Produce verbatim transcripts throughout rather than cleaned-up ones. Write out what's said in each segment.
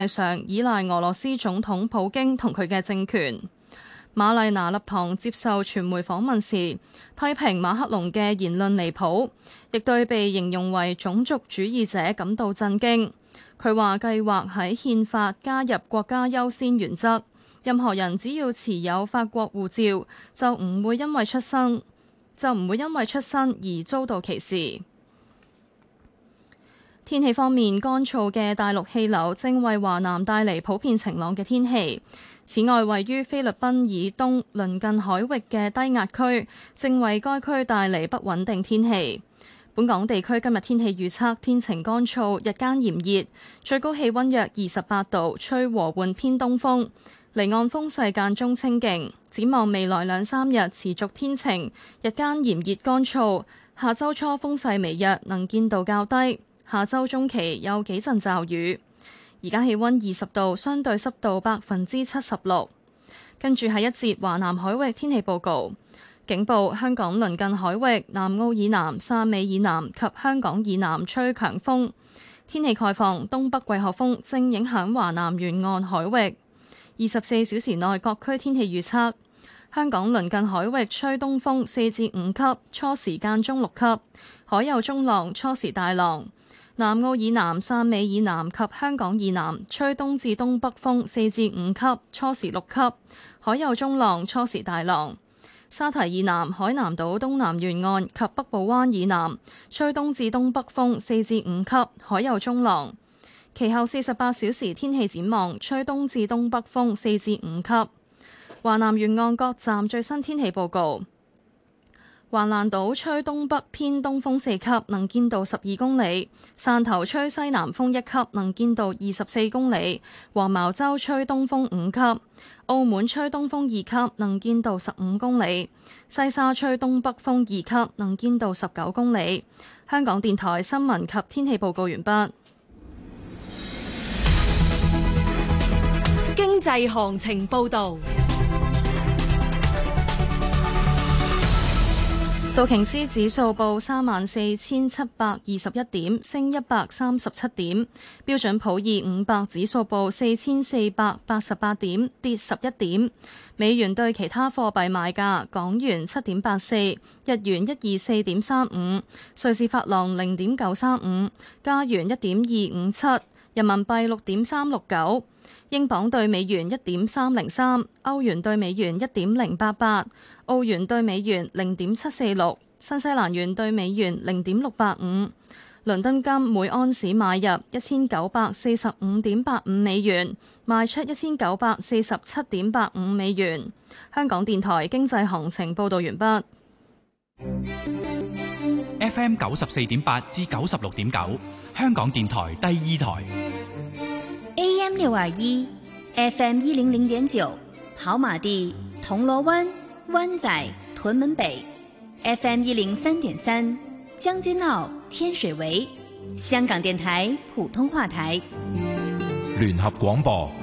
上依賴俄羅斯總統普京同佢嘅政權。瑪麗娜勒龐接受傳媒訪問時，批評馬克龍嘅言論離譜，亦對被形容為種族主義者感到震驚。佢話計劃喺憲法加入國家優先原則，任何人只要持有法國護照，就唔會因為出生就唔會因為出身而遭到歧視。天氣方面，乾燥嘅大陸氣流正為華南帶嚟普遍晴朗嘅天氣。此外，位於菲律賓以東鄰近海域嘅低壓區正為該區帶嚟不穩定天氣。本港地區今日天氣預測，天晴乾燥，日間炎熱，最高氣溫約二十八度，吹和緩偏東風，離岸風勢間中清勁。展望未來兩三日持續天晴，日間炎熱乾燥。下周初風勢微弱，能見度較低。下周中期有幾陣驟雨。而家氣溫二十度，相對濕度百分之七十六。跟住係一節華南海域天氣報告。警報：香港鄰近海域、南澳以南、汕尾以南及香港以南吹強風。天氣概況：東北季候風正影響華南沿岸海域。二十四小時內各區天氣預測：香港鄰近海域吹東風四至五級，初時間中六級，海有中浪，初時大浪。南澳以南、汕尾以南及香港以南吹東至東北風四至五級，初時六級，海有中浪，初時大浪。沙堤以南、海南島東南沿岸及北部灣以南吹東至東北風四至五級，海有中浪。其後四十八小時天氣展望，吹東至東北風四至五級。華南沿岸各站最新天氣報告。橫瀾島吹東北偏東風四級，能見度十二公里；汕頭吹西南風一級，能見度二十四公里；黃茅洲吹東風五級；澳門吹東風二級，能見度十五公里；西沙吹東北風二級，能見度十九公里。香港電台新聞及天氣報告完畢。 經濟行情報導。 道瓊斯指數報三萬四千七百二十一點，升一百三十七點。標準普爾五百指數報四千四百八十八點，跌十一點。美元對其他貨幣賣價：港元七點八四，日元一二四點三五，瑞士法郎零點九三五，加元一點二五七，人民幣六點三六九。英鎊對美元一點三零三，歐元對美元一點零八八，澳元對美元零點七四六，新西蘭元對美元零點六八五。倫敦金每安士買入一千九百四十五點八五美元，賣出一千九百四十七點八五美元。香港電台經濟行情報道完畢。 F M 九十四點八至九十六點九，香港電台第二台。 A M 六二一 ，F M 一零零點九，跑馬地、銅鑼灣、灣仔、屯門北 ，F M 一零三點三，將軍澳、天水圍，香港電台普通話台。 聯合廣播。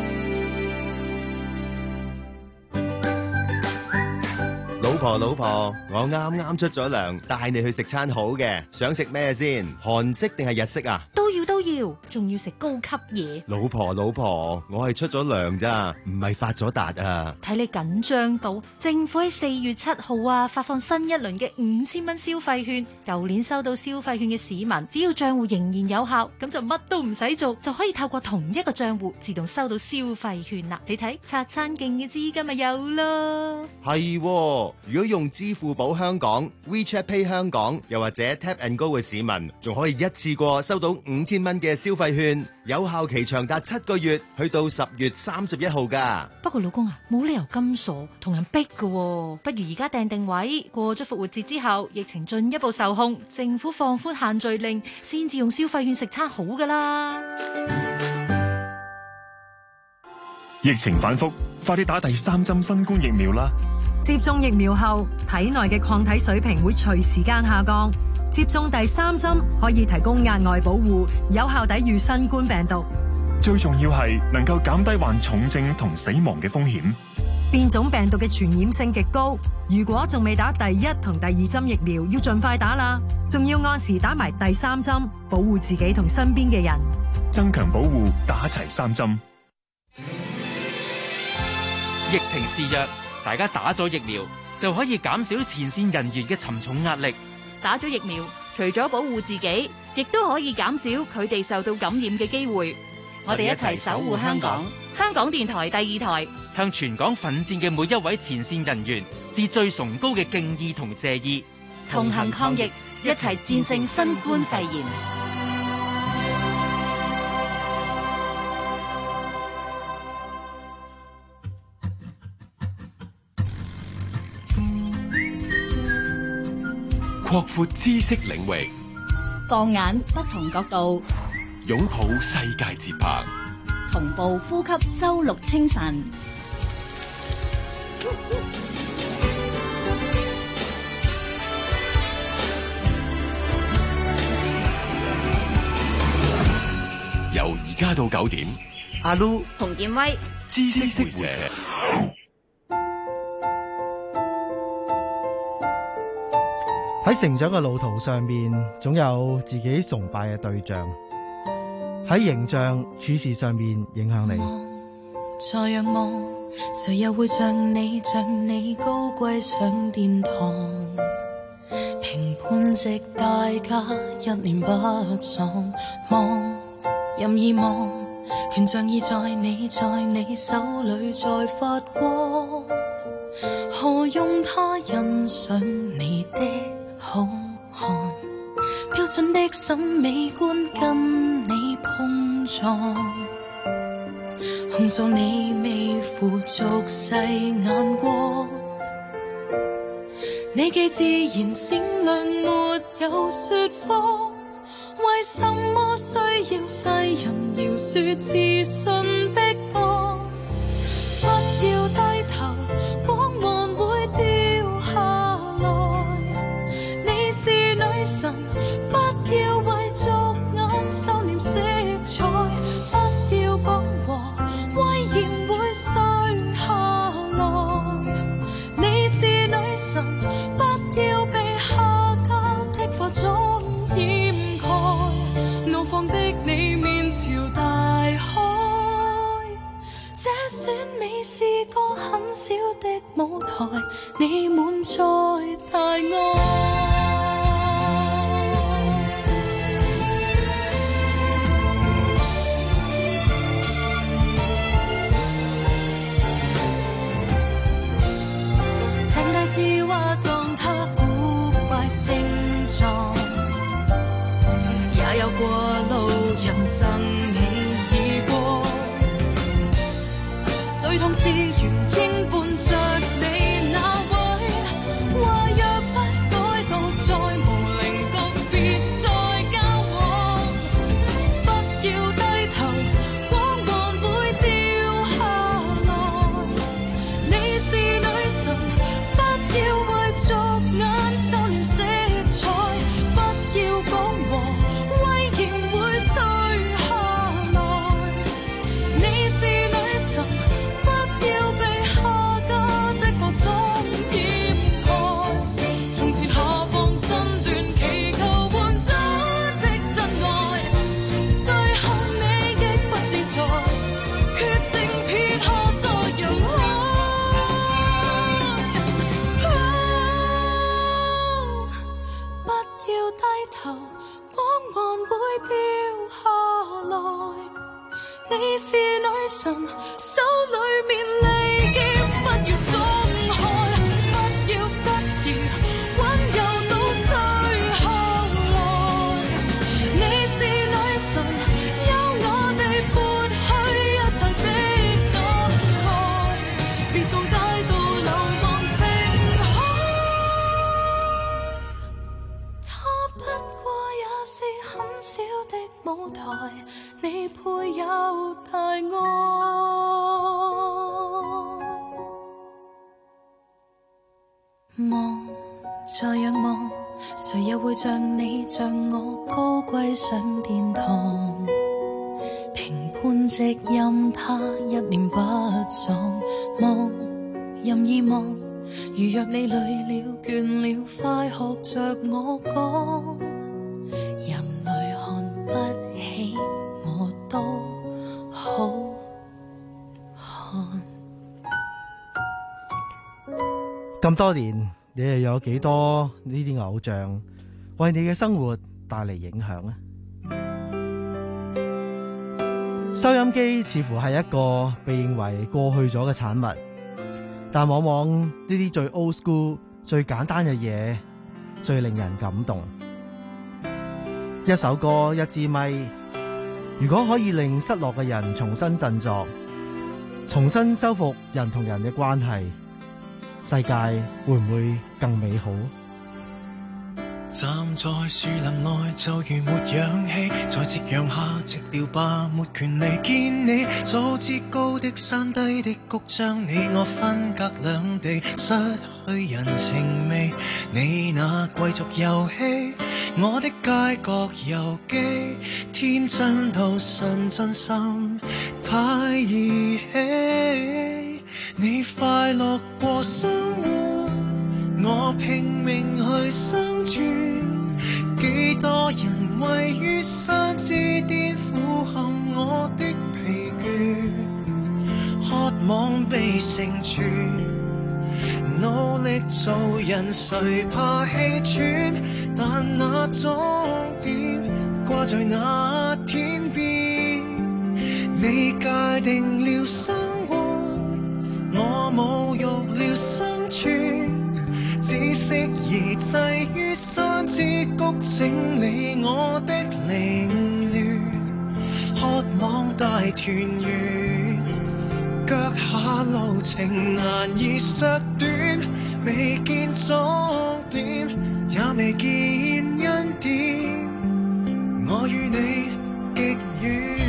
老婆老婆，我啱啱出咗糧，帶你去食餐好嘅，想食咩先？韓式定係日式啊？ 都要都要，仲要食高級嘢。 老婆老婆，我係出咗糧咋，唔係發咗達啊！ 睇你緊張到，政府喺四月七號啊發放新一輪嘅五千蚊消費券。舊年收到消費券嘅市民，只要賬戶仍然有效，咁就乜都唔使做，就可以透過同一個賬戶自動收到消費券啦。你睇，刷餐勁嘅資金咪有咯。 係喎。如果用支付寶香港、WeChat Pay 香港，又或者 Tap and Go 嘅市民，仲可以一次過收到五千蚊嘅消費券，有效期長達七個月，去到十月三十一號噶。 不過老公啊，冇理由咁傻同人逼噶，不如而家訂定位，過咗復活節之後，疫情進一步受控，政府放寬限聚令，先至用消費券食餐好噶啦。 疫情反覆，快啲打第三針新冠疫苗啦！ 接種疫苗後，體內嘅抗體水平會隨時間下降。接種第三針可以提供額外保護，有效抵禦新冠病毒。 最重要係能夠減低患重症同死亡嘅風險。 變種病毒嘅傳染性極高，如果仲未打第一同第二針疫苗，要盡快打啦。仲要按時打埋第三針，保護自己同身邊嘅人。 增強保護，打齊三針。 疫情肆虐，大家打咗疫苗就可以減少前線人員嘅沉重壓力。 打咗疫苗，除咗保護自己，亦都可以減少佢哋受到感染嘅機會。我哋一齊守護香港。香港電台第二台向全港奮戰嘅每一位前線人員致最崇高嘅敬意同謝意， 同行抗疫，一齊戰勝新冠肺炎。 擴闊知識領域， 放眼不同角度， 擁抱世界節拍， 同步呼吸周六清晨。 由而家到九點， 阿 Lu 洪建威， 知識會社。 喺成長嘅路途上面，總有自己崇拜嘅對象，喺形象處事上面影響你。 再仰望，誰又會像你像你高貴上殿堂？評判席大家一臉不爽，望任意望，權杖已在你在你手裏在發光，何用他欣賞你的好看？標準的審美觀跟你碰撞，控訴你未負俗世眼光。你既自然善良，沒有說謊，為什麼需要世人饒恕自信逼降？不要低頭，光環會掉下來。你是女神，不要為俗眼收斂色彩，不要講和威嚴會碎下來。你是女神，不要被下交的化妝掩蓋，怒放的你面朝大海，這選美是個很小的舞台，你滿載大愛。過路人贈你已過，最痛是原應伴着你那位，話若不改到再無稜角，別再交往。不要低頭，光環會掉下來。你是女神，不要為俗眼收斂色彩，不要講和你是女神，手裏面利劍不要鬆開，不要失意，溫柔到最後來。你是女神，優雅地撥去一切的感慨，別當街道流亡情海，它不過也是很小的舞台，你配有大愛。望，再仰望，誰又會像你像我高貴上殿堂？評判席任他一臉不爽，望任意望，如若你累了倦了，快學着我講，人類看不起我咁多年，你又有幾多呢啲偶像為你嘅生活帶嚟影響呢？收音機似乎係一個被認為過去咗嘅產物，但往往呢啲最 old school、最簡單嘅嘢，最令人感動。一首歌，一支咪，如果可以令失落嘅人重新振作，重新修復人同人嘅關係，世界會唔會更美好？ 站在樹林內就如沒氧氣，在夕陽下寂寥吧，沒權利見你。早知高的山低的谷將你我分隔兩地，失去人情味。你那貴族遊戲，我的街角遊記，天真到信真心太兒戲。你快樂過生活，我拼命去生存。幾多人位於山之巔俯瞰我的疲倦，渴望被成全，努力做人誰怕氣喘，但那終點掛在那天邊。你界定了生活，我侮辱了生存，只適宜滯於山之谷，整理我的凌亂，渴望大團圓，腳下路程難以削短，未見終點，也未見恩典，我與你極遠。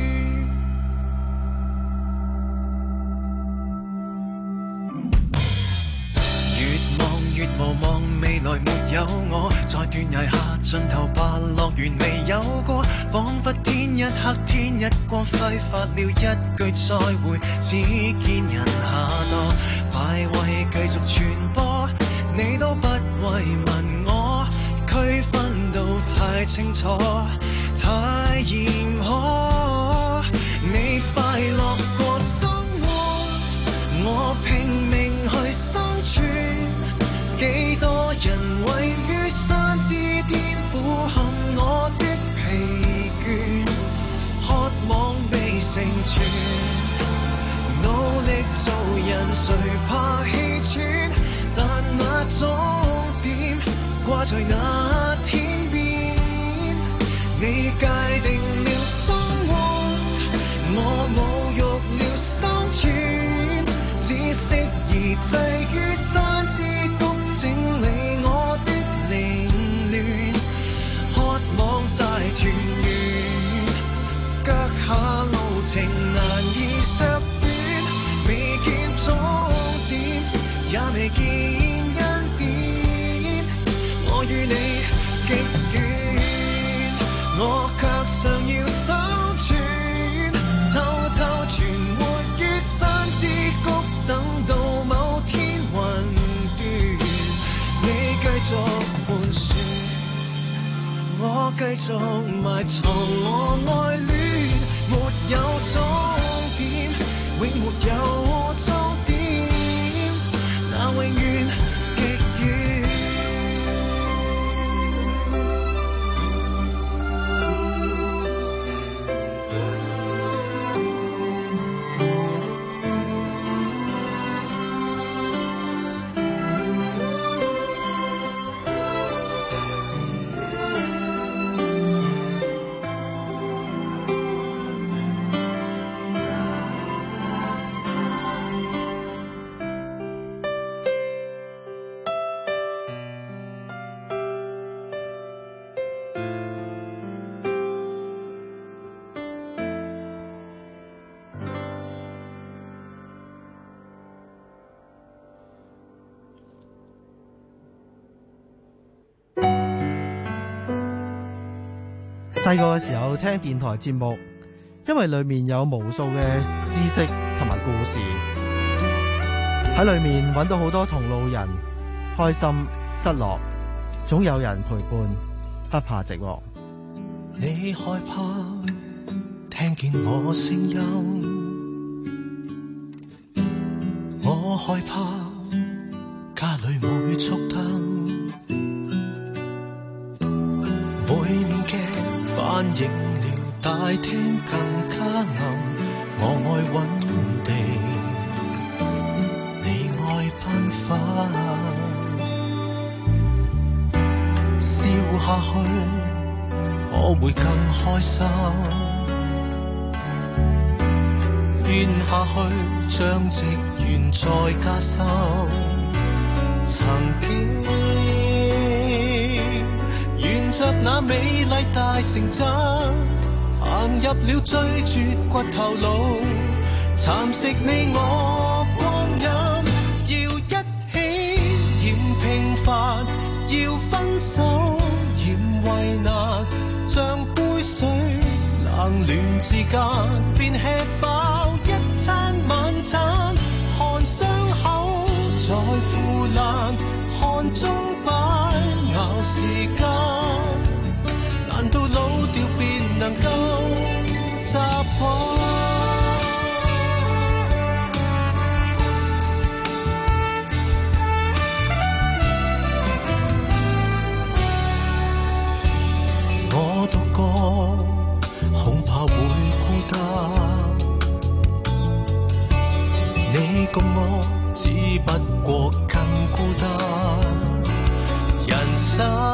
越無望未來沒有我，在斷崖下盡頭吧，樂園未有過，彷彿天一黑天一光，揮發了一句再會，只見人下墮。快為繼續傳播，你都不慰問我，區分到太清楚，太嚴苛。你快樂過生活，我拼命去生存。幾多人位於山之巔俯瞰我的疲倦，渴望被成全，努力做人誰怕氣喘，但那終點掛在那天邊。你界定了生活，我侮辱了生存，只適宜滯於山之谷，整理我的凌亂，渴望大團圓，腳下路程難以削短，未見終點，也未見恩典，我與你極遠，我卻尚要生存，偷偷存活於山之谷，等到某天雲繼續盤旋，我繼續埋藏我愛戀，沒有終點，永沒有終點，那永遠極遠。 細個嘅時候聽電台節目，因為裏面有無數嘅知識同埋故事，喺裏面揾到好多同路人，開心失落，總有人陪伴，不怕寂寞。 你害怕聽見我聲音，我害怕街影了大廳更加暗，我愛穩定，你愛繽紛，笑下去我會更開心，怨下去將積怨再加深，曾經沿着那美麗大城鎮，行入了最絕骨頭路，蠶食你我光陰，要一起嫌平凡，要分手嫌為難，像杯水冷暖之間，便吃飽一餐晚餐，看傷口在腐爛，看鐘擺咬時間，難道老掉便能夠習慣？我獨個恐怕會孤單，你共我只不過更孤單，人生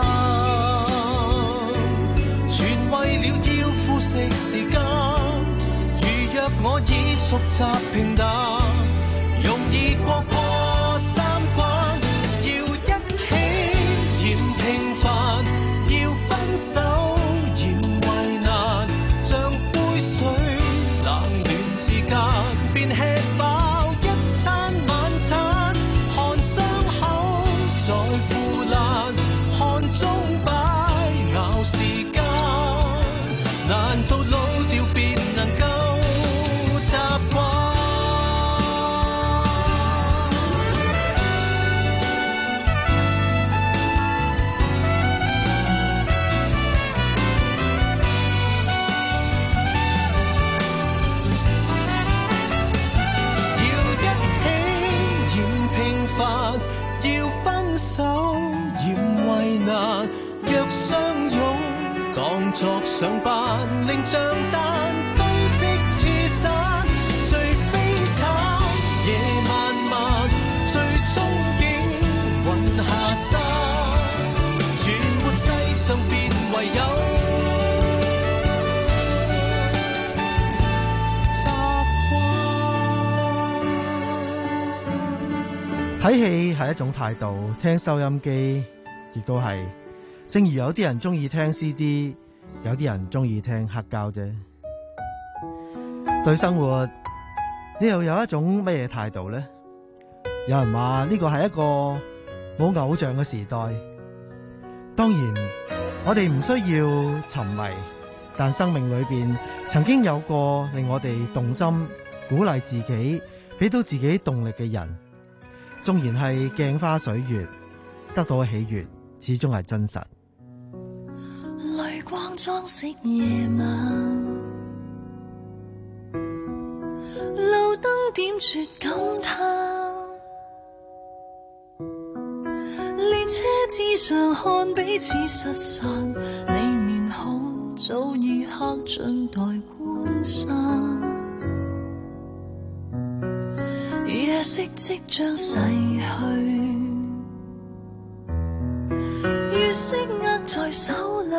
全為了要腐蝕時間，如若我已熟習平淡，容易過過三關，要一起嫌平凡，要分手嫌為難，像杯水冷暖之間，便吃飽一餐晚餐，看傷口在腐爛，看鐘擺咬時間，難道老掉便能夠習慣？要一起嫌平凡，要分手嫌為難，若相擁當作上班，令帳單堆積似山，最悲慘夜漫漫，最憧憬雲下山，全沒世上便唯有習慣。 睇戲係一種態度，聽收音機亦都係。正如有啲人中意聽 C D， 有啲人中意聽黑膠啫。對生活，你又有一種乜嘢態度呢？有人話呢個係一個冇偶像嘅時代。當然，我哋唔需要沉迷，但生命裏邊曾經有過令我哋動心、鼓勵自己、俾到自己動力嘅人。縱然係鏡花水月，得到嘅喜悅始終係真實。 淚光裝飾夜晚，路燈點綴感嘆，列車之上看彼此失散，你面孔早已黑盡待觀賞，夜色即將逝去，月色握在手裏，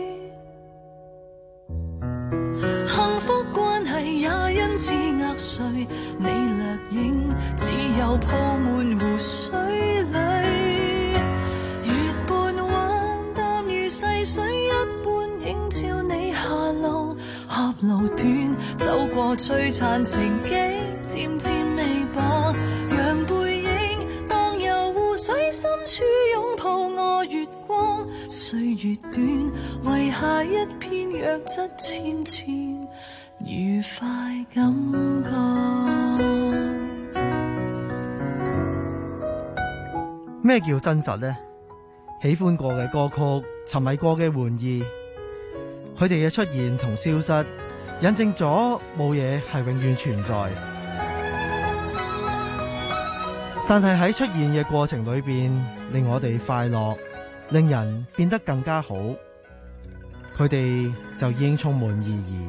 幸福關係也因此壓碎，你掠影只有鋪滿湖水裏，月半彎淡如細水一般映照你下路，狹路短走過璀璨情景，漸漸微薄，讓背影蕩遊湖水深處擁抱我月光，歲月短遺下一篇弱質纖纖愉快感覺。 咩叫真實呢？喜歡過嘅歌曲，沉迷過嘅玩意，佢哋嘅出現同消失，印證咗冇嘢係永遠存在。但係喺出現嘅過程裏邊，令我哋快樂，令人變得更加好。 佢哋就已經充滿意義。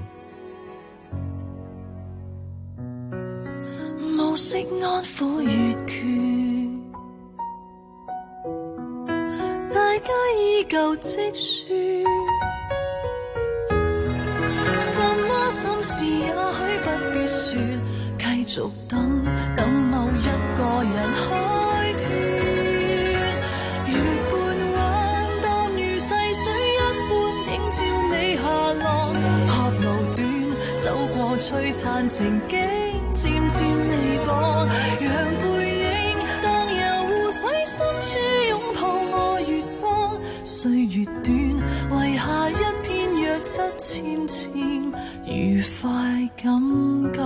無色安撫月缺，大家依舊積雪。什麼心事也許不必說，繼續等，等某一個人開脫。月半彎，淡如細水一般，映照你下落。狹路短，走過璀璨情景，漸漸微薄。讓背影蕩遊湖水深處，擁抱我月光。歲月短，遺下一片弱質纖纖愉快感覺。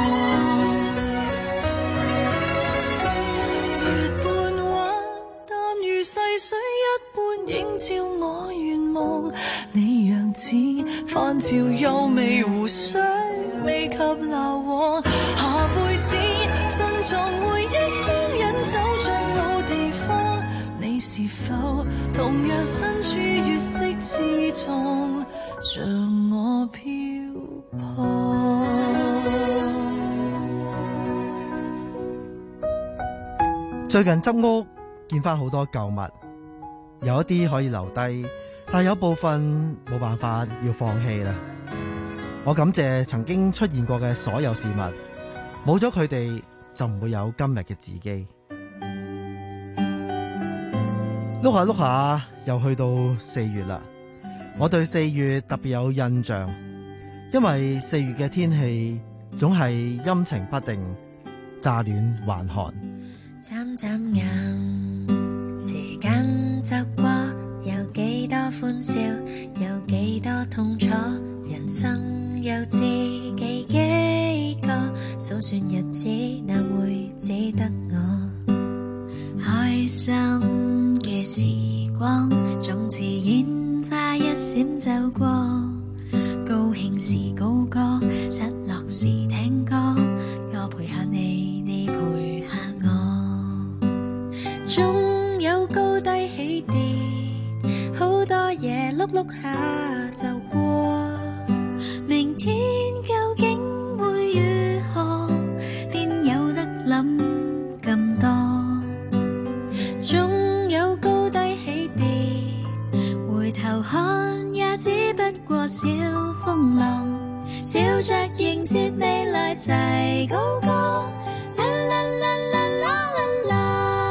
月半彎，淡如細水一般，映照我願望。你樣子泛照優美湖水，未及撈往。下輩子順從回憶牽引，走進老地方。你是否同樣身處月色之中，像我漂泊？ 最近執屋見翻好多舊物，有一啲可以留低，但有部分冇辦法要放棄啦。我感謝曾經出現過嘅所有事物，冇咗佢哋就唔會有今日嘅自己。碌下碌下又去到四月啦，我對四月特別有印象，因為四月嘅天氣總係陰晴不定，乍暖還寒。 眨眨眼，時間走過，有幾多歡笑，有幾多痛楚，人生有知己幾個，數算日子哪會只得我？開心嘅時光總似煙花一閃就過，高興時高歌，失落時聽歌，我陪下你，你陪下我。總有高低起跌，好多嘢碌碌下就過，明天究竟會如何，邊有得諗咁多。總有高低起跌，回頭看也只不過小風浪，笑着迎接未來齊高歌，啦啦啦啦啦啦啦。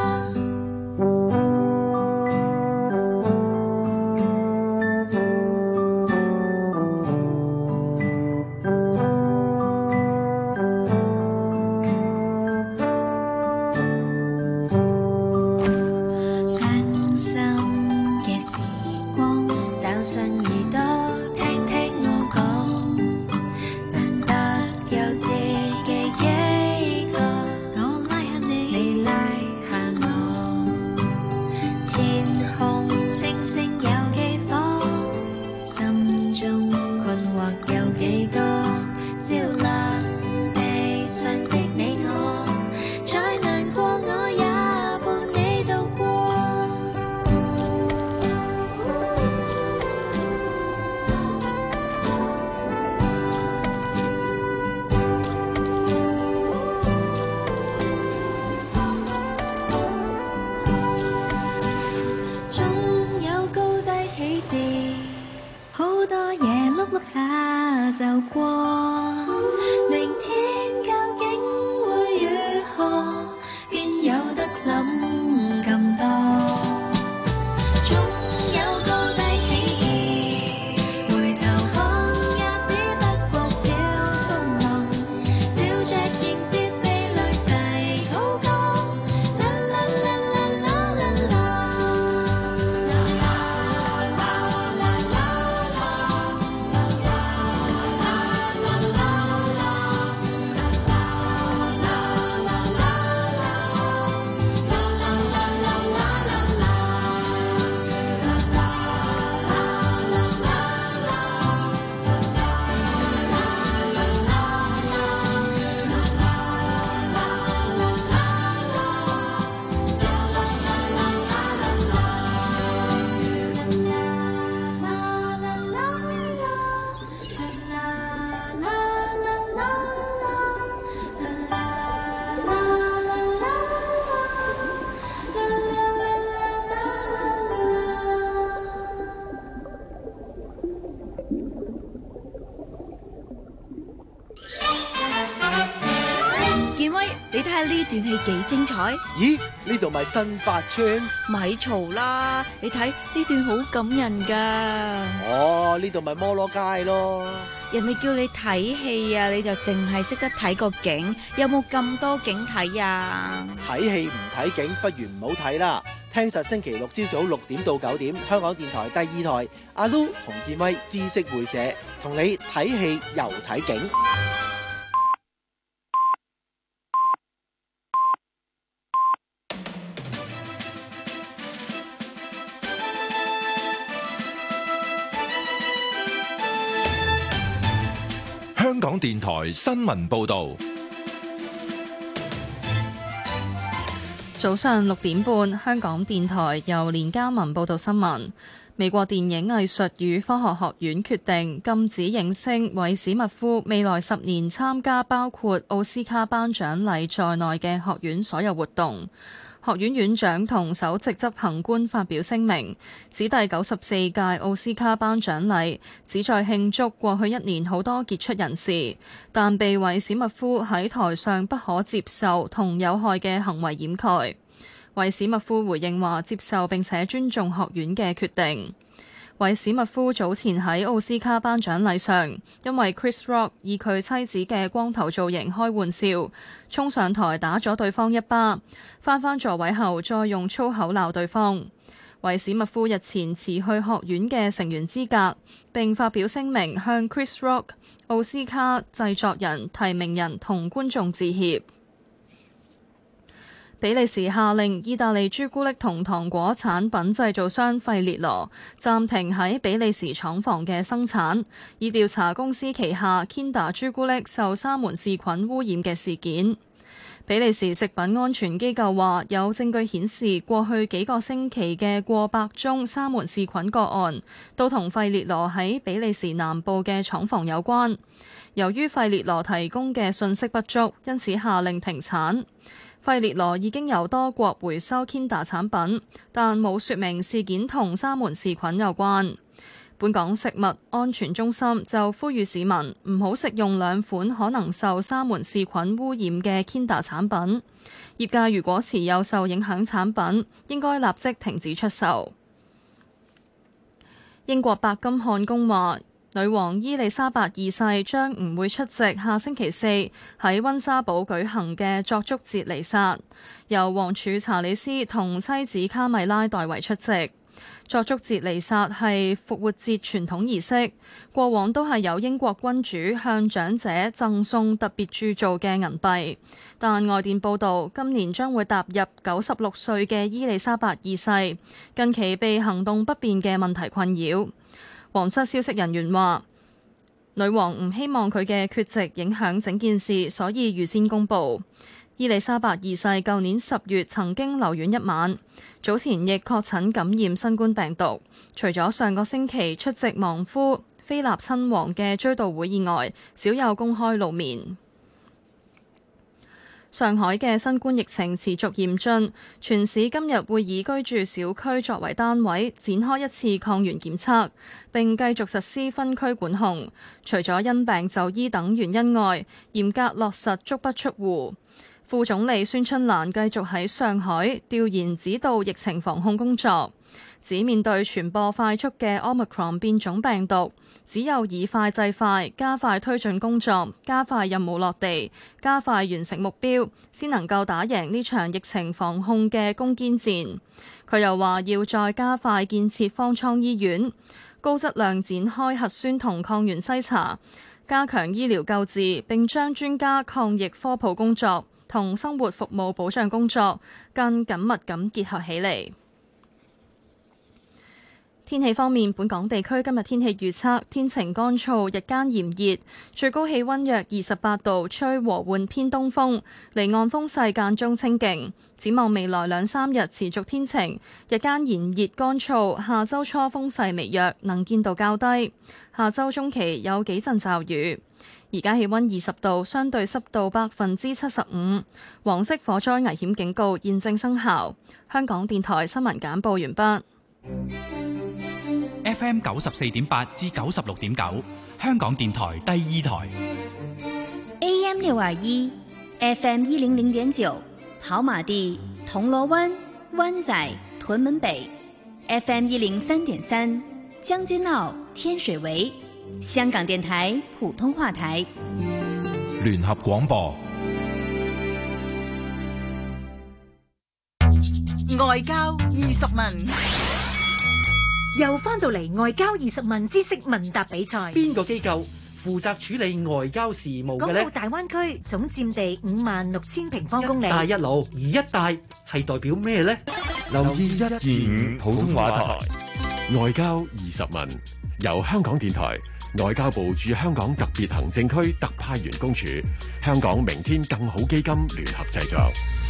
傷心嘅時光，找信耳朵聽聽我講，難得有知己幾個，我拉下你，你拉下我。天空星星有幾顆，心中困惑有幾多，照亮地上的你我，再難過我也伴你渡過。 建威，你睇下呢段戲幾精彩？ 咦，呢度咪新發村？ 咪嘈啦！你睇呢段好感人噶。 哦，呢度咪摩羅街咯。 人哋叫你睇戲啊，你就淨係識得睇個景，有冇咁多景睇啊？ 睇戲唔睇景，不如唔好睇啦。聽實星期六朝早六點到九點，香港電台第二台，阿 Lu 洪建威知識會社同你睇戲又睇景。 香港電台新聞報道。 早上六點半，香港電台由連家文報道新聞。美國電影藝術與科學學院決定禁止影星韋史密夫未來十年參加包括奧斯卡頒獎禮在內嘅學院所有活動。學院院長同首席執行官發表聲明，指第九十四屆奧斯卡頒獎禮旨在慶祝過去一年好多傑出人士，但被韋史密夫喺台上不可接受同有害嘅行為掩蓋。韋史密夫回應話接受並且尊重學院嘅決定。韋史密夫早前喺奧斯卡頒獎禮上，因為 Chris Rock 以佢妻子嘅光頭造型開玩笑，衝上台打咗對方一巴，返返座位後再用粗口鬧對方。韋史密夫日前辭去學院嘅成員資格，並發表聲明向 Chris Rock、奧斯卡製作人、提名人同觀眾致歉。比利時下令意大利朱古力同糖果產品製造商費列羅暫停喺比利時廠房嘅生產，以調查公司旗下 Kinder 朱古力受沙門氏菌污染嘅事件。比利時食品安全機構話，有證據顯示過去幾個星期嘅過百宗沙門氏菌個案都同費列羅喺比利時南部嘅廠房有關。由於費列羅提供嘅信息不足，因此下令停產。費列羅已經由多國回收 Kinder 產品，但冇說明事件同沙門氏菌有關。本港食物安全中心就呼籲市民唔好食用兩款可能受沙門氏菌污染嘅 Kinder 產品。業界如果持有受影響產品，應該立即停止出售。英國白金漢宮話，女王伊麗莎白二世將唔會出席下星期四喺溫莎堡舉行嘅作足節彌撒，由王儲查理斯同妻子卡米拉代為出席。作足節彌撒係復活節傳統儀式，過往都係有英國君主向長者贈送特別鑄造嘅銀幣，但外電報道今年將會踏入九十六歲嘅伊麗莎白二世近期被行動不便嘅問題困擾。皇室消息人員話，女王唔希望佢嘅缺席影響整件事，所以預先公佈。伊麗莎白二世舊年十月曾經留院一晚，早前亦確診感染新冠病毒。除咗上個星期出席亡夫菲臘親王嘅追悼會以外，少有公開露面。上海嘅新冠疫情持續嚴峻，全市今日會以居住小區作為單位展開一次抗原檢測，並繼續實施分區管控。除咗因病就醫等原因外，嚴格落實足不出戶。副總理孫春蘭繼續喺上海調研指導疫情防控工作，指面對傳播快速嘅 Omicron 變種病毒，只有以快制快，加快推進工作，加快任務落地，加快完成目標，先能夠打贏呢場疫情防控嘅攻堅戰。佢又話要再加快建設方艙醫院，高質量展開核酸同抗原篩查，加強醫療救治，並將專家抗疫科普工作同生活服務保障工作更緊密咁結合起嚟。天氣方面，本港地區今日天氣預測天晴乾燥，日間炎熱，最高氣溫約二十八度，吹和緩偏東風，離岸風勢間中清勁。展望未來兩三日持續天晴，日間炎熱乾燥，下周初風勢微弱，能見度較低。下周中期有幾陣驟雨。而家氣溫二十度，相對濕度百分之七十五，黃色火災危險警告現正生效。香港電台新聞簡報完畢。 F M 九十四點八至九十六點九，香港電台第二台。 A M 六二一 F M 一零零點九，跑馬地、銅鑼灣、灣仔、屯門北 ；F M 一零三點三，將軍澳、天水圍。香港電台普通話台。 聯合廣播。 外交二十問， 又翻到嚟外交二十問知識問答比賽。 邊個機構負責處理外交事務嘅呢？ 港澳大灣區總佔地五萬六千平方公里。 一帶一路，而一帶係代表咩呢？ 留意一二五普通話台，外交二十問，由香港電台、外交部駐香港特別行政區特派員公署、香港明天更好基金聯合製作。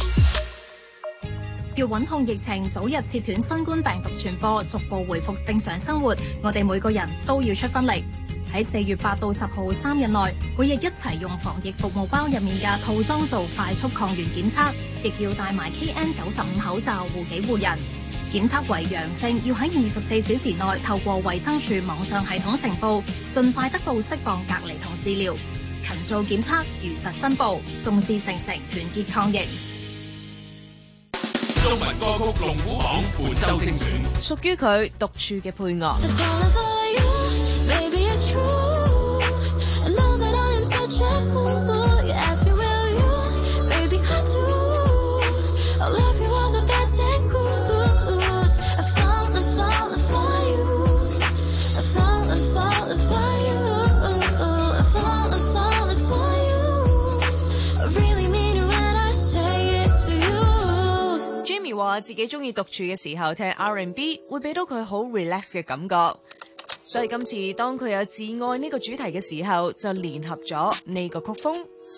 要穩控疫情，早日切斷新冠病毒傳播，逐步回復正常生活，我哋每個人都要出分力。喺四月八到十號三日內，每日一齊用防疫服務包入面嘅套裝做快速抗原檢測，亦要戴埋 K N 九十五口罩護己護人。檢測為陽性，要喺二十四小時內透過衛生署網上系統呈報，盡快得到適當隔離同治療。勤做檢測，如實申報，眾志成城，團結抗疫。 中文歌曲龍虎榜本周精選， 屬於佢獨處嘅配樂。話自己中意獨處嘅時候聽 R and B 會俾到佢好 relax 嘅感覺，所以今次當佢有自愛呢個主題嘅時候，就聯合咗呢個曲風。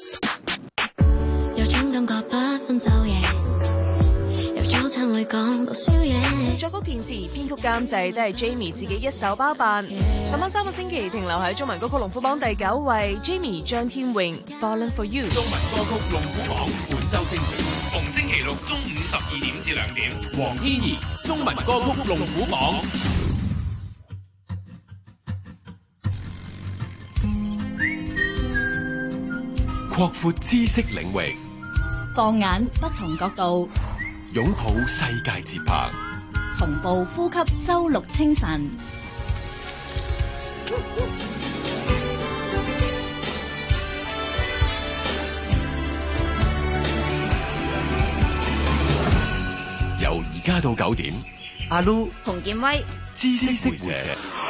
有種感覺不分晝夜，由早餐會講到宵夜。 作曲填詞編曲監製都係 Jamie 自己一手包辦。上晚三個星期停留喺中文歌曲龍虎榜第九位 Jamie 張天穎 Falling For You。 中文歌曲龍虎榜本周精選，逢星期六中午十二點至兩點，黃天怡中文歌曲龍虎榜。 擴闊知識領域， 放眼不同角度， 擁抱世界節拍， 同步呼吸周六清晨。 由而家到九點， 阿 Lu 洪建威， 知識會社。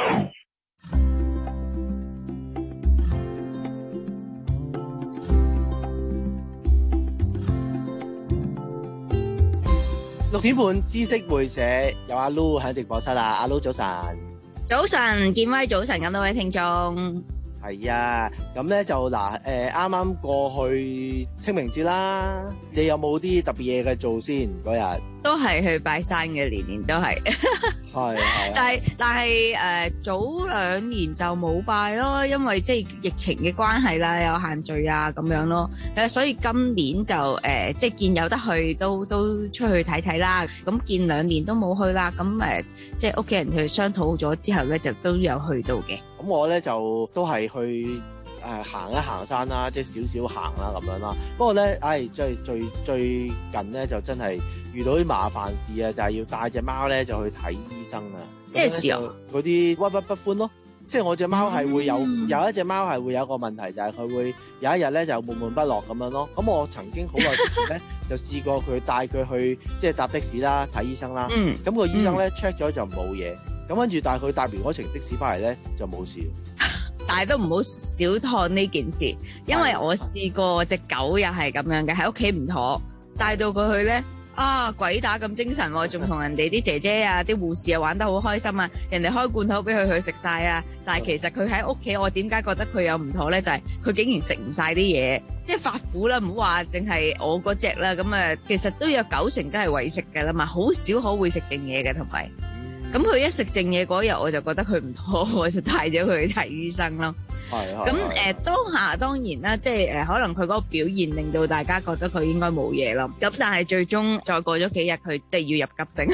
六點半知識會社有阿 Lu 喺直播室啦，阿 Lu 早晨， 早晨，建威早晨，咁多位聽眾， 係啊，咁咧就嗱，誒，啱啱過去清明節啦，你有冇啲特別嘢嘅做先嗰日？ 都係去拜山嘅，年年都係。 係係。 但係但係誒，早兩年就冇拜咯，因為即係疫情嘅關係啦，有限聚啊咁樣咯。誒，所以今年就誒，即係見有得去，都都出去睇睇啦。咁見兩年都冇去啦，咁誒，即係屋企人去商討咗之後咧，就都有去到嘅。 咁我咧就都係去。誒行一行山啦，即係少少行啦咁樣啦。不過咧，唉，即係最最近咧就真係遇到啲麻煩事啊，就係要帶隻貓咧就去睇醫生啊。 咩事啊？ 嗰啲鬱鬱不歡咯。即係我隻貓係會有、嗯、有一隻貓係會有一個問題，就係、是、佢會有一日咧就悶悶不樂咁樣咯。咁我曾經好耐之前咧就試過佢帶佢去即係搭的士啦睇醫生啦。嗯。咁個醫生咧 check 咗就冇嘢。咁跟住但係佢搭完嗰程的士翻嚟咧就冇事。 但係都唔好小睇呢件事，因為我試過隻狗又係咁樣嘅，喺屋企唔妥，帶到佢去咧，啊鬼打咁精神喎，仲同人哋啲姐姐啊、啲護士啊玩得好開心啊，人哋開罐頭俾佢去食晒啊，但係其實佢喺屋企，我點解覺得佢有唔妥咧？就係、是、佢竟然食唔晒啲嘢，即係發苦啦，唔好話淨係我嗰隻啦，咁啊，其實都有九成都係餵食㗎啦嘛，好少可會食剩嘢嘅，同埋。咁佢一食剩嘢嗰日，我就覺得佢唔妥，我就帶咗佢去睇醫生咯。係咁誒，當下當然啦，即係誒，可能佢嗰個表現令到大家覺得佢應該冇嘢咯。咁但係最終再過咗幾日，佢即係要入急症。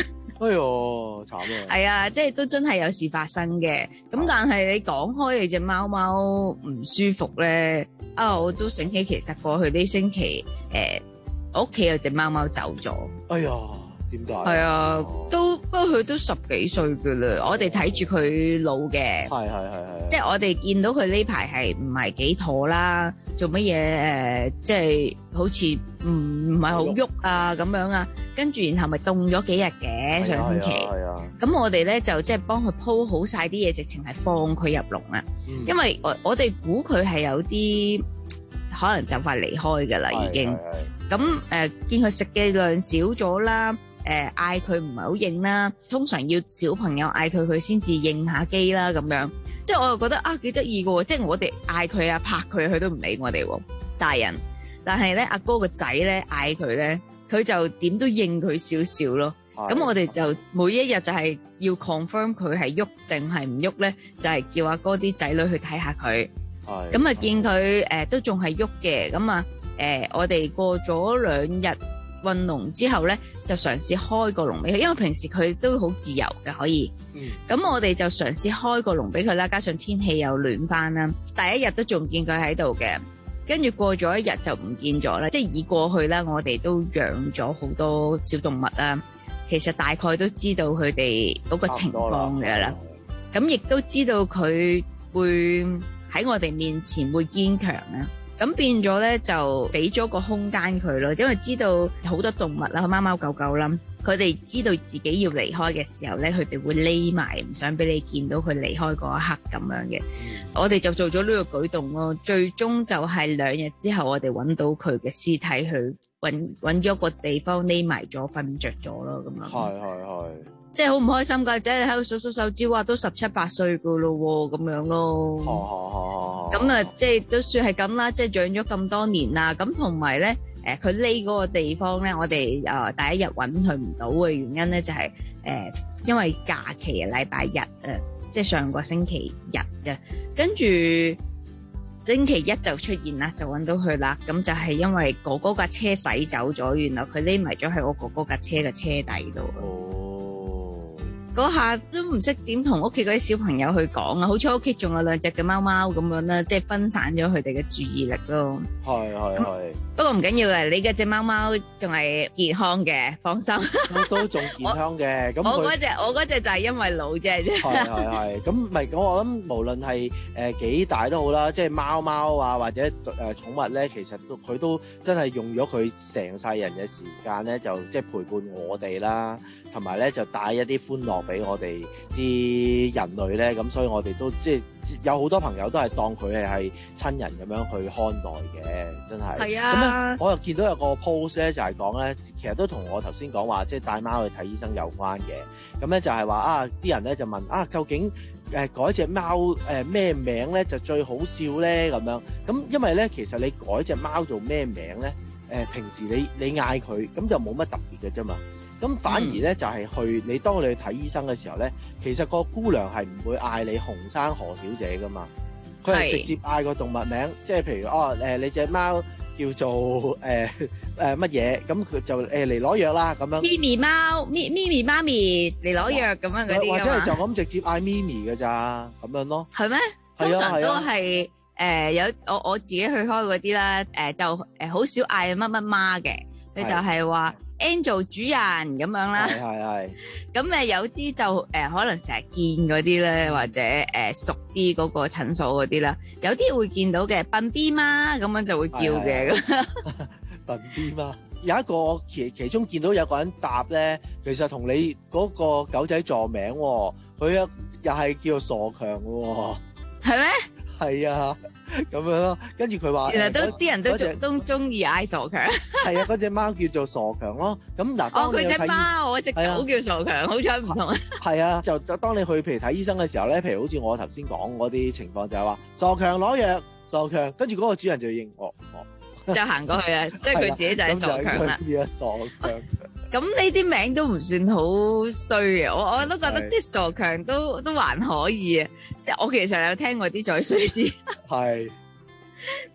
哎呦，慘啊！ 係啊，即係都真係有事發生嘅。咁但係你講開你隻貓貓唔舒服咧，啊，我都醒起其實過去啲星期，誒、呃，我屋企有隻貓貓走咗。 哎呀，點解？ 係啊，都不過佢都十幾歲噶啦，我哋睇住佢老嘅。 係係係係。 即係我哋見到佢呢排係唔係幾妥啦，做乜嘢誒？即係好似唔唔係好喐啊咁樣啊，跟住然後咪凍咗幾日嘅上星期。 係啊。 咁我哋咧就即係幫佢鋪好晒啲嘢，直情係放佢入籠啊。 嗯、 因為我我哋估佢係有啲可能就快離開㗎啦，已經。咁誒、呃、見佢食嘅量少咗啦。誒嗌佢唔係好應啦，通常要小朋友嗌佢佢先至應下機啦咁樣，即係我又覺得啊幾得意嘅喎，即係我哋嗌佢啊拍佢佢都唔理我哋喎大人，但係咧阿哥個仔咧嗌佢咧，佢就點都應佢少少咯。咁我哋就每一日就係要 confirm 佢係喐定係唔喐咧，就係、是、叫阿哥啲仔女去睇下佢。咁啊見佢誒、呃、都仲係喐嘅，咁啊誒我哋過咗兩日運籠之後咧，就嘗試開個籠俾佢，因為平時佢都好自由嘅，可以。咁、嗯、我哋就嘗試開個籠俾佢啦，加上天氣又暖翻啦，第一日都仲見佢喺度嘅，跟住過咗一日就唔見咗啦。即係以過去啦，我哋都養咗好多小動物啦，其實大概都知道佢哋嗰個情況嘅啦。咁亦都知道佢會喺我哋面前會堅強啊。咁變咗咧，就俾咗個空間佢咯，因為知道好多動物啦，貓貓狗狗啦，佢哋知道自己要離開嘅時候咧，佢哋會匿埋，唔想俾你見到佢離開嗰一刻咁樣嘅。我哋就做咗呢個舉動咯，最終就係兩日之後，我哋揾到佢嘅屍體，去揾揾咗個地方匿埋咗，瞓着咗咯，咁樣。 係係係。 即係好唔開心㗎，即係喺度數數手指，哇，都十七八歲㗎咯喎，咁樣咯。咁啊，即係都算係咁啦，即係養咗咁多年啦。咁同埋咧，誒佢匿嗰個地方咧，我哋誒第一日揾佢唔到嘅原因咧，就係誒因為假期啊，禮拜日啊，即係上個星期日嘅，跟住星期一就出現啦，就揾到佢啦。咁就係因為哥哥架車駛走咗，原來佢匿埋咗喺我哥哥架車嘅車底度。嗰下都唔識點同屋企嗰啲小朋友去講啊！好彩屋企仲有兩隻嘅貓貓咁樣啦，即係分散咗佢哋嘅注意力咯。係係係。不過唔緊要嘅，你嘅隻貓貓仲係健康嘅，放心。 都仲健康嘅。咁我嗰隻我嗰隻就係因為老啫。係係係。咁唔係，我諗無論係誒幾大都好啦，即係貓貓啊或者誒寵物咧，其實都佢都真係用咗佢成世人嘅時間咧，就即係陪伴我哋啦，同埋咧就帶一啲歡樂俾我哋啲人類咧，咁所以我哋都即係有好多朋友都係當佢係係親人咁樣去看待嘅，真係。係啊。咁咧，我又見到有個 post 咧，就係講咧，其實都同我頭先講話，即係帶貓去睇醫生有關嘅。咁咧就係話啊，啲人咧就問啊，究竟誒改隻貓誒咩名咧就最好笑咧咁樣？咁因為咧，其實你改隻貓做咩名咧？誒平時你你嗌佢咁就冇乜特別嘅啫嘛。咁反而咧就係去你當你去睇醫生嘅時候咧，其實個姑娘係唔會嗌你洪生何小姐噶嘛，佢係直接嗌個動物名，即係譬如哦誒你隻貓叫做誒誒乜嘢，咁佢就誒嚟攞藥啦咁樣。咪咪貓咪咪咪媽咪嚟攞藥咁樣嗰啲，或者係就咁直接嗌咪咪嘅咋咁樣咯。係咩？通常都係誒有我我自己去開嗰啲啦，誒就誒好少嗌乜乜媽嘅，佢就係話Angel 主人咁樣啦，係係係。咁誒有啲就誒、呃、可能成日見嗰啲咧，或者誒、呃、熟啲嗰個診所嗰啲啦，有啲會見到嘅笨 B 媽咁樣就會叫嘅。笨 B 媽有一個其其中見到有個人答咧，其實同你嗰個狗仔撞名喎、哦，佢又又係叫傻強喎，係咩？係啊。咁樣咯，跟住佢話，原來都啲人都中都中意嗌傻強。係啊，嗰隻貓叫做傻強咯。咁嗱，哦，佢隻貓，我隻狗叫傻強，好彩唔同啊。係啊，就當你去譬如睇醫生嘅時候咧，譬如好似我頭先講嗰啲情況就係話傻強攞藥，傻強，跟住嗰個主人就認我，我就行過去啊，即係佢自己就係傻強啦。變咗傻強。咁呢啲名都唔算好衰嘅，我我都覺得即係傻強都都還可以啊！即係我其實有聽過啲再衰啲，係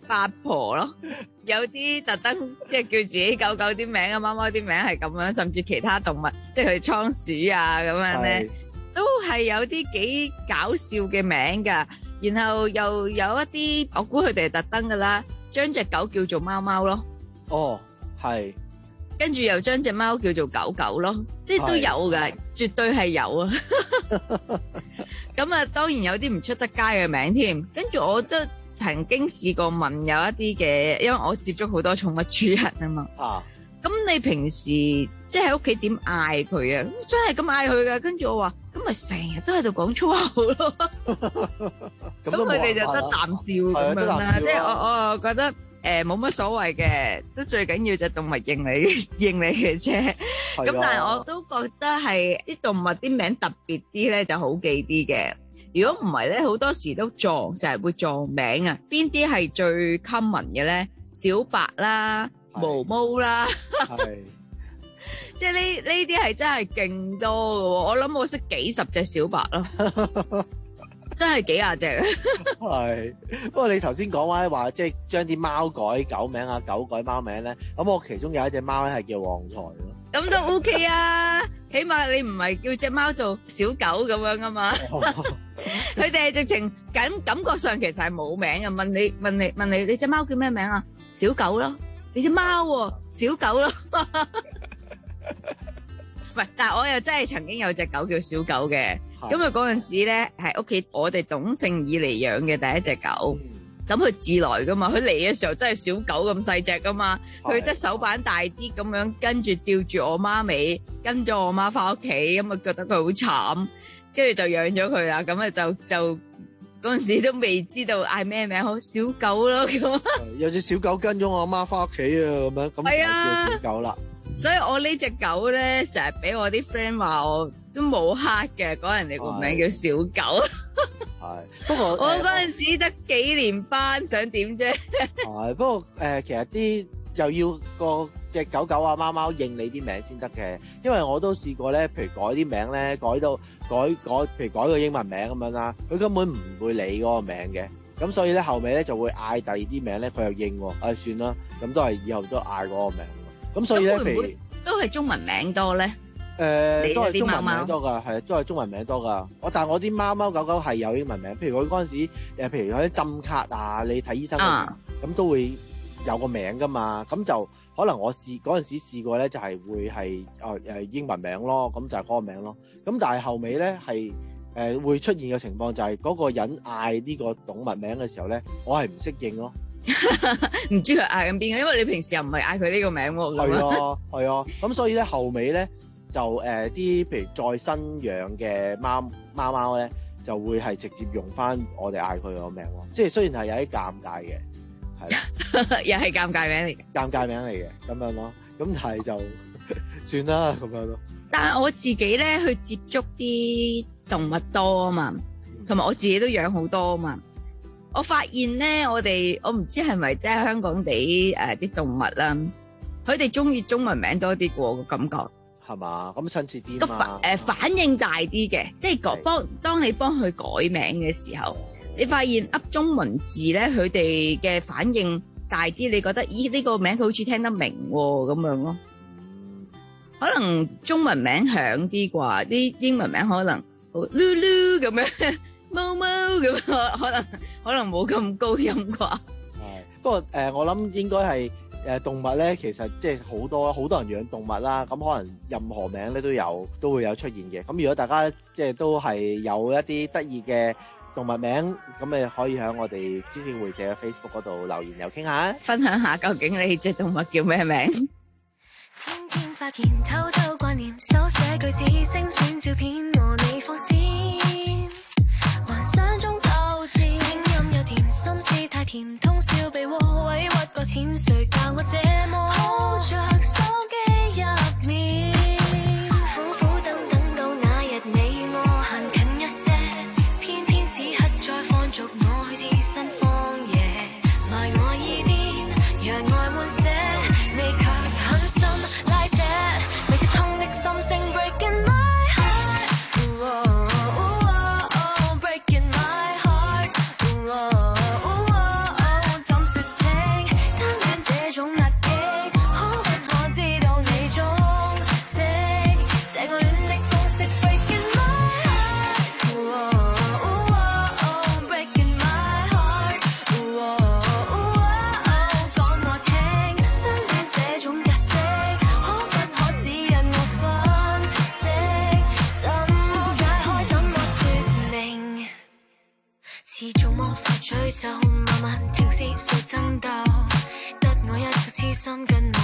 八婆咯，有啲特登即係叫自己狗狗啲名啊，貓貓啲名係咁樣，甚至其他動物，即係佢倉鼠啊咁樣咧，都係有啲幾搞笑嘅名㗎。然後又有一啲，我估佢哋係特登㗎啦，將隻狗叫做貓貓咯。 哦，係。 跟住又將隻貓叫做狗狗咯，即係都有㗎，絕對係有啊。咁啊，當然有啲唔出得街嘅名添。跟住我都曾經試過問有一啲嘅，因為我接觸好多寵物主人啊嘛。啊。咁你平時即係喺屋企點嗌佢啊？真係咁嗌佢㗎。跟住我話，咁咪成日都喺度講粗口咯。咁佢哋就得啖笑咁樣啦。即係我我又覺得。誒冇乜所謂嘅，都最緊要隻動物認你認你嘅啫。咁但係我都覺得係啲動物啲名特別啲咧就好記啲嘅。如果唔係咧，好多時都撞，成日會撞名啊。邊啲係最 common 嘅咧？小白啦，毛毛啦，即係呢呢啲係真係勁多嘅喎。我諗我識幾十隻小白咯。真係幾廿隻係，不過你頭先講話話，即係將啲貓改狗名啊，狗改貓名咧。咁我其中有一隻貓咧係叫旺財咯。 咁都 OK 啊，起碼你唔係叫隻貓做小狗咁樣噶嘛。佢哋係直情感感覺上其實係冇名嘅。問你問你問你，你隻貓叫咩名啊？小狗咯。你隻貓喎，小狗咯。唔係，但係我又真係曾經有隻狗叫小狗嘅。咁啊嗰陣時咧，係屋企我哋懂性以嚟養嘅第一隻狗。咁佢自來噶嘛，佢嚟嘅時候真係小狗咁細隻噶嘛，佢得手板大啲咁樣，跟住吊住我媽尾，跟咗我媽翻屋企，咁啊覺得佢好慘，跟住就養咗佢啦。咁啊就就嗰陣時都未知道嗌咩名好，小狗咯咁。 有隻小狗跟咗我阿媽翻屋企啊，咁樣咁就叫小狗啦。 所以我呢隻狗咧，成日俾我啲 friend 話我都冇黑嘅，講人哋個名叫小狗。 係，不過我嗰陣時得幾年班，想點啫？ 係，不過誒，其實啲又要個隻狗狗啊、貓貓認你啲名先得嘅，因為我都試過咧，譬如改啲名咧，改到改改，譬如改個英文名咁樣啦，佢根本唔會理嗰個名嘅，咁所以咧後尾咧就會嗌第二啲名咧，佢又認喎，唉算啦，咁都係以後都嗌嗰個名。咁所以咧，譬如都係中文名多咧。 誒，都係中文名多㗎，係都係中文名多㗎。我但係我啲貓貓狗狗係有英文名，譬如我嗰陣時誒，譬如嗰啲針卡啊，你睇醫生嗰時，咁都會有個名㗎嘛。咁就可能我試嗰陣時試過咧，就係會係誒誒英文名咯，咁就係嗰個名咯。咁但係後尾咧係誒會出現嘅情況就係嗰個人嗌呢個動物名嘅時候咧，我係唔識應咯。 唔知佢嗌緊邊個，因為你平時又唔係嗌佢呢個名喎。 係啊，係啊，咁所以咧後尾咧就誒啲、呃、譬如再新養嘅貓貓貓咧，就會係直接用翻我哋嗌佢個名喎。即係雖然係有啲尷尬嘅，係啦， 又係尷尬名嚟嘅， 尷尬名嚟嘅咁樣咯。咁但係就算啦咁樣咯。 但係我自己咧去接觸啲動物多啊嘛，同埋我自己都養好多啊嘛。我發現咧，我哋我唔知係咪即係香港地誒啲動物啦，佢哋中意中文名多啲個感覺， 係嘛？咁親切啲嘛？ 誒反應大啲嘅，即係幫當你幫佢改名嘅時候，你發現噏中文字咧，佢哋嘅反應大啲，你覺得咦呢個名佢好似聽得明喎咁樣咯。可能中文名響啲啩，啲英文名可能好嚕嚕咁樣。貓貓咁可能可能冇咁高音啩。係， 不過誒、呃，我諗應該係誒動物咧，其實即係好多好多人養動物啦。咁可能任何名咧都有都會有出現嘅。咁如果大家即係都係有一啲得意嘅動物名，咁你可以喺我哋知識會社嘅 Facebook 嗰度留言又傾下， 分享下究竟你隻動物叫咩名？ 天天發現偷偷掛念，手寫句子，精選照片和你放閃。幻想中鬥志，聲音又甜，心思太甜，通宵被窩委屈過淺，誰教我這麼抱着手機入面，苦苦等等到那日你與我行近一些，偏偏此刻再放逐我去置身荒野，來我耳邊讓愛滿瀉，你卻狠心拉扯，未接痛的心聲 breaking my heart。breaking my heart，怎說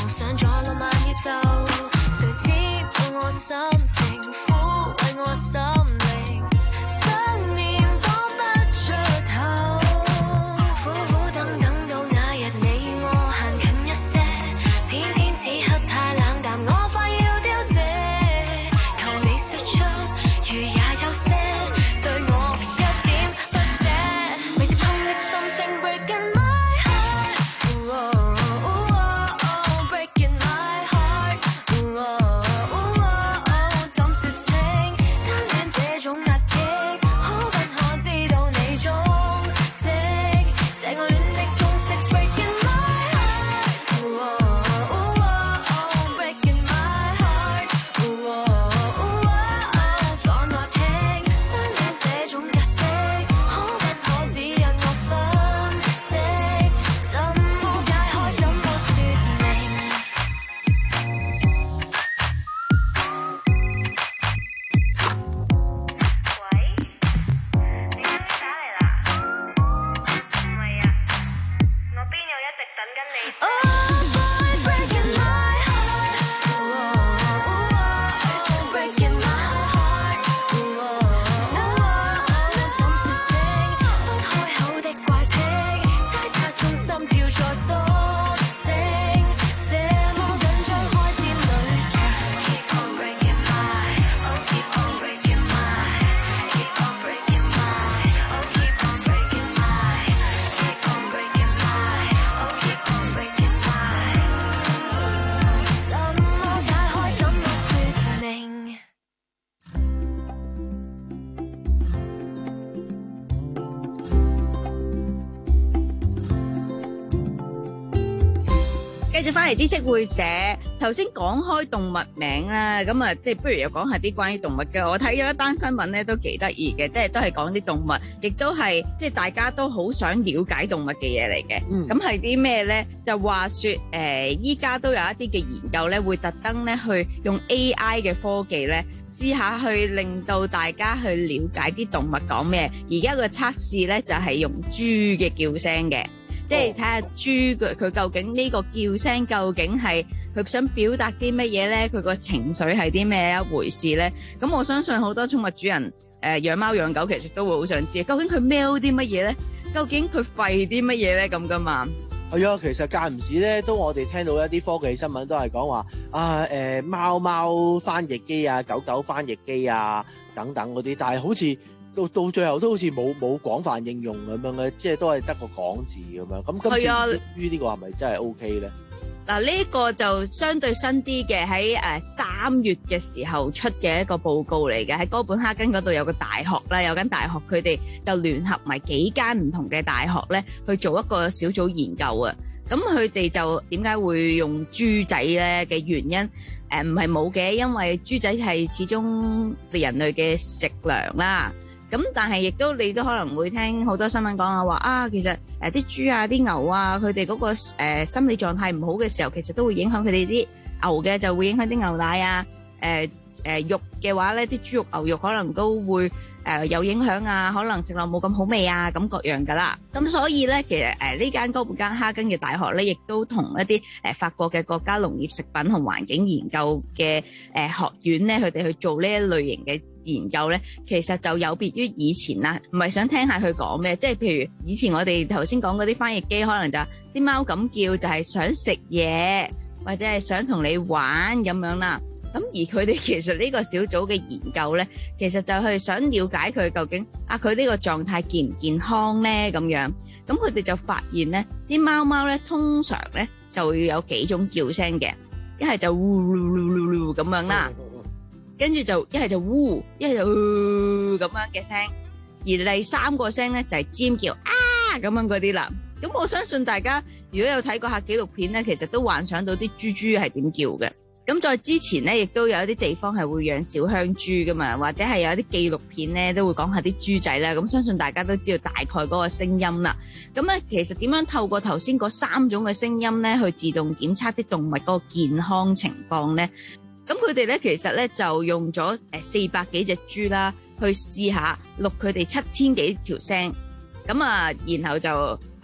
夢想咗浪漫宇宙，誰知道我心情撫慰我心靈，想念講不出口，苦苦等等到那日你我行近一些，偏偏此刻太冷淡，我快要凋謝，求你說出如也有些對我一點不捨，未接通的心聲 breaking my heart，oh, oh, oh, oh, breaking my heart，oh, oh, oh, oh, 怎說清單戀這種壓抑，可不可知道你蹤跡，這愛戀的公式 breaking my heart，oh, oh, oh, oh, breaking my heart，oh, oh, oh, oh, 講我聽，相戀這種格式，可不可指引我分析，怎麼解開，怎麼說明。 繼續翻嚟知識會社，頭先講開動物名啦，咁啊，即係不如又講下啲關於動物嘅。我睇咗一單新聞咧，都幾得意嘅，即係都係講啲動物，亦都係即係大家都好想了解動物嘅嘢嚟嘅。咁係啲咩咧？就話説誒，依家都有一啲嘅研究咧，會特登咧去用 A I 嘅科技咧，試下去令到大家去了解啲動物講咩。而家個測試咧就係用豬嘅叫聲嘅。即係睇下豬佢佢究竟呢個叫聲究竟係佢想表達啲乜嘢咧？佢個情緒係啲咩一回事咧？咁我相信好多寵物主人誒、呃、養貓養狗其實都會好想知，究竟佢喵啲乜嘢咧？究竟佢吠啲乜嘢咧？咁噶嘛？ 係啊，其實間唔時咧，都我哋聽到一啲科技新聞都係講話啊誒貓貓翻譯機啊、狗狗翻譯機啊等等嗰啲，但係好似到到最後都好似冇冇廣泛應用咁樣嘅，即係都係得個講字咁樣。咁今次於呢個係咪真係 O K 咧？ 嗱，呢個就相對新啲嘅，喺誒三月嘅時候出嘅一個報告嚟嘅，喺哥本哈根嗰度有個大學啦，有間大學佢哋就聯合埋幾間唔同嘅大學咧，去做一個小組研究啊。咁佢哋就點解會用豬仔咧嘅原因？誒唔係冇嘅，因為豬仔係始終人類嘅食糧啦。咁但係亦都你都可能會聽好多新聞講啊，話啊其實誒啲豬啊啲牛啊佢哋嗰個誒、呃、心理狀態唔好嘅時候，其實都會影響佢哋啲牛嘅就會影響啲牛奶啊，誒、呃、誒、呃、肉嘅話咧啲豬肉牛肉可能都會誒、呃、有影響啊，可能食落冇咁好味啊，咁各樣噶啦。咁所以咧其實誒呢間哥本哈根嘅大學咧，亦都同一啲誒、呃、法國嘅國家農業食品同環境研究嘅誒、呃、學院咧，佢哋去做呢一類型嘅研究咧，其實就有別於以前啦，唔係想聽下佢講咩，即係譬如以前我哋頭先講嗰啲翻譯機，可能就啲貓咁叫就係想食嘢，或者係想同你玩咁樣啦。咁而佢哋其實呢個小組嘅研究咧，其實就係想了解佢究竟啊佢呢個狀態健唔健康咧咁樣。咁佢哋就發現咧，啲貓貓咧通常咧就會有幾種叫聲嘅，一係就呼嚕嚕嚕嚕咁樣啦。跟住就一係就嗚，一係就咁樣嘅聲，而第三個聲咧就係尖叫啊咁樣嗰啲啦。咁我相信大家如果有睇過下紀錄片咧，其實都幻想到啲豬豬係點叫嘅。咁在之前咧，亦都有一啲地方係會養小香豬噶嘛，或者係有一啲紀錄片咧都會講下啲豬仔啦。咁相信大家都知道大概嗰個聲音啦。咁咧其實點樣透過頭先嗰三種嘅聲音咧，去自動檢測啲動物嗰個健康情況咧？咁佢哋咧其實咧就用咗誒四百幾隻豬啦，去試下錄佢哋七千幾條聲，咁啊，然後就去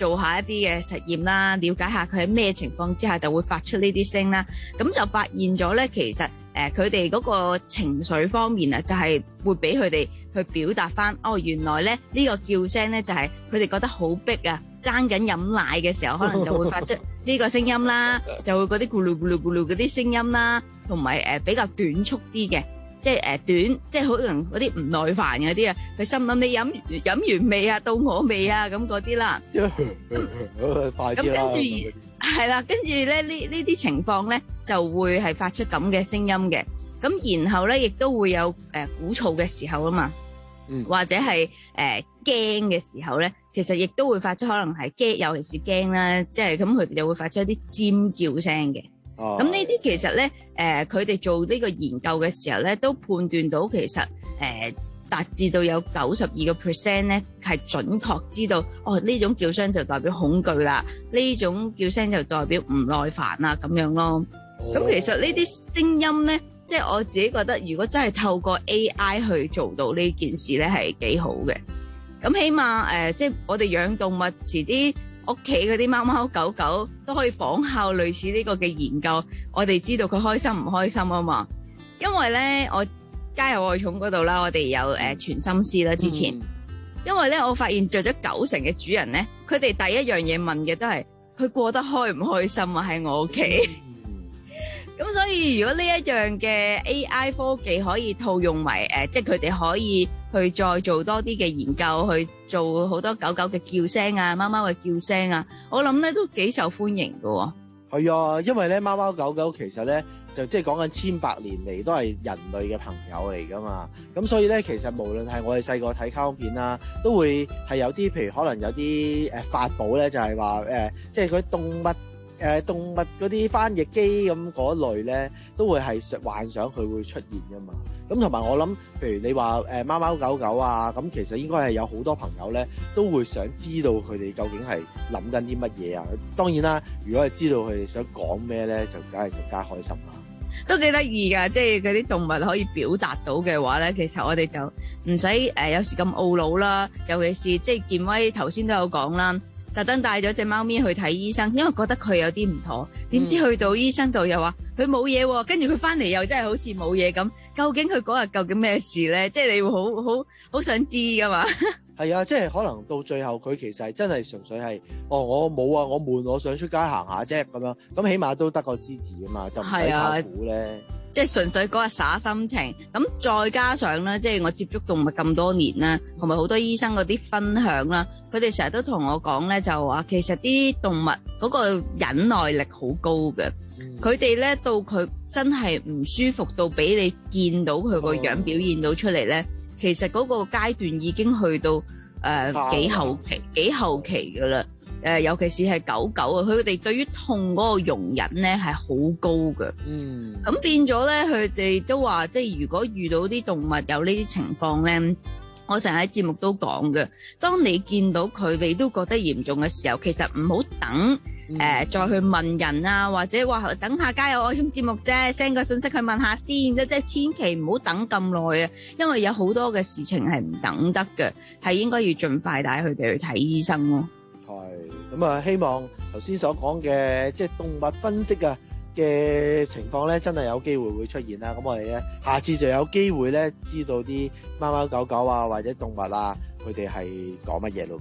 做下一啲嘅實驗啦，了解下佢喺咩情況之下就會發出呢啲聲啦。咁就發現咗咧，其實誒佢哋嗰個情緒方面啊，就係、是、會俾佢哋去表達翻，哦原來咧呢、這個叫聲咧就係佢哋覺得好逼啊，爭緊飲奶嘅時候，可能就會發出呢個聲音啦，就會嗰啲咕嚕咕嚕咕嚕嗰啲聲音啦，同埋誒比較短促啲嘅。即係誒短，即係可能嗰啲唔耐煩嗰啲啊，佢心諗你飲飲完未啊，到我未啊咁嗰啲啦。 快啲啦！咁跟住係啦，跟住咧呢呢啲情況咧就會係發出咁嘅聲音嘅。咁然後咧亦都會有誒鼓噪嘅時候啊嘛， 嗯、 或者係誒驚嘅時候咧，其實亦都會發出可能係驚，尤其是驚啦，即係咁佢哋就會發出一啲尖叫聲嘅。咁呢啲其實咧，誒佢哋做呢個研究嘅時候咧，都判斷到其實誒、呃、達至到有九十二個 percent 咧係準確知道，哦呢種叫聲就代表恐懼啦，呢種叫聲就代表唔耐煩啦咁樣咯。咁、哦、其實呢啲聲音咧，即係我自己覺得，如果真係透過 A I 去做到呢件事咧，係幾好嘅。咁起碼誒、呃，即係我哋養動物，遲啲屋企嗰啲貓貓狗狗都可以仿效類似呢個嘅研究，我哋知道佢開心唔開心啊嘛。因為咧，我家有愛寵嗰度啦，我哋有誒全心思啦之前，嗯、因為咧我發現着咗九成嘅主人咧，佢哋第一樣嘢問嘅都係佢過得開唔開心啊喺我屋企。咁、嗯、所以如果呢一樣嘅 A I 科技可以套用為誒、呃，即係佢哋可以去再做多啲嘅研究，去做好多狗狗嘅叫聲啊，貓貓嘅叫聲啊，我諗咧都幾受歡迎噶、哦。 係啊，因為咧貓貓狗狗其實咧就即係講緊千百年嚟都係人類嘅朋友嚟噶嘛。咁所以咧，其實無論係我哋細個睇卡通片啦，都會係有啲譬如可能有啲誒法寶咧，就係話誒，即係嗰啲動物。誒、呃、動物嗰啲翻譯機咁嗰類咧，都會係幻想佢會出現噶嘛。咁同埋我諗，譬如你話誒貓貓狗狗啊，咁其實應該係有好多朋友咧，都會想知道佢哋究竟係諗緊啲乜嘢啊。當然啦，如果係知道佢哋想講咩咧，就梗係更加開心啦。 都幾得意㗎，即係嗰啲動物可以表達到嘅話咧，其實我哋就唔使誒有時咁懊惱啦。尤其是即係健威頭先都有講啦。特登帶咗隻貓咪去睇醫生，因為覺得佢有啲唔妥，點知去到醫生度又話佢冇嘢喎，跟住佢翻嚟又真係好似冇嘢咁。究竟佢嗰日究竟咩事咧？即係你會好好好想知噶嘛？ 係啊，即係可能到最後佢其實係真係純粹係，哦，我冇啊，我悶，我想出街行下啫咁樣，咁起碼都得個知字啊嘛，就唔使靠苦咧。 即係純粹嗰日耍心情，咁再加上咧，即係我接觸動物咁多年啦，同埋好多醫生嗰啲分享啦，佢哋成日都同我講咧，就話其實啲動物嗰個忍耐力好高嘅，佢哋咧到佢真係唔舒服到俾你見到佢個樣表現到出嚟咧，其實嗰個階段已經去到誒、呃、幾後期幾後期㗎啦。誒、呃，尤其是係狗狗啊，佢哋對於痛嗰個容忍咧係好高嘅。嗯，咁變咗咧，佢哋都話，即係如果遇到啲動物有呢啲情況咧，我成日喺節目都講嘅。當你見到佢哋都覺得嚴重嘅時候，其實唔好等誒、嗯呃、再去問人啊，或者話等下加油愛寵節目啫 ，send 個信息去問下先，即係千祈唔好等咁耐啊，因為有好多嘅事情係唔等得嘅，係應該要盡快帶佢哋去睇醫生咯。 係，咁啊，希望頭先所講嘅即係動物分析啊嘅情況咧，真係有機會會出現啦。咁我哋咧，下次就有機會咧，知道啲貓貓狗狗啊或者動物啊，佢哋係講乜嘢咯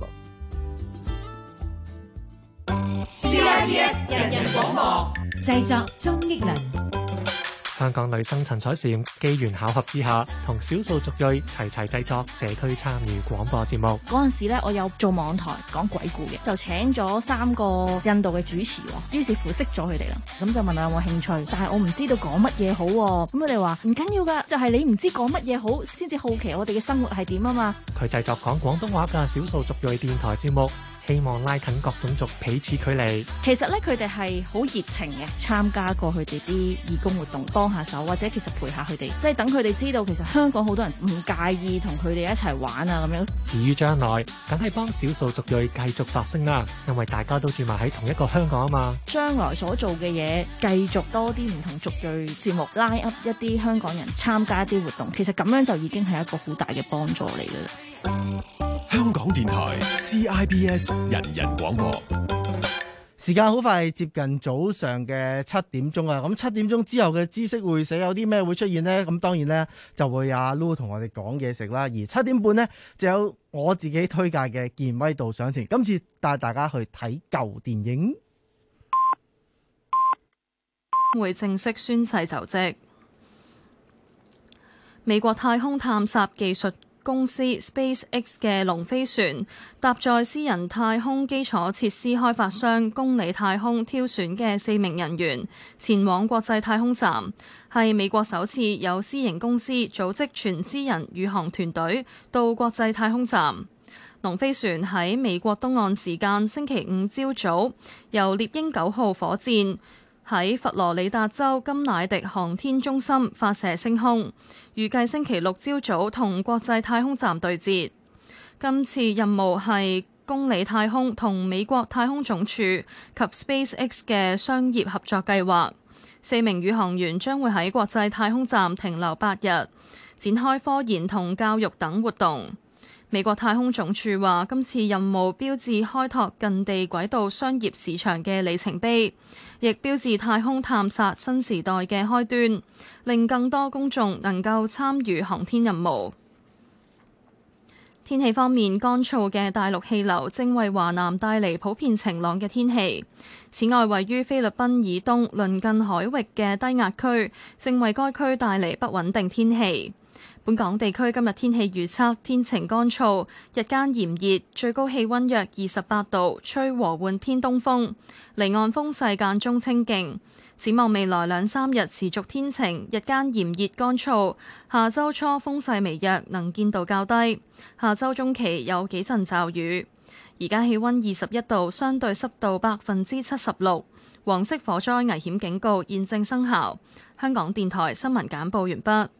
噃。 C I B S 人人廣播製作鍾益良。 香港女生陳彩嬋機緣巧合之下，同少數族裔齊齊製作社區參與廣播節目。 嗰陣時咧，我有做網台講鬼故嘅，就請咗三個印度嘅主持，於是乎識咗佢哋啦。咁就問我有冇興趣，但係我唔知道講乜嘢好。咁佢哋話唔緊要噶，就係你唔知講乜嘢好，先至好奇我哋嘅生活係點啊嘛。 佢製作講廣東話嘅少數族裔電台節目，希望拉近各種族彼此距離。 其實咧，佢哋係好熱情嘅，參加過佢哋啲義工活動，幫下手或者其實陪下佢哋，即係等佢哋知道其實香港好多人唔介意同佢哋一齊玩啊咁樣。 至於將來，梗係幫少數族裔繼續發聲啦，因為大家都住埋喺同一個香港啊嘛。 將來所做嘅嘢，繼續多啲唔同族裔節目，拉 up 一啲香港人參加一啲活動，其實咁樣就已經係一個好大嘅幫助嚟㗎啦。 香港電台 C I B S 人人廣播。 時間好快接近早上嘅七點鐘啊！咁七點鐘之後嘅知識會寫有啲咩會出現呢？咁當然呢，就會阿 Lu 同我哋講嘢食啦。而七點半呢，就有我自己推介嘅健威導賞團，今次帶大家去睇舊電影。 會正式宣誓就職。美國太空探索技術公司 SpaceX 嘅龍飛船搭載私人太空基礎設施開發商公里太空挑選嘅四名人員前往國際太空站，係美國首次有私營公司組織全私人宇航團隊到國際太空站。龍飛船喺美國東岸時間星期五朝早由獵鷹九號火箭喺佛羅里達州金乃迪航天中心發射升空，預計星期六朝早同國際太空站對接。今次任務係公里太空同美國太空總署及 SpaceX 嘅商業合作計劃。四名宇航員將會喺國際太空站停留八日，展開科研同教育等活動。美國太空總署話，今次任務標誌開拓近地軌道商業市場嘅里程碑，亦標誌太空探索新時代嘅開端，令更多公眾能夠參與航天任務。天氣方面，乾燥嘅大陸氣流正為華南帶嚟普遍晴朗嘅天氣。此外，位於菲律賓以東鄰近海域嘅低壓區正為該區帶嚟不穩定天氣。本港地區今日天氣預測，天晴乾燥，日間炎熱，最高氣溫約二十八度，吹和緩偏東風，離岸風勢間中清勁。展望未來兩三日持續天晴，日間炎熱乾燥，下周初風勢微弱，能見度較低，下周中期有幾陣驟雨。而家氣溫二十一度，相對濕度百分之七十六，黃色火災危險警告現正生效。香港電台新聞簡報完畢。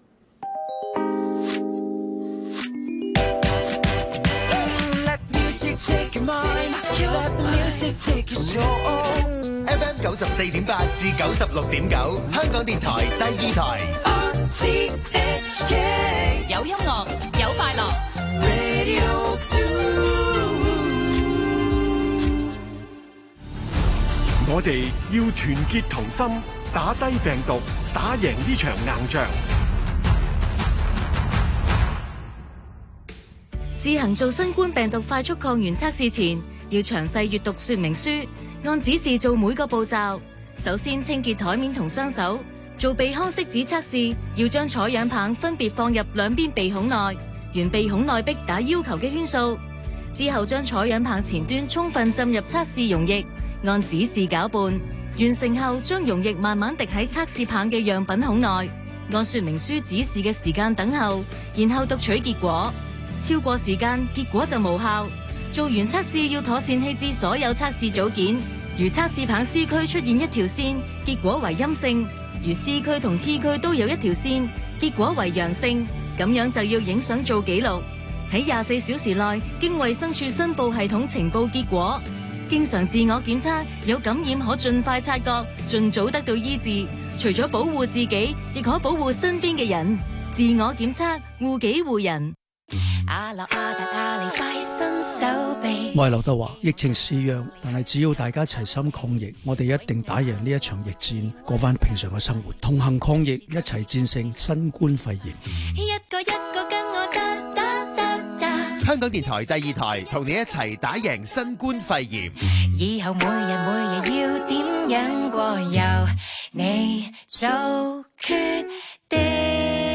F M 九十四點八至九十六點九，香港電台第二台。 有音樂，有快樂。 我哋要團結同心，打低病毒，打贏呢場硬仗。 自行做新冠病毒快速抗原測試前，要詳細閱讀說明書，按指示做每個步驟。首先清潔台面同雙手。做鼻腔拭子測試，要將採樣棒分別放入兩邊鼻孔內，沿鼻孔內壁打要求嘅圈數。之後將採樣棒前端充分浸入測試溶液，按指示攪拌。完成後，將溶液慢慢滴喺測試棒嘅樣品孔內，按說明書指示嘅時間等候，然後讀取結果。超過時間，結果就無效。做完測試要妥善棄置所有測試組件。如測試棒 C 區出現一條線，結果為陰性；如 C 區同 T 區都有一條線，結果為陽性。咁樣就要影相做記錄。喺廿四小時內經衛生署申報系統呈報結果。經常自我檢測，有感染可盡快察覺，盡早得到醫治。除咗保護自己，亦可保護身邊嘅人。自我檢測，護己護人。 我係劉德華，疫情肆虐，但係只要大家齊心抗疫，我哋一定打贏呢一場疫戰，過翻平常嘅生活，同行抗疫，一齊戰勝新冠肺炎。 一個一個跟我打打打打。 香港電台第二台同你一齊打贏新冠肺炎。 以後每日每日要點樣過，由你做決定。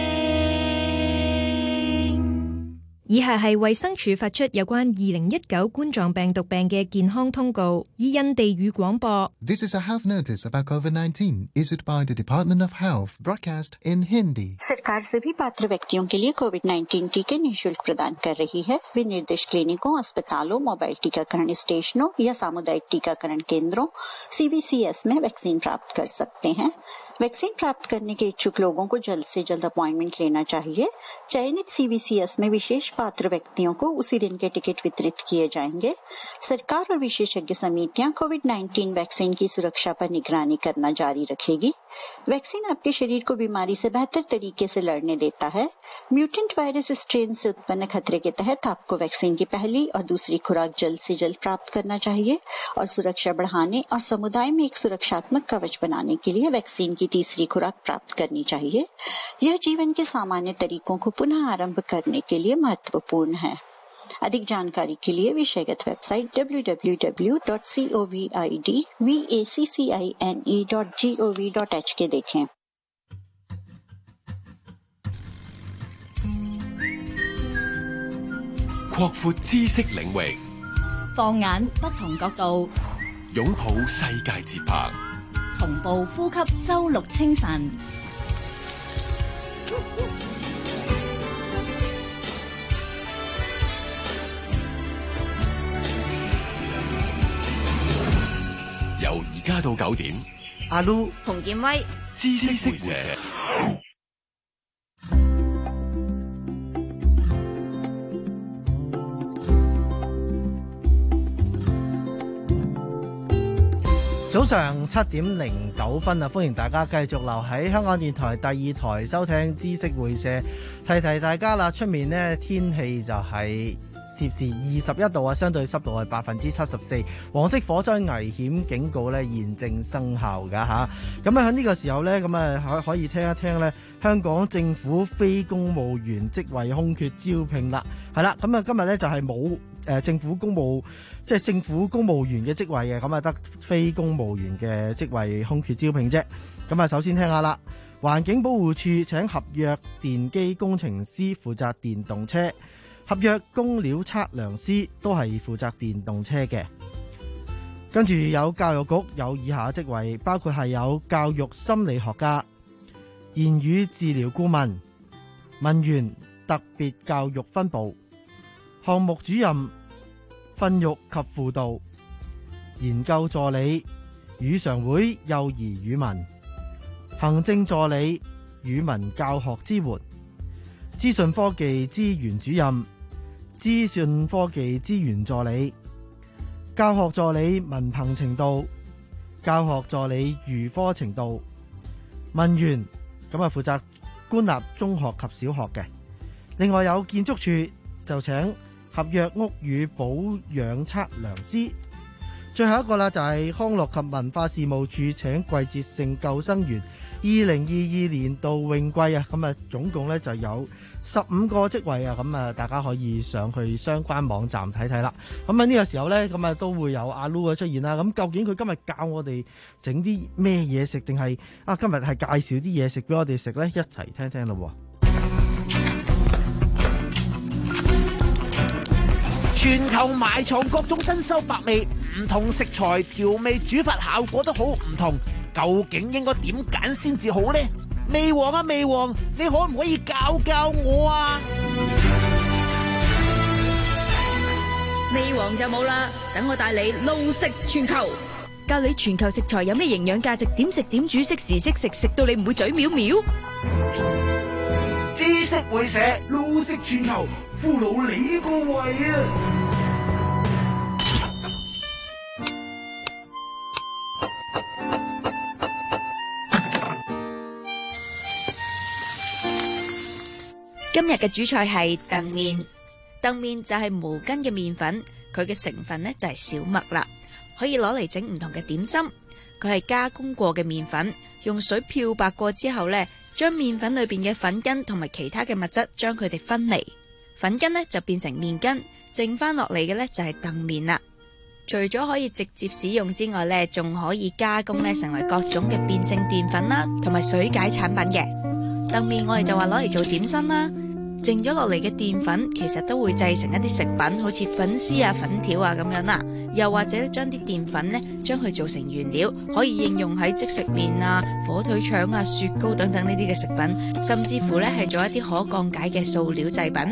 以下係衛生署發出有關二零一九冠狀病毒病嘅健康通告，以印地語廣播。 This is a health notice about COVID nineteen issued by the Department of Health, broadcast in Hindi. सरकार सभी पात्र व्यक्तियों के लिए Covid nineteen टीके निःशुल्क प्रदान कर रही है। वे निर्दिष्ट क्लिनिकों, अस्पतालों, मोबाइल टीकाकरण स्टेशनों या सामुदायिक टीकाकरण केंद्रों सीबीसीएस में वैक्सीन प्राप्त कर सकते हैं। वैक्सीन प्राप्त करने के इच्छुक लोगों को जल्द से जल्द अपॉइंटमेंट लेना चाहिए। चयनित सीबीसीएस में विशेष पात्र व्यक्तियों को उसी दिन के टिकट वितरित किए जाएंगे। सरकार और विशेषज्ञ समितियां कोविड नाइन्टीन वैक्सीन की सुरक्षा पर निगरानी करना जारी रखेगी। वैक्सीन आपके शरीर को बीमारी से बेहतर तरीके से लड़ने देता है। म्यूटेंट वायरस स्ट्रेन से उत्पन्न खतरे के तहत आपको वैक्सीन की पहली और दूसरी खुराक जल्द से जल्द प्राप्त करना चाहिए और सुरक्षा बढ़ाने और समुदाय में एक सुरक्षात्मक कवच बनाने के लिए वैक्सीन की तीसरी खुराक प्राप्त करनी चाहिए। यह जीवन के सामान्य तरीकों को पुनः आरंभ करने के लिए महत्वपूर्ण है। अधिक जानकारी के लिए विषयगत website W W W dot Covid dot gov dot H K देखें। 擴闊知識領域， 放眼不同角度， 擁抱世界節拍， 同步呼吸周六清晨。 由而家到九點， 阿 Lu、 洪建威， 知識會社。 早上七點零九分啊！歡迎大家繼續留喺香港電台第二台收聽知識會社。提提大家啦，出面呢天氣就係攝氏二十一度啊，相對濕度係百分之七十四，黃色火災危險警告咧現正生效噶吓。咁啊喺呢個時候咧，咁啊可可以聽一聽咧香港政府非公務員職位空缺招聘啦。係啦，咁啊今日咧就係冇誒政府公務即係政府公務員嘅職位嘅，咁啊得非公務員嘅職位空缺招聘啫。咁啊首先聽下啦，環境保護署請合約電機工程師負責電動車。合約工料測量師都係負責電動車嘅。跟住有教育局有以下職位，包括係有教育心理學家、言語治療顧問、文員特別教育分部、項目主任、訓育及輔導、研究助理、語常會幼兒語文、行政助理、語文教學支援、資訊科技資源主任、資訊科技資源助理、教學助理文憑程度、教學助理預科程度、文員咁啊負責官立中學及小學嘅。另外有建築署就請合約屋宇保養測量師。最後一個啦就係康樂及文化事務署請季節性救生員二零二二年度泳季啊，咁啊總共咧就有十五個職位啊，咁啊大家可以上去相關網站睇睇啦。咁啊呢個時候咧，咁啊都會有阿 Lu 嘅出現啦。咁究竟佢今日教我哋整啲咩嘢食，定係啊今日係介紹啲嘢食俾我哋食咧？一齊聽聽咯。 全球埋藏各種珍饈百味，唔同食材調味煮法效果都好唔同，究竟應該點揀先至好呢？味王啊味王，你可唔可以教教我啊？ 味王就冇啦，等我帶你撈食全球，教你全球食材有咩營養價值，點食點煮，適時適食，食到你唔會嘴藐藐。 知識會社撈食全球，俘虜你個胃啊！ 今日嘅主菜係澄麵，澄麵就係毛巾嘅麵粉，佢嘅成分呢就係小麥啦，可以攞嚟整唔同嘅點心。佢係加工過嘅麵粉，用水漂白過之後呢，將麵粉裏邊嘅粉筋同埋其他嘅物質將佢哋分離，粉筋呢就變成麵筋，剩翻落嚟嘅呢就係澄麵啦。除咗可以直接使用之外呢，仲可以加工呢成為各種嘅變性澱粉啦，同埋水解產品嘅。澄麵我哋就話攞嚟做點心啦。剩咗落嚟嘅澱粉其實都會製成一啲食品，好似粉絲啊、粉條啊咁樣啦。又或者將啲澱粉呢，將佢做成原料，可以應用喺即食麵啊、火腿腸啊、雪糕等等呢啲嘅食品，甚至乎呢係做一啲可降解嘅塑料製品。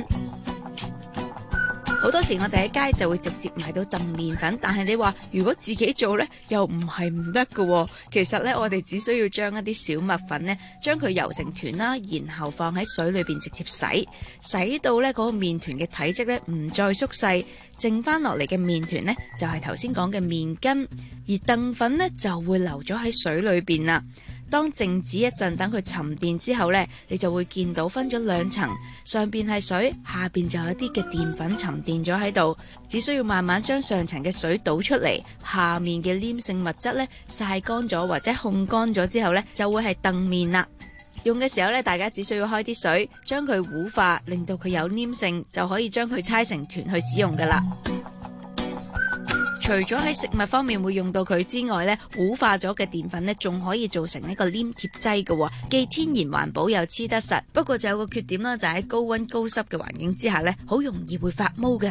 好多時我哋喺街就會直接買到澄麵粉，但係你話如果自己做呢，又唔係唔得㗎。其實呢，我哋只需要將一啲小麥粉呢，將佢揉成團啦，然後放喺水裏邊直接洗，洗到呢嗰個麵團嘅體積呢唔再縮細，剩翻落嚟嘅麵團呢，就係頭先講嘅麵筋，而澄粉呢就會留咗喺水裏邊啦。 當靜止一陣，等佢沉澱之後呢，你就會見到分咗兩層，上邊係水，下邊就有啲嘅澱粉沉澱咗喺度，只需要慢慢將上層嘅水倒出嚟，下面嘅黏性物質呢曬乾咗或者烘乾咗之後呢，就會係澄麵啦。用嘅時候咧，大家只需要開啲水，將佢糊化，令到佢有黏性，就可以將佢搓成團去使用噶啦。除咗喺食物方面會用到佢之外咧，糊化咗嘅澱粉咧，仲可以做成呢個黏貼劑嘅，既天然環保又黐得實。不過就有個缺點啦，就喺高溫高濕嘅環境之下咧，好容易會發毛嘅。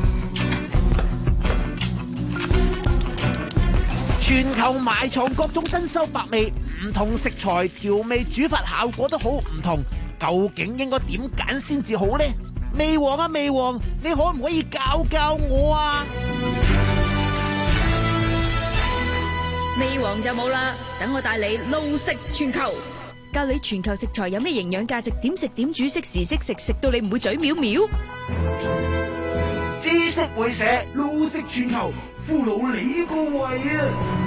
全球埋藏各種珍饈百味，唔同食材調味煮法效果都好唔同，究竟應該點揀先至好呢？味王啊味王，你可唔可以教教我啊？ 味王就冇啦，等我帶你路食全球，教你全球食材有咩營養價值，點食點煮，適時適食，食到你唔會嘴藐藐。 知識會社，路食全球，俘虜你個胃啊！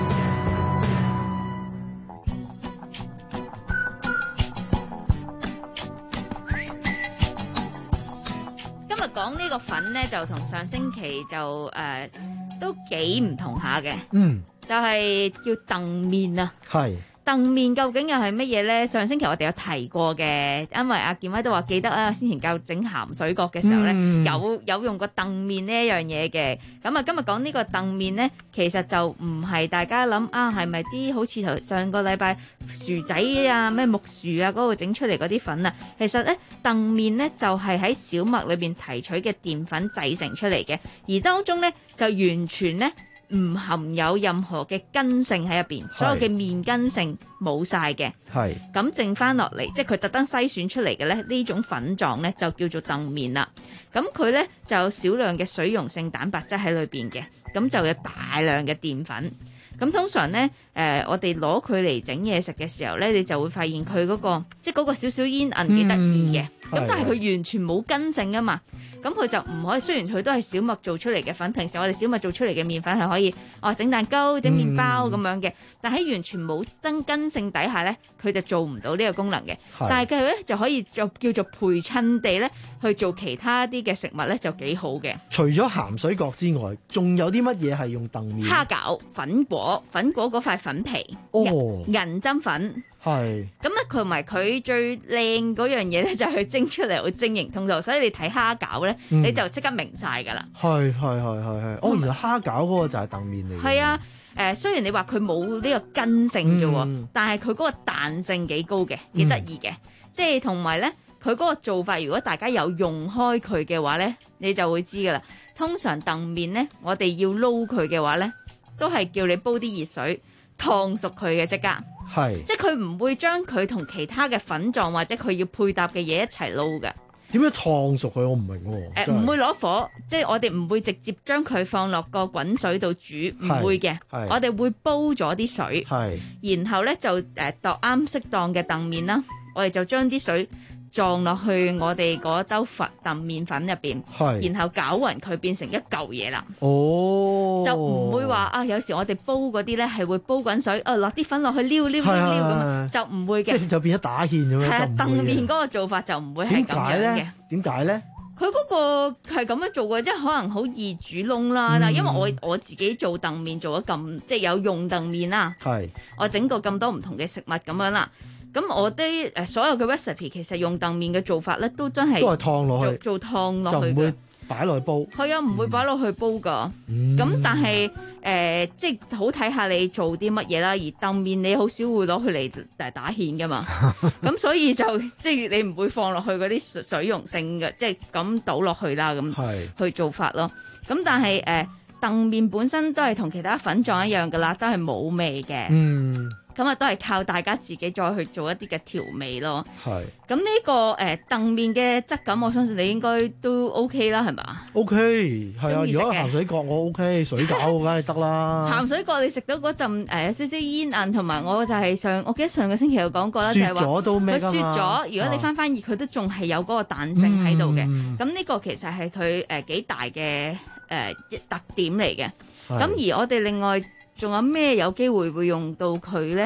今日講呢個粉呢，就同上星期就誒、呃、都幾唔同下嘅。 嗯， 就係叫澄麵啊。 係。 澄麵究竟又係乜嘢咧？上星期我哋有提過嘅，因為阿健威都話記得啊，先前教整鹹水角嘅時候咧、嗯，有有用過澄麵呢一樣嘢嘅。咁啊，今日講呢個澄麵咧，其實就唔係大家諗啊，係咪啲好似頭上個禮拜薯仔啊、咩木薯啊嗰度整出嚟嗰啲粉啊？其實咧，澄麵咧就係喺小麥裏邊提取嘅澱粉製成出嚟嘅，而當中咧就完全咧唔含有任何嘅根性喺入邊，所有嘅麵根性冇晒嘅。係咁剩翻落嚟，即係佢特登篩選出嚟嘅咧，呢種粉狀咧就叫做澄麵啦。咁佢咧就有少量嘅水溶性蛋白質喺裏邊嘅，咁就有大量嘅澱粉。咁通常咧，誒、呃、我哋攞佢嚟整嘢食嘅時候咧，你就會發現佢嗰、嗰個即係嗰個少少煙韌幾得意嘅。咁、嗯、但係佢完全冇根性㗎嘛。咁佢就唔可以，雖然佢都係小麥做出嚟嘅粉，平時我哋小麥做出嚟嘅麵粉係可以哦整蛋糕、整麵包咁樣嘅、嗯，但喺完全冇根根性底下咧，佢就做唔到呢個功能嘅。但係佢咧就可以就叫做陪襯地咧去做其他啲嘅食物咧，就幾好嘅。 除咗鹹水角之外，仲有啲乜嘢係用澄麵？ 蝦餃、粉果、粉果嗰塊粉皮、 哦、 銀針粉。 係咁咧，佢同埋佢最靚嗰樣嘢咧，就係佢蒸出嚟會晶瑩通透，所以你睇蝦餃咧、嗯，你就即刻明晒㗎啦。係係係係係，哦，原來蝦餃嗰個就係澄麵嚟嘅。係啊，誒、呃，雖然你話佢冇呢個根性啫喎、嗯，但係佢嗰個彈性幾高嘅，幾得意嘅。即係同埋咧，佢嗰個做法，如果大家有用開佢嘅話咧，你就會知㗎啦。通常澄麵咧，我哋要撈佢嘅話咧，都係叫你煲啲熱水燙熟佢嘅即刻。係，即係佢唔會將佢同其他嘅粉狀或者佢要配搭嘅嘢一齊撈嘅。 點樣燙熟佢？我唔明喎。誒、 呃，唔會攞火，即係我哋唔會直接將佢放落個滾水度煮，唔會嘅。我哋會煲咗啲水，然後咧就誒度啱適當嘅澄麵啦。我哋就將啲水撞落去我哋嗰兜粉澄麵粉入邊，然後攪勻佢變成一嚿嘢啦。哦，就唔會話啊！有時我哋煲嗰啲咧係會煲滾水，啊落啲粉落去撩撩撩撩咁，就唔會嘅。即係就變咗打芡咁樣。係啊， 澄麵嗰個做法就唔會係咁樣嘅。 點解咧？ 佢嗰個係咁樣做嘅，即係可能好易煮燶啦。但係因為我我自己做澄麵做咗咁，即係有用澄麵啦。係，我整過咁多唔同嘅食物咁樣啦。咁我啲誒所有嘅 recipe 其實用澄麵嘅做法咧，都真係都係燙落去， 做燙落去嘅， 就唔會擺落去煲。係啊，唔會擺落去煲噶。咁、嗯、但係誒、呃，即係好睇下你做啲乜嘢啦。而澄麵你好少會攞佢嚟誒打芡噶嘛。咁所以就即係你唔會放落去嗰啲水溶性嘅，即係咁倒落去啦。咁去做法咯。咁但係誒澄麵本身都係同其他粉狀一樣噶啦，都係冇味嘅。嗯。咁啊，都係靠大家自己再去做一啲嘅調味咯。係。咁呢、這個誒澄麵嘅質感，我相信你應該都 OK 啦，係咪 ？OK，係啊。如果鹹水角我 OK，水餃梗係得啦。 鹹水角你食到嗰陣誒有少少煙韌，同埋我就係上，我記得上個星期有講過啦，就係話佢雪咗，如果你翻翻熱，佢都仲係有嗰個彈性喺度嘅。咁、嗯、呢個其實係佢誒幾大嘅誒、呃、特點嚟嘅。咁而我哋另外仲有咩有機會會用到佢咧？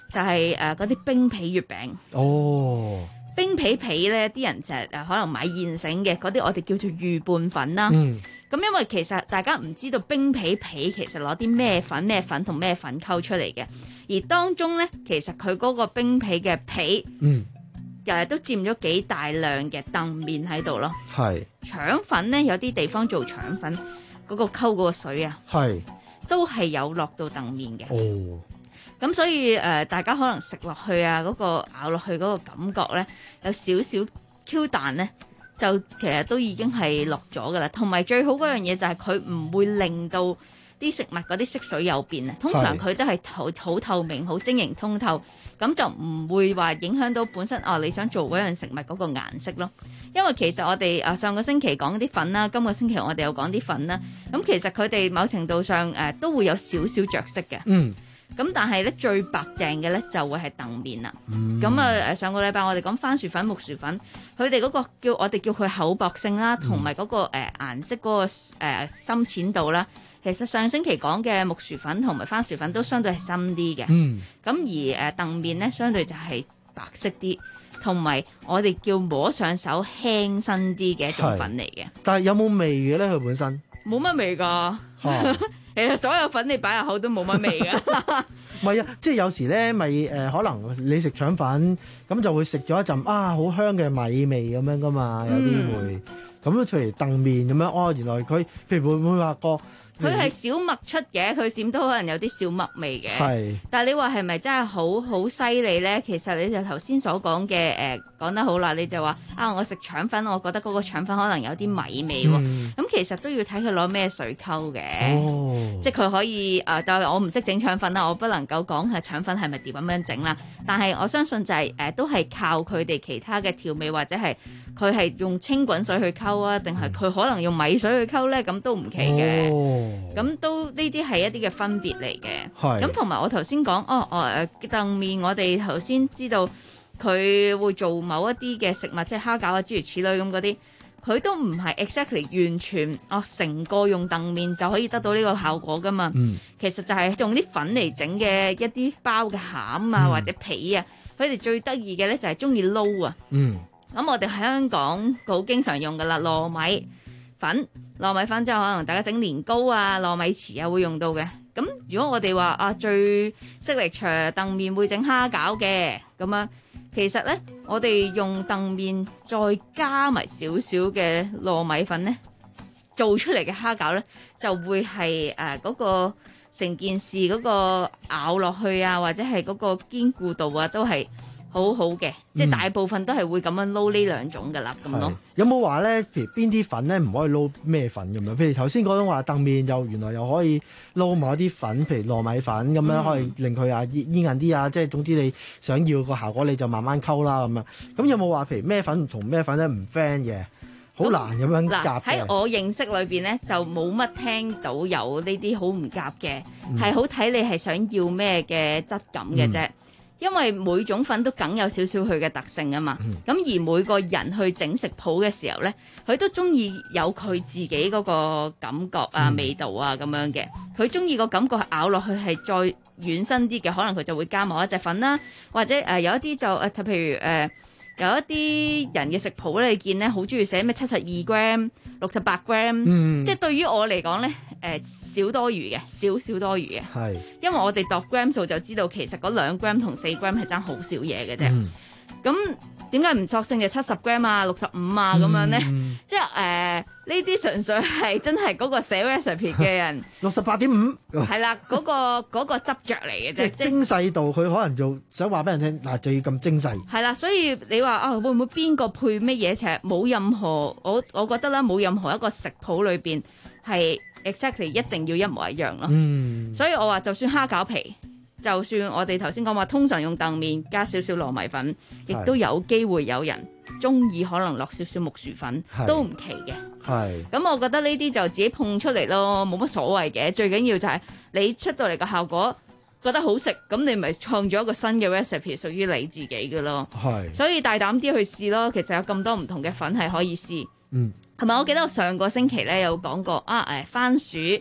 就係誒嗰啲冰皮月餅。 哦， 冰皮皮咧，啲人就係誒可能買現成嘅嗰啲，我哋叫做預拌粉啦。 嗯， 咁因為其實大家唔知道冰皮皮其實攞啲咩粉咩粉同咩粉溝出嚟嘅，而當中咧其實佢嗰個冰皮嘅皮， 嗯， 誒都佔咗幾大量嘅澄麵喺度咯。 係腸粉咧，有啲地方做腸粉嗰、嗰個溝嗰個水啊， 係都係有落到澄麵嘅。 哦。 咁所以誒、呃，大家可能食落去啊，嗰、那個咬落去嗰個感覺咧，有少少 Q 彈咧，就其實都已經係落咗噶啦。同埋最好嗰樣嘢就係佢唔會令到啲食物嗰啲色水有變啊。通常佢都係好好透明、好晶瑩通透，咁就唔會話影響到本身哦你想做嗰樣食物嗰個顏色咯。因為其實我哋啊上個星期講啲粉啦，今個星期我哋又講啲粉啦，咁其實佢哋某程度上誒、呃、都會有少少着色嘅。 嗯。 咁但係咧最白淨嘅咧就會係澄麵啦。咁啊誒上個禮拜我哋講番薯粉、木薯粉，佢哋嗰個叫我哋叫佢厚薄性啦，同埋嗰個誒顏、呃、色嗰、嗰個誒、呃、深淺度啦。其實上星期講嘅木薯粉同埋番薯粉都相對係深啲嘅。嗯。咁而誒澄麵咧相對就係白色啲，同埋我哋叫摸上手輕身啲嘅一種粉嚟嘅。 但係有冇味嘅咧？佢本身冇乜味㗎。其實所有粉你擺入口都冇乜味㗎。 唔係啊，即係有時咧，咪誒、呃、可能你食腸粉咁就會食咗一陣啊，好香嘅米味咁樣噶嘛，有啲會咁。譬如澄麵咁樣，哦，原來佢譬如會唔會話個佢係小麥出嘅，佢點都可能有啲小麥味嘅。 係， 但係你話係咪真係好好犀利咧？其實你就頭先所講嘅誒講得好啦，你就話啊，我食腸粉，我覺得嗰個腸粉可能有啲米味喎。咁、嗯、其實都要睇佢攞咩水溝嘅。哦，即係佢可以誒、呃，但係我唔識整腸粉啦，我不能夠講係腸粉係咪點咁樣整啦。但係我相信就係、是、誒、呃，都係靠佢哋其他嘅調味，或者係佢係用清滾水去溝啊，定係佢可能用米水去溝咧，咁都唔奇嘅。哦。咁都呢啲係一啲嘅分別嚟嘅，咁同埋我頭先講，哦哦誒澄麵，我哋頭先知道佢會做某一啲嘅食物，即係蝦餃啊諸如此類咁嗰啲，佢都唔係 exactly 完全哦成個用澄麵就可以得到呢個效果噶嘛。嗯、其實就係用啲粉嚟整嘅一啲包嘅餡啊、嗯、或者皮啊，佢哋最得意嘅咧就係中意撈啊。嗯，咁我哋喺香港好經常用噶啦，糯米粉。糯米粉之後可能大家整年糕啊、糯米糍啊會用到嘅。咁如果我哋話啊最識力長澄麵會整蝦餃嘅咁樣，其實咧我哋用澄麵再加埋少少嘅糯米粉咧，做出嚟嘅蝦餃咧就會係誒嗰個成件事嗰個咬落去啊，或者係嗰個堅固度啊都係好好嘅，即係大部分都係會咁樣撈呢兩種噶啦，咁咯。 有冇話咧？譬如邊啲粉咧唔可以撈咩粉咁樣？譬如頭先嗰種話澄麵又原來又可以撈某一啲粉，譬如糯米粉咁樣，嗯、可以令佢啊煙煙韌啲啊。即係總之你想要個效果，你就慢慢溝啦咁樣。咁有冇話譬如咩粉同咩粉咧唔 friend 嘅？好難咁樣夾嘅。 喺我認識裏邊咧，就冇乜聽到有呢啲好唔夾嘅，係、嗯、好睇你係想要咩嘅質感嘅啫。嗯因為每種粉都梗有少少佢嘅特性啊嘛，咁、嗯、而每個人去整食譜嘅時候咧，佢都中意有佢自己嗰個感覺啊、嗯、味道啊咁樣嘅，佢中意個感覺咬落去係再軟身啲嘅，可能佢就會加某一隻粉啦，或者誒、呃、有一啲就誒、呃、譬如誒。呃有一啲人嘅食譜咧，你見咧好中意寫咩七十二 gram、六十八 gram，嗯、即係對於我嚟講咧，誒、呃、少多餘嘅，少少多餘嘅。係，因為我哋度 gram 數就知道，其實嗰兩 gram 同四 gram 係爭好少嘢嘅啫。咁點解唔索性就七十 gram 啊、六十五啊咁樣咧？嗯、即係誒呢啲純粹係真係嗰個寫 recipe 嘅人六十八點五係啦，嗰、嗰個嗰、嗰個執着嚟嘅啫。即係精細度，佢可能就想話俾人聽，嗱就要咁精細。 係啦，所以你話啊，會唔會邊個配乜嘢？其實冇任何，我我覺得啦，冇任何一個食譜裏邊係 exactly 一定要一模一樣咯。嗯，所以我話就算蝦餃皮。就算我哋頭先講話，通常用澄麵加少少糯米粉，亦都有機會有人中意可能落少少木薯粉，都唔奇嘅。係，咁我覺得呢啲就自己碰出嚟咯，冇乜所謂嘅。最緊要就係你出到嚟嘅效果覺得好食，咁你咪創咗一個新嘅 recipe 屬於你自己嘅咯。係，所以大膽啲去試咯。其實有咁多唔同嘅粉係可以試。嗯，同埋我記得我上個星期咧有講過啊，誒番薯。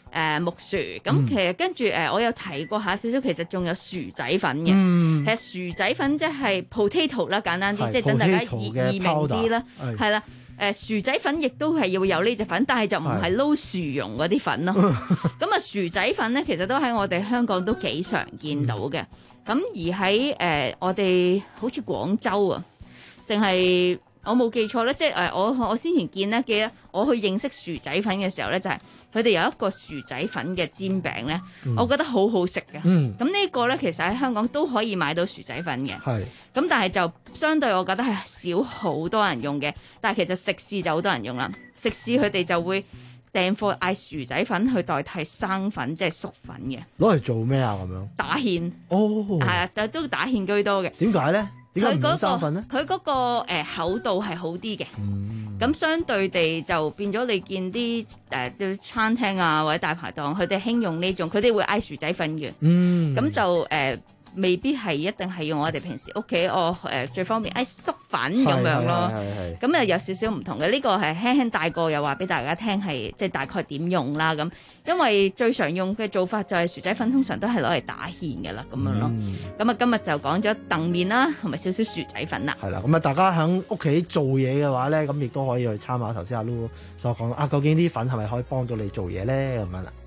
誒木薯，咁其實跟住誒我有提過下少少，其實仲有薯仔粉嘅。 嗯、 其實薯仔粉即係 potato 啦，簡單啲，即係等大家易易明啲啦，係啦。誒薯仔粉亦都係要有呢隻粉，但係就唔係撈薯蓉嗰啲粉咯。咁啊薯仔粉咧，其實都喺我哋香港都幾常見到嘅。咁、嗯、而喺誒、呃、我哋好似廣州啊，定係我冇記錯咧，即係誒我我先前見咧，記得我去認識薯仔粉嘅時候咧，就係佢哋有一個薯仔粉嘅煎餅咧，嗯、我覺得好好食嘅。咁、嗯、呢個咧其實喺香港都可以買到薯仔粉嘅。係。咁但係就相對我覺得係少好多人用嘅，但係其實食肆就好多人用啦。食肆佢哋就會訂貨嗌薯仔粉去代替生粉，即係粟粉嘅。 攞嚟做咩啊？咁樣打芡。哦。係啊，但係都打芡居多嘅。點解咧？佢嗰、嗰個佢嗰、嗰個、呃、厚度係好啲嘅，咁、嗯、相對地就變咗你見啲誒啲餐廳啊或者大排檔，佢哋興用呢種，佢哋會嗌薯仔粉嘅，咁、嗯、就誒。呃未必係一定係用我哋平時屋企我誒最方便誒粟粉咁樣咯，咁啊有少少唔同嘅，呢、呢個係輕輕帶過又話俾大家聽係即係大概點用啦咁，因為最常用嘅做法就係薯仔粉通常都係攞嚟打芡嘅啦咁樣咯，咁、嗯、啊今日就講咗燉麵啦，同埋少少薯仔粉啦。 係啦，咁啊大家喺屋企做嘢嘅話咧，咁亦都可以去參考頭先阿 Lu 所講啊，究竟啲粉係咪可以幫到你做嘢咧咁樣啦？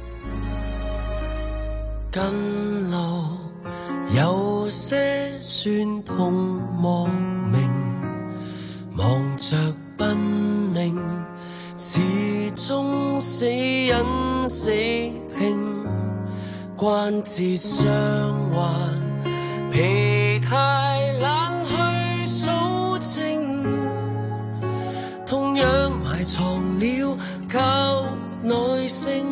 近路有些酸痛莫名，忙着奔命，始終死忍死拼，關節傷患，疲態懶去數清，同樣埋藏了靠耐性。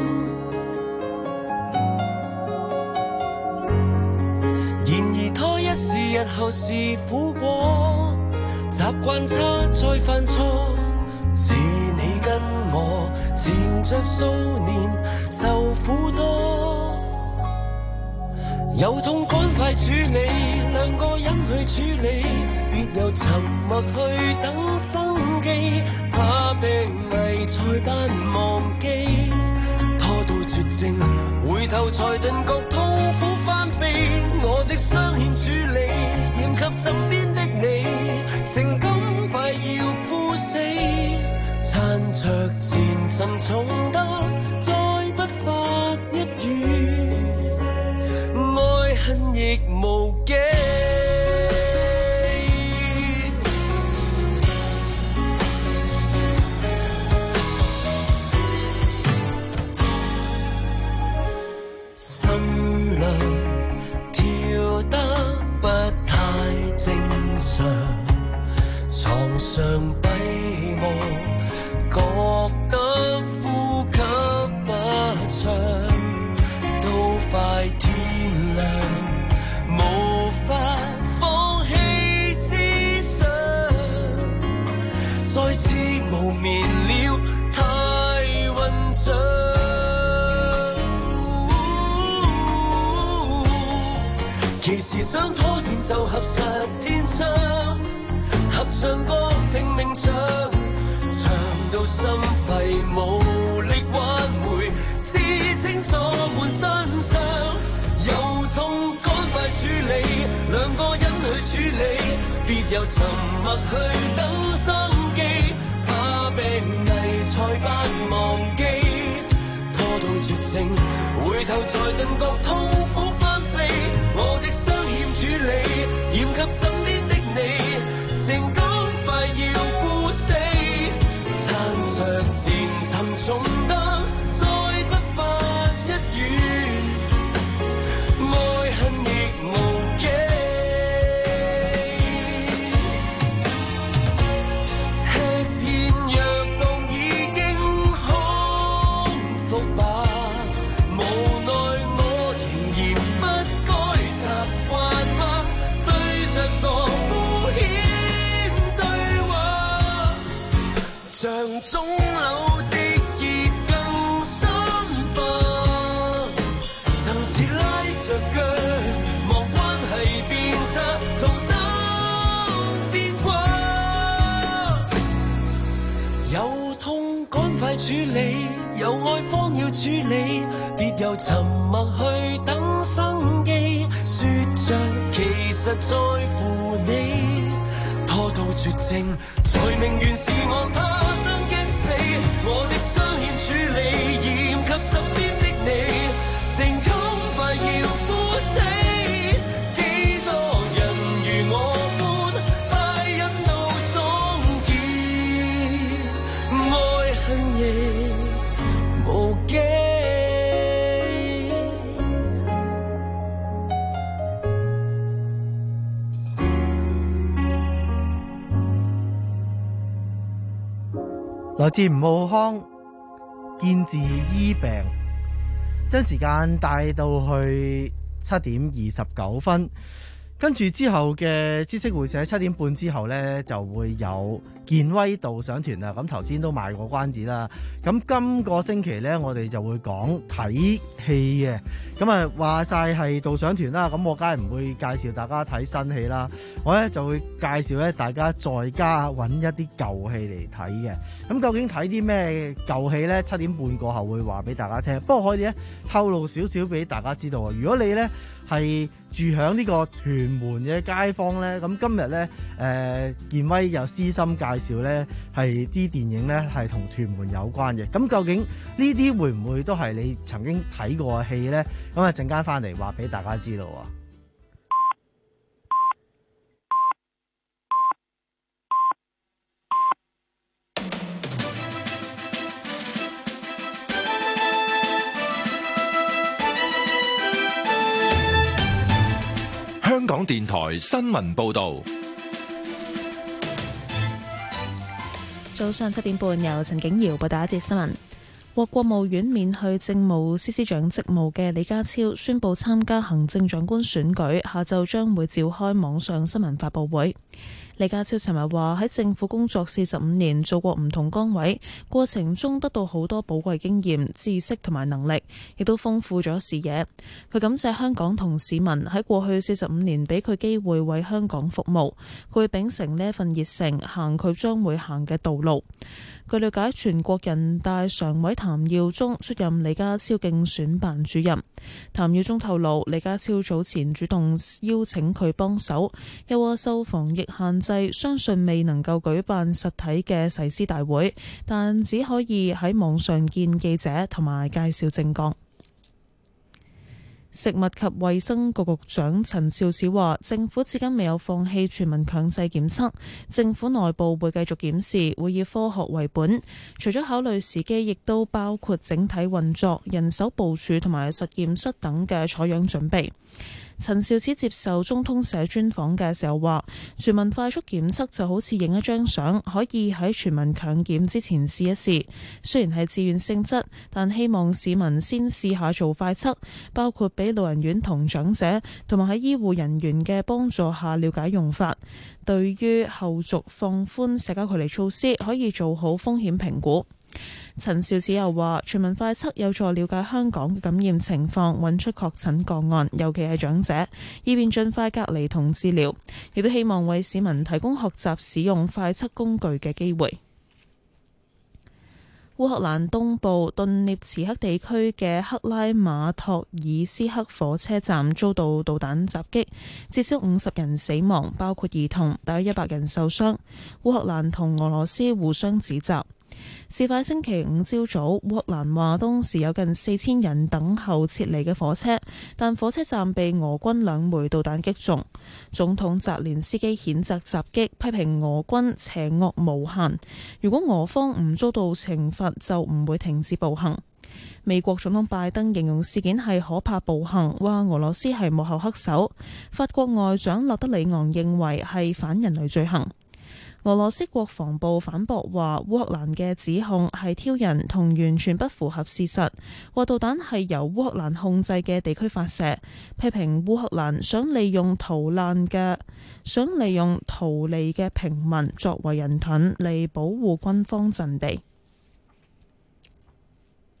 是日後是苦果，習慣差再犯錯，是你跟我纏着數年受苦多，有痛趕快處理，兩個人去處理，別由沉默去等生機，怕病危才扮忘記，拖到絕症回頭才頓覺痛苦翻飛，我的傷欠處理，厭及枕邊的你，情感快要枯死，殘着前塵重得再不發一語，愛恨亦無記。床上閉目，覺得呼吸不暢，都快天亮，無法放棄思想，再次無眠了，太混帳，其時想拖延就合實天窗，合唱歌拼命唱，唱到心肺無力挽回，知清楚滿身傷，有痛趕快處理，兩個人去處理，別由沉默去等生機，怕病危才不忘記，拖到絕症回頭才頓覺痛苦翻飛，我的傷欠處理，厭及枕邊的你，情感快要枯死，撐着前塵重得再不發一語，愛恨亦無記，吃片藥當已經康復吧，無奈我仍然不該習慣嗎，對着坐敷衍像腫瘤的結更深化，甚至拉着腳望關係變差，同等變卦，有痛趕快處理，有愛方要處處理，別由沉默去等生機。說着其實在乎你，拖到絕症，才明原是我他生驚死。我的雙眼處理，嚴及側邊的你，成功快要枯死。幾多人如我般，快忍到終結，愛恨亦無忌。 來自吳浩康，見字醫病，將時間帶到去七點二十九分，跟住之後嘅知識會社七點半之後呢，就會有健威導賞團啦。咁頭先都賣過關子啦。咁今個星期呢，我哋就會講睇戲嘅。咁啊話晒係導賞團啦，咁我梗係唔會介紹大家睇新戲啦。我呢就會介紹咧大家在家揾一啲舊戲嚟睇嘅。咁究竟睇啲咩舊戲呢？七點半過後會話俾大家聽。不過可以咧透露少少俾大家知道啊。如果你呢係住響呢個屯門嘅街坊呢，咁今日呢，誒、呃、健威有私心介紹呢係啲電影呢係同屯門有關嘅。咁究竟呢啲會唔會都係你曾經睇過嘅戲呢？咁啊陣間翻嚟話俾大家知道啊！ 香港電台新聞報道。 早上七點半，由陳景瑤報道一節新聞。獲國務院免去政務司司長職務嘅李家超宣布參加行政長官選舉，下晝將會召開網上新聞發佈會。李家超尋日話喺政府工作四十五年，做過唔同崗位，過程中得到好多寶貴經驗、知識同埋能力，亦都豐富咗視野。佢感謝香港同市民喺過去四十五年俾佢機會為香港服務，佢會秉承呢一份熱誠，行佢將會行嘅道路。據了解，全國人大常委譚耀宗出任李家超競選辦主任。譚耀宗透露，李家超早前主動邀請佢幫手，又話受防疫限制，相信未能夠舉辦實體嘅誓師大會，但只可以喺網上見記者同埋介紹政綱。食物及衛生局局長陳肇始話，政府至今未有放棄全民強制檢測，政府內部會繼續檢視，會以科學為本。除咗考慮時機，亦都包括整體運作、人手部署同埋實驗室等嘅採樣準備。陳肇始接受中通社專訪嘅時候話，全民快速檢測就好似影一張相，可以喺全民強檢之前試一試。雖然係自願性質，但希望市民先試下做快測，包括俾老人院同長者，同埋喺醫護人員嘅幫助下了解用法。對於後續放寬社交距離措施，可以做好風險評估。陳肇始又話，全民快測有助了解香港嘅感染情況，揾出確診個案，尤其係長者，以便盡快隔離同治療。亦都希望為市民提供學習使用快測工具嘅機會。烏克蘭東部頓涅茨克地區嘅克拉馬托爾斯克火車站遭到導彈襲擊，至少五十人死亡，包括兒童，大約一百人受傷。烏克蘭同俄羅斯互相指責。事發星期五朝早，烏克蘭話當時有近四千人等候撤離嘅火車，但火車站被俄軍兩枚導彈擊中。總統澤連斯基譴責襲擊，批評俄軍邪惡無限。如果俄方唔遭到懲罰，就唔會停止暴行。美國總統拜登形容事件係可怕暴行，話俄羅斯係幕後黑手。法國外長勒德里昂認為係反人類罪行。俄羅斯國防部反駁話，烏克蘭嘅指控係挑釁同完全不符合事實，話導彈係由烏克蘭控制嘅地區發射，批評烏克蘭想利用逃難嘅想利用逃離嘅平民作為人盾嚟保護軍方陣地。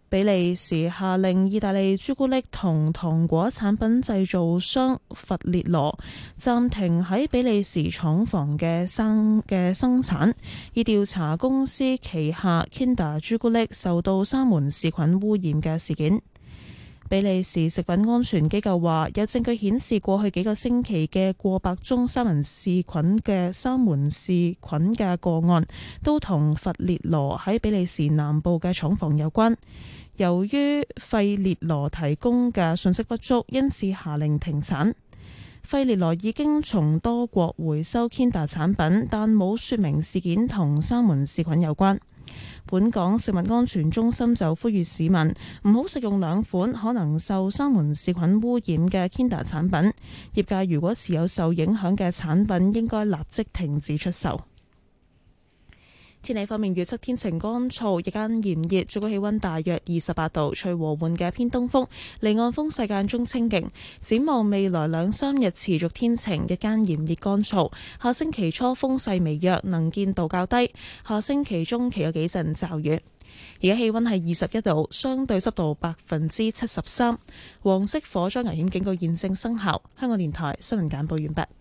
比利時下令意大利朱古力同糖果產品製造商弗列羅暫停喺比利時廠房嘅生嘅生產，以調查公司旗下 Kinder 朱古力受到沙門氏菌污染嘅事件。比利時食品安全機構話，有證據顯示過去幾個星期嘅過百宗沙門氏菌嘅沙門氏菌嘅個案，都同弗列羅喺比利時南部嘅廠房有關。由於費列羅提供嘅信息不足，因此下令停產。費列羅已經從多國回收 Kinder 產品，但冇說明事件同沙門氏菌有關。本港食物安全中心就呼籲市民唔好食用兩款可能受沙門氏菌污染嘅 Kinder 產品。業界如果持有受影響嘅產品，應該立即停止出售。天氣方面預測天晴乾燥，日間炎熱，最高氣溫大約二十八度，吹和緩嘅偏東風，離岸風勢間中清勁。展望未來兩三日持續天晴，日間炎熱乾燥。下星期初風勢微弱，能見度較低。下星期中期有幾陣驟雨。而家氣溫係二十一度，相對濕度百分之七十三。黃色火災危險警告現正生效。香港電台新聞簡報完畢。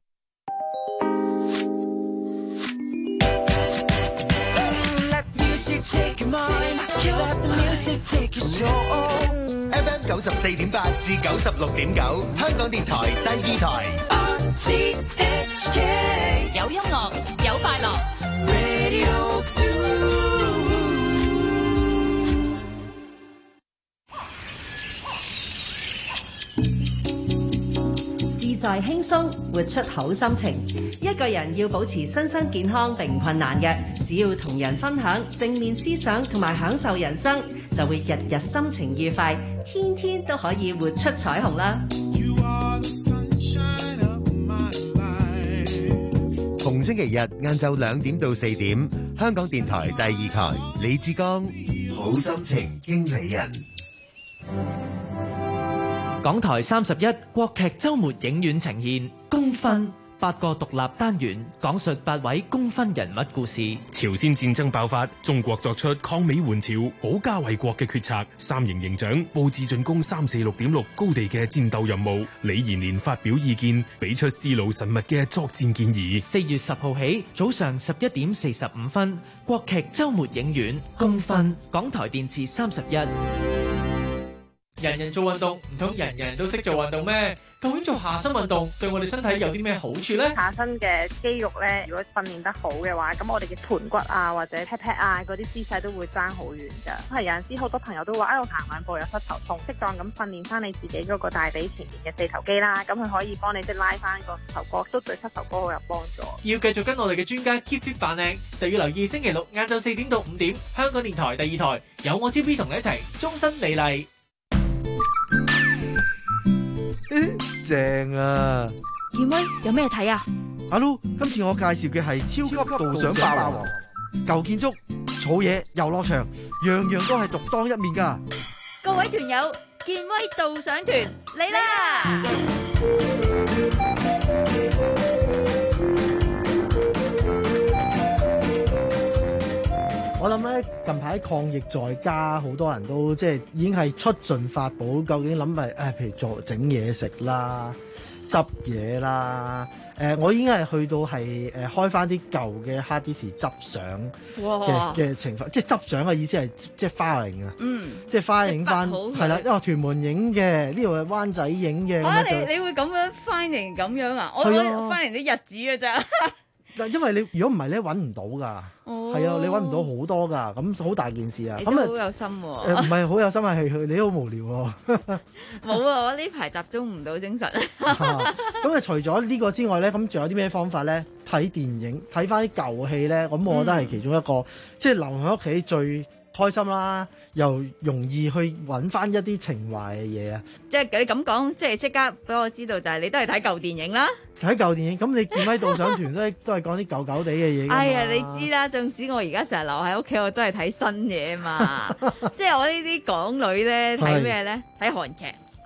F M 九十四點八至九十六點九，香港電台第二台。 有音樂，有快樂。 自在輕鬆，活出好心情。一個人要保持身心健康並唔困難嘅，只要同人分享正面思想同埋享受人生，就會日日心情愉快，天天都可以活出彩虹啦！ 逢星期日晏晝兩點到四點，香港電台第二台，李志剛，好心情經理人。 港台三十一國劇週末影院呈現《功勳》，八個獨立單元講述八位功勳人物故事。 朝鮮戰爭爆發，中國作出抗美援朝、保家衛國嘅決策，三營營長佈置進攻三四六點六高地嘅戰鬥任務。李延年發表意見，俾出思路神密嘅作戰建議。 四月十號起，早上十一點四十五分，國劇週末影院《功勳》，港台電視三十一。 人人做運動，唔通人人都識做運動咩？究竟做下身運動對我哋身體有啲咩好處呢？ 下身嘅肌肉咧，如果訓練得好嘅話，咁我哋嘅盤骨啊或者 pat pat 啊嗰啲姿勢都會爭好遠㗎。係有陣時好多朋友都話，啊我行兩步有膝頭痛，適當咁訓練翻你自己嗰個大髀前面嘅四頭肌啦，咁佢可以幫你即係拉翻個頭角，都對膝頭哥好有幫助。 要繼續跟我哋嘅專家 keep fit 扮靚，就要留意星期六晏晝四點到五點，香港電台第二台有我招 B 同你一齊終身美麗。 正啊！ 健威有咩睇啊？ 阿 Lu，今次我介紹嘅係超級導賞霸王，舊建築、草野、遊樂場，樣樣都係獨當一面噶。 各位團友，健威導賞團嚟啦！ 我諗咧，近排抗疫在家，好多人都即係已經係出盡法寶，究竟諗係誒，譬如做整嘢食啦、執嘢啦。誒、呃，我已經係去到係誒、呃、開翻啲舊嘅 hard disk 執相嘅嘅情況，即係執相嘅意思係即係 filing 啊， 嗯， 即係 filing 翻係啦，因為屯門影嘅，呢度係灣仔影嘅。 啊， 就你你會咁樣 filing 咁樣啊？我我 filing 啲日子嘅咋。 嗱，因為你如果唔係咧，揾唔到㗎，係、哦、啊，你揾唔到好多㗎，咁好大件事啊。 你都好有心喎、啊。 誒唔係好有心，係你都好無聊喎、啊。 冇啊，我呢排集中唔到精神。 咁啊，除咗呢個之外咧，咁仲有啲咩方法咧？睇電影，睇翻啲舊戲咧，咁我覺得係其中一個，嗯、即係留喺屋企最開心啦，又容易去揾翻一啲情懷嘅嘢啊！ 即係你咁講，即係即刻俾我知道，就係你都係睇舊電影啦。 睇舊電影，咁你健威導賞團都係都係講啲舊舊地嘅嘢。 哎呀，你知啦，縱使我而家成日留喺屋企，我都係睇新嘢嘛。即係我呢啲港女咧，睇咩咧？睇韓劇。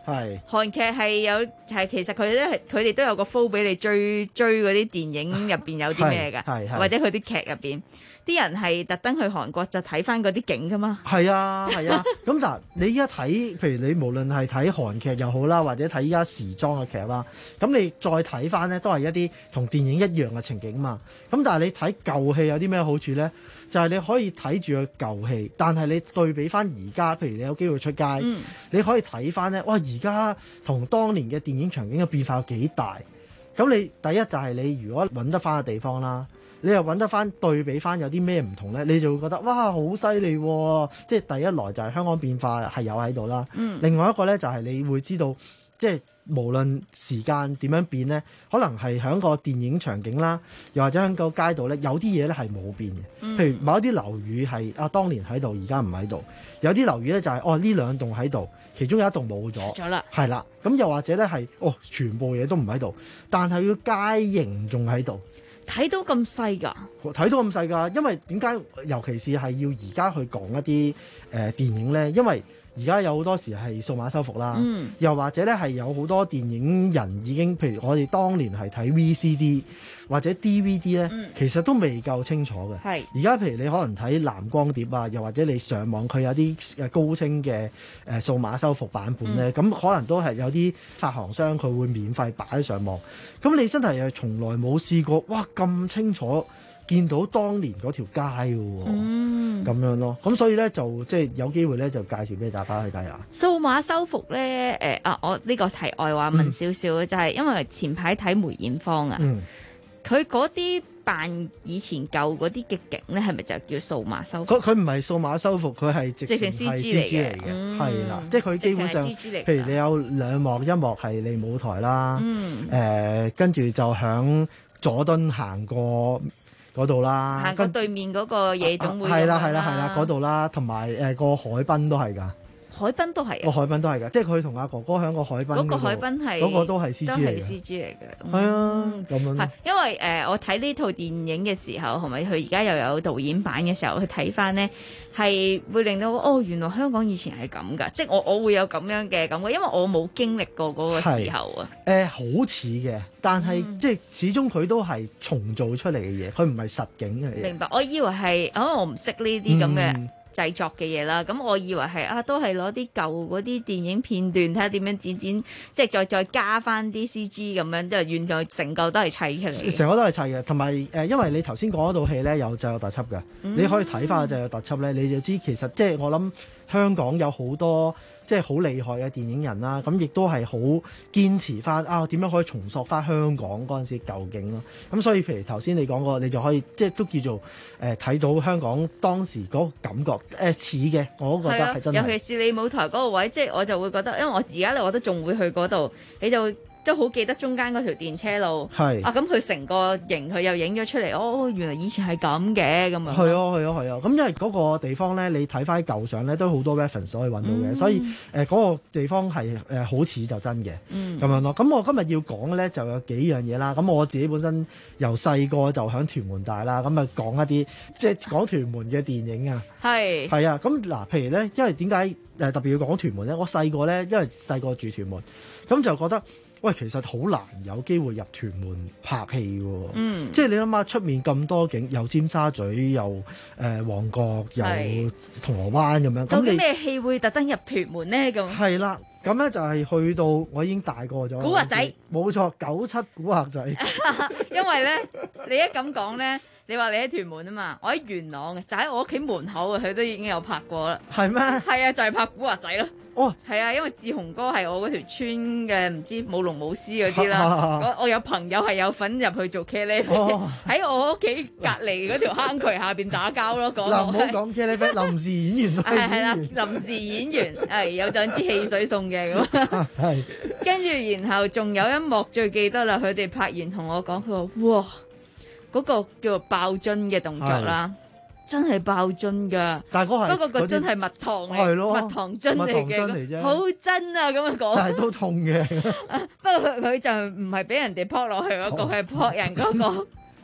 係韓劇係有係其實佢咧係佢哋都有個 flow 俾你追追嗰啲電影入邊有啲咩㗎，或者佢啲劇入邊啲人係特登去韓國就睇翻嗰啲景㗎嘛。 係啊係啊，咁嗱、啊、你依家睇，譬如你無論係睇韓劇又好啦，或者睇依家時裝嘅劇啦，咁你再睇翻咧都係一啲同電影一樣嘅情景嘛。咁但係你睇舊戲有啲咩好處咧？就係、是、你可以睇住個舊戲，但係你對比翻而家，譬如你有機會出街，嗯、你可以睇翻咧，哇！而家同當年嘅電影場景嘅變化有幾大？咁你第一就係你如果揾得翻嘅地方啦，你又揾得翻對比翻有啲咩唔同咧，你就會覺得哇好犀利喎！即係第一來就係香港變化係有喺度啦，嗯、另外一個咧就係你會知道。即係無論時間點樣變呢，可能係喺個電影場景啦，又或者喺個街道呢，有啲嘢呢係冇變嘅。嗯、譬如某一啲樓宇係啊，當年喺度，而家唔喺度；有啲樓宇呢就係、是、哦，呢兩棟喺度，其中有一棟冇咗。咗啦。係啦，咁又或者呢係哦，全部嘢都唔喺度，但係個街形仲喺度。 睇到咁細㗎？ 睇到咁細㗎，因為點解？尤其是係要而家去講一啲誒、呃、電影呢，因為而家有好多時係數碼修復啦，嗯、又或者咧係有好多電影人已經，譬如我哋當年係睇 V C D 或者 D V D 咧，嗯、其實都未夠清楚嘅。係而家譬如你可能睇藍光碟啊，又或者你上網佢有啲誒高清嘅誒數碼修復版本咧，咁、嗯、可能都係有啲發行商佢會免費擺上網。咁你真係係從來冇試過，哇咁清楚！見到當年嗰條街嘅喎，咁、嗯、樣咯，咁所以咧就即係有機會咧就介紹俾大家去睇下。 數碼修復咧，誒、呃、啊，我呢個題外話問少少，嗯、就係因為前排睇梅艷芳啊，佢嗰啲扮以前舊嗰啲嘅景咧，係咪就叫數碼修復？佢佢唔係數碼修復，佢係直情 C G 嚟嘅，係啦、嗯，即係佢基本上，譬如你有兩幕，一幕係你舞台啦，誒、嗯呃，跟住就響佐敦行過嗰度啦， 行過對面嗰個夜總會， 係啦係啦係啦嗰度啦，同埋誒個海濱都係㗎。 海濱都係啊！ 個海濱都係㗎，即係佢同阿哥哥喺個海濱嗰、嗰個海濱係嗰個都係 C G 嚟嘅，都係 C G 嚟嘅。係啊，咁樣。係因為誒、呃，我睇呢套電影嘅時候，同埋佢而家又有導演版嘅時候去睇翻呢，係會令到哦，原來香港以前係咁㗎，即係我我會有咁樣嘅感覺，因為我冇經歷過嗰個時候啊。誒、 呃，好似嘅，但係、嗯、即係始終佢都係重做出嚟嘅嘢，佢唔係實景嚟嘅。 明白，我以為係，可能我唔識呢啲咁嘅。嗯製作嘅嘢啦，咁我以為係啊，都係攞啲舊嗰啲電影片段睇下點樣剪剪，即係再再加翻啲 C G 咁樣，即係原來成個都係砌出嚟。 成個都係砌嘅，同埋誒，因為你頭先講嗰套戲咧，有就有特輯嘅，嗯、你可以睇翻就有特輯咧，你就知其實即係我諗香港有好多即係好厲害嘅電影人啦，咁亦都係好堅持翻啊點樣可以重塑翻香港嗰陣時舊景咯。咁所以譬如頭先你講過，你就可以即係都叫做誒睇、呃、到香港當時嗰個感覺誒似嘅，我覺得係真係。 尤其是你舞台嗰個位，即係我就會覺得，因為我而家咧我都仲會去嗰度，你就都好記得中間嗰條電車路。係啊，咁佢成個型佢又影咗出嚟，哦，原來以前係咁嘅咁啊。係啊， 係啊，係啊。咁因為嗰個地方咧，你睇翻舊相咧，都好多 reference 可以揾到嘅，嗯、所以誒嗰、呃嗰個地方係誒、呃、好似就真嘅。嗯，咁樣咯。咁我今日要講嘅咧就有幾樣嘢啦。咁我自己本身由細個就喺屯門大啦，咁啊講一啲即係講屯門嘅電影啊。係係啊。咁嗱，譬如咧，因為點解誒特別要講屯門咧？我細個咧，因為細個住屯門，咁就覺得。喂，其實好難有機會入屯門拍戲喎，嗯，即係你諗下出面咁多景，有尖沙咀，又誒、呃、旺角，又銅鑼灣咁樣，咁你咩戲會特登入屯門呢？咁係啦，咁咧就係去到我已經大個咗， 古惑仔， 冇錯，九七古惑仔， 因為咧你一咁講咧。你話你喺屯門啊嘛，我喺元朗嘅，就喺我屋企門口啊，佢都已經有拍過啦。係咩？係啊，就係、是、拍古惑仔咯。哦，係啊，因為志雄哥係我嗰條村嘅，唔知舞龍舞獅嗰啲啦。我我有朋友係有份入去做茄喱啡，喺我屋企隔離嗰條坑渠下邊打交咯。講嗱，唔好講茄喱啡，臨時演員咯。 係係啦，臨時演員係有兩支汽水送嘅咁。係。跟住然後仲有一幕最記得啦，佢哋拍完同我講，佢話哇。嗰個叫做爆樽嘅動作啦，真係爆樽㗎。但係嗰係不過個樽係蜜糖嚟，蜜糖樽嚟嘅，好真啊咁樣講。 但係都痛嘅。 不過佢佢就唔係俾人哋撲落去嗰個，係撲人嗰個。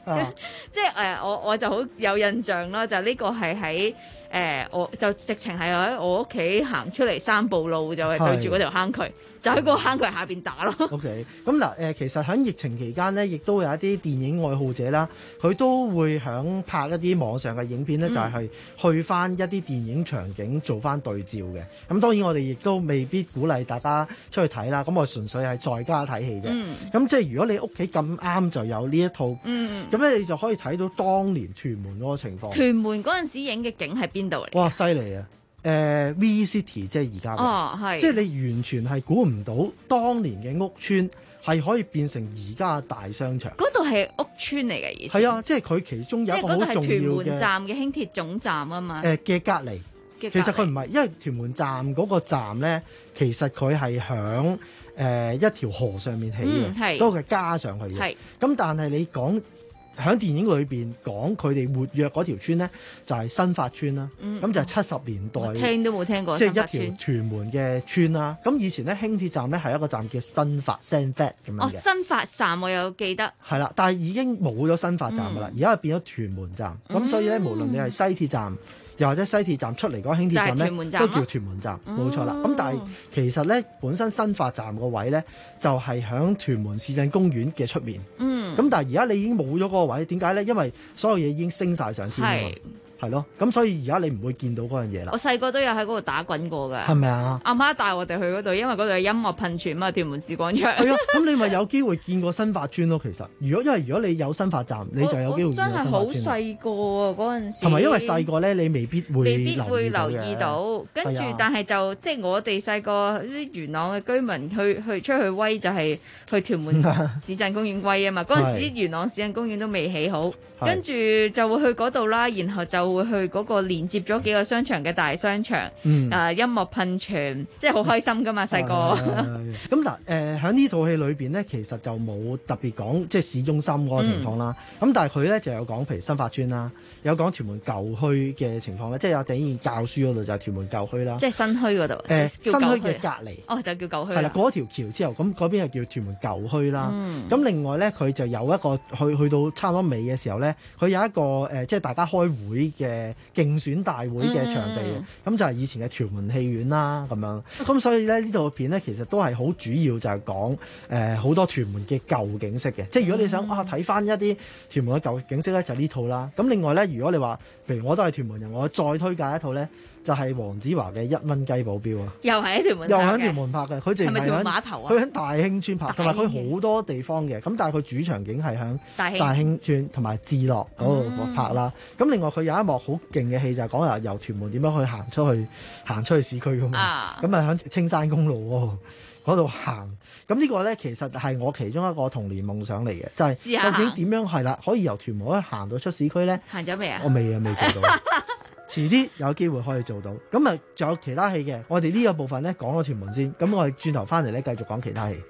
啊即係誒、呃，我我就好有印象啦，就呢個係喺誒，我就直情係喺我屋企行出嚟三步路就係對住嗰條坑渠，就喺嗰個坑渠下邊打咯。 OK，咁嗱誒，其實喺疫情期間呢，亦都有一啲電影愛好者啦，佢都會響拍一啲網上嘅影片呢，嗯、就係去翻一啲電影場景做翻對照嘅。咁當然我哋亦都未必鼓勵大家出去睇啦。咁我純粹係在家睇戲啫。咁、嗯、即係如果你屋企咁啱就有呢一套，咁、嗯、咧你就可以睇到當年屯門嗰個情況。屯門嗰陣時影嘅景係邊度嚟？ 哇，犀利啊！誒、呃、V City 即係而家嘅， 哦係， 即係你完全係估唔到當年嘅屋邨係可以變成而家嘅大商場。 嗰度係屋邨嚟嘅，以前係啊，即係佢其中有一個好重要嘅。即係嗰度係屯門站嘅輕鐵總站啊嘛。誒嘅隔離，其實佢唔係，因為屯門站嗰個站咧，其實佢係響誒一條河上面起嘅，嗰個係加上去嘅。係咁，但係你講。喺電影裏邊講佢哋活躍嗰條村咧，就係、是、新發村啦。咁、嗯、就係七十年代， 聽都冇聽過。 即係一條屯門嘅村啦。咁以前咧輕鐵站咧係一個站叫新發 Sunfat 咁樣嘅。 哦，新發站我有記得。係啦，但係已經冇咗新發站噶啦，而家係變咗屯門站。咁、嗯、所以咧，無論你係西鐵站，又或者西鐵站出嚟嗰個輕鐵站咧，都叫屯門站，冇、嗯、錯啦。咁但係其實咧，本身新發站個位咧，就係喺屯門市鎮公園嘅出面。嗯。咁但係而家你已經冇咗嗰個位，點解咧？因為所有嘢已經升晒上天啊嘛。係咯，咁所以而家你唔會見到嗰樣嘢啦。 我細個都有喺嗰度打滾過㗎。 係咪啊？ 阿媽帶我哋去嗰度，因為嗰度有音樂噴泉啊，屯門市廣場。 係啊，咁你咪有機會見過新發村咯。其實，如果因為如果你有新發站，你就有機會見到新發村。 真係好細個啊！嗰陣時。 同埋因為細個咧，你未必會未必會留意到。跟住，但係就即係我哋細個啲元朗嘅居民去去出去威，就係去屯門市鎮公園威啊嘛。嗰陣時元朗市鎮公園都未起好，跟住就會去嗰度啦，然後就會去嗰個連接咗幾個商場嘅大商場，誒、嗯呃、音樂噴泉，即係好開心噶嘛細個。 咁嗱誒喺呢套戲裏邊咧，其實就冇特別講即係市中心嗰個情況啦。咁、嗯、但係佢咧就有講，譬如新發村啦，有講屯門舊墟嘅情況咧，即係有鄭伊健教書嗰度就係屯門舊墟啦。 即係新墟嗰度。誒、呃、新墟嘅隔離。哦，就叫舊墟。係啦，過一條橋之後，咁嗰邊係叫屯門舊墟啦。咁、嗯、另外咧，佢就有一個去去到差唔多尾嘅時候咧，佢有一個誒、呃，即係大家開會嘅競選大會嘅場地，咁、嗯、就係以前嘅屯門戲院啦，咁樣。咁所以咧呢套片咧，其實都係好主要就係講誒好多屯門嘅舊景色嘅。即係如果你想啊睇翻一啲屯門嘅舊景色咧，就呢套啦。咁另外咧，如果你話譬如我都係屯門人，我再推介一套咧，就係黃子華嘅一蚊雞保鏢啊，又係喺屯門， 又喺屯門拍嘅。佢淨係喺碼頭啊， 佢喺大興村拍，同埋佢好多地方嘅。咁但係佢主場景係喺大興村同埋置樂嗰度拍啦。咁、嗯、另外佢有一幕好勁嘅戲就係講啊由屯門點樣去行出去，行出去市區噶嘛。咁啊喺青山公路嗰度行。咁呢個咧其實係我其中一個童年夢想嚟嘅，就係、是、究竟點樣係啦，可以由屯門可以行到出市區咧？ 行咗未啊？ 我未啊，未做到。遲啲有機會可以做到。咁啊，仲有其他戲嘅。我哋呢個部分咧講咗屯門先，咁我哋轉頭翻嚟咧繼續講其他戲。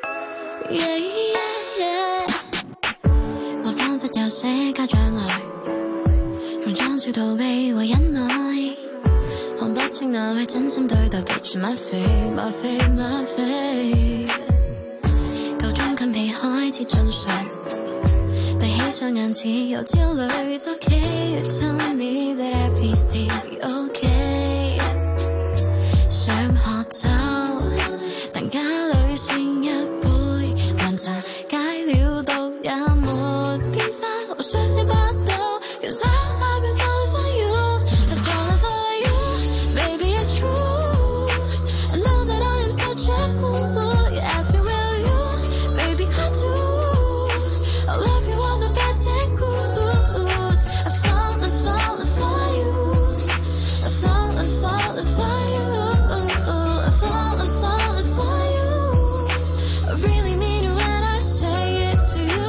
Yeah, yeah, yeah. 我彷彿有社交障礙，從裝笑到卑微忍耐，看不清那位真心對待，別住嗎啡嗎啡嗎啡，夠鐘近被開始盡常。閉起雙眼似有焦慮，It's okay, you tell me that everything okay。想喝酒，但家裏剩一杯涼茶，解了毒也沒變化，我說你不到 ，Cause I I've been falling for you, I've fallen for you, baby it's true. I know that I am such a fool. You ask me will you, baby I do.I love you all the bad and good. I fall and fall and for you. I fall and fall and for you. I fall and fall and for you. I really mean it when I say it to you.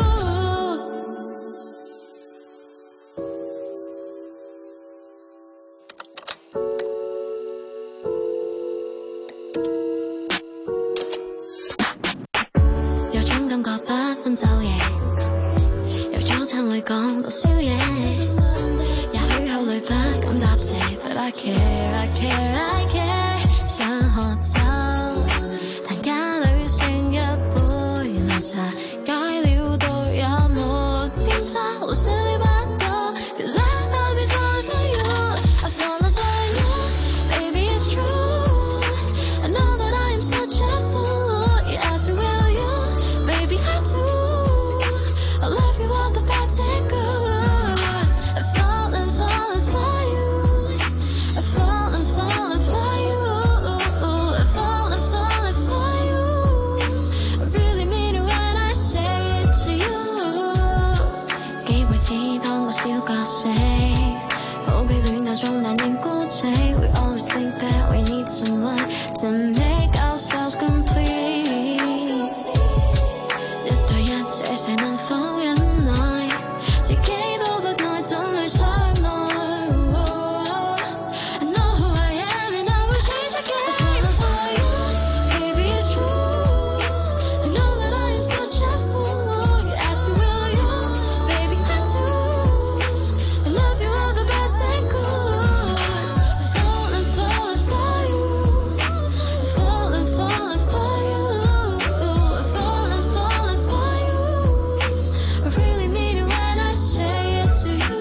有種感覺不分晝夜。早餐會講到宵夜，也許口裡不敢答謝 ，But I care, I care, I care。想喝酒，但家裡剩一杯涼茶，解了毒也沒變化。 silly but though, 'cause I I'll be falling for you. I fallen for you, baby it's true. I know that I am such a fool. You ask me will you, baby I do. I love you all the bad and good. I'm falling, falling for you. I'm falling, falling for you. I'm falling, falling for you. I really mean it when I say it to you. 幾輩子當個小角色，好比戀愛中難認孤寂。We always think that we need someone to make ourselves complete。一對一這世能否忍耐，自己都不愛怎去相愛。I know who I am and I will change again. I'm falling for you, baby it's true. I know that I am such a fool. You ask me will you, baby I do. I love you all the bad and good. I'm falling, falling for you. I'm falling, falling for you. I'm falling, falling for you. I really mean it when I say it to you.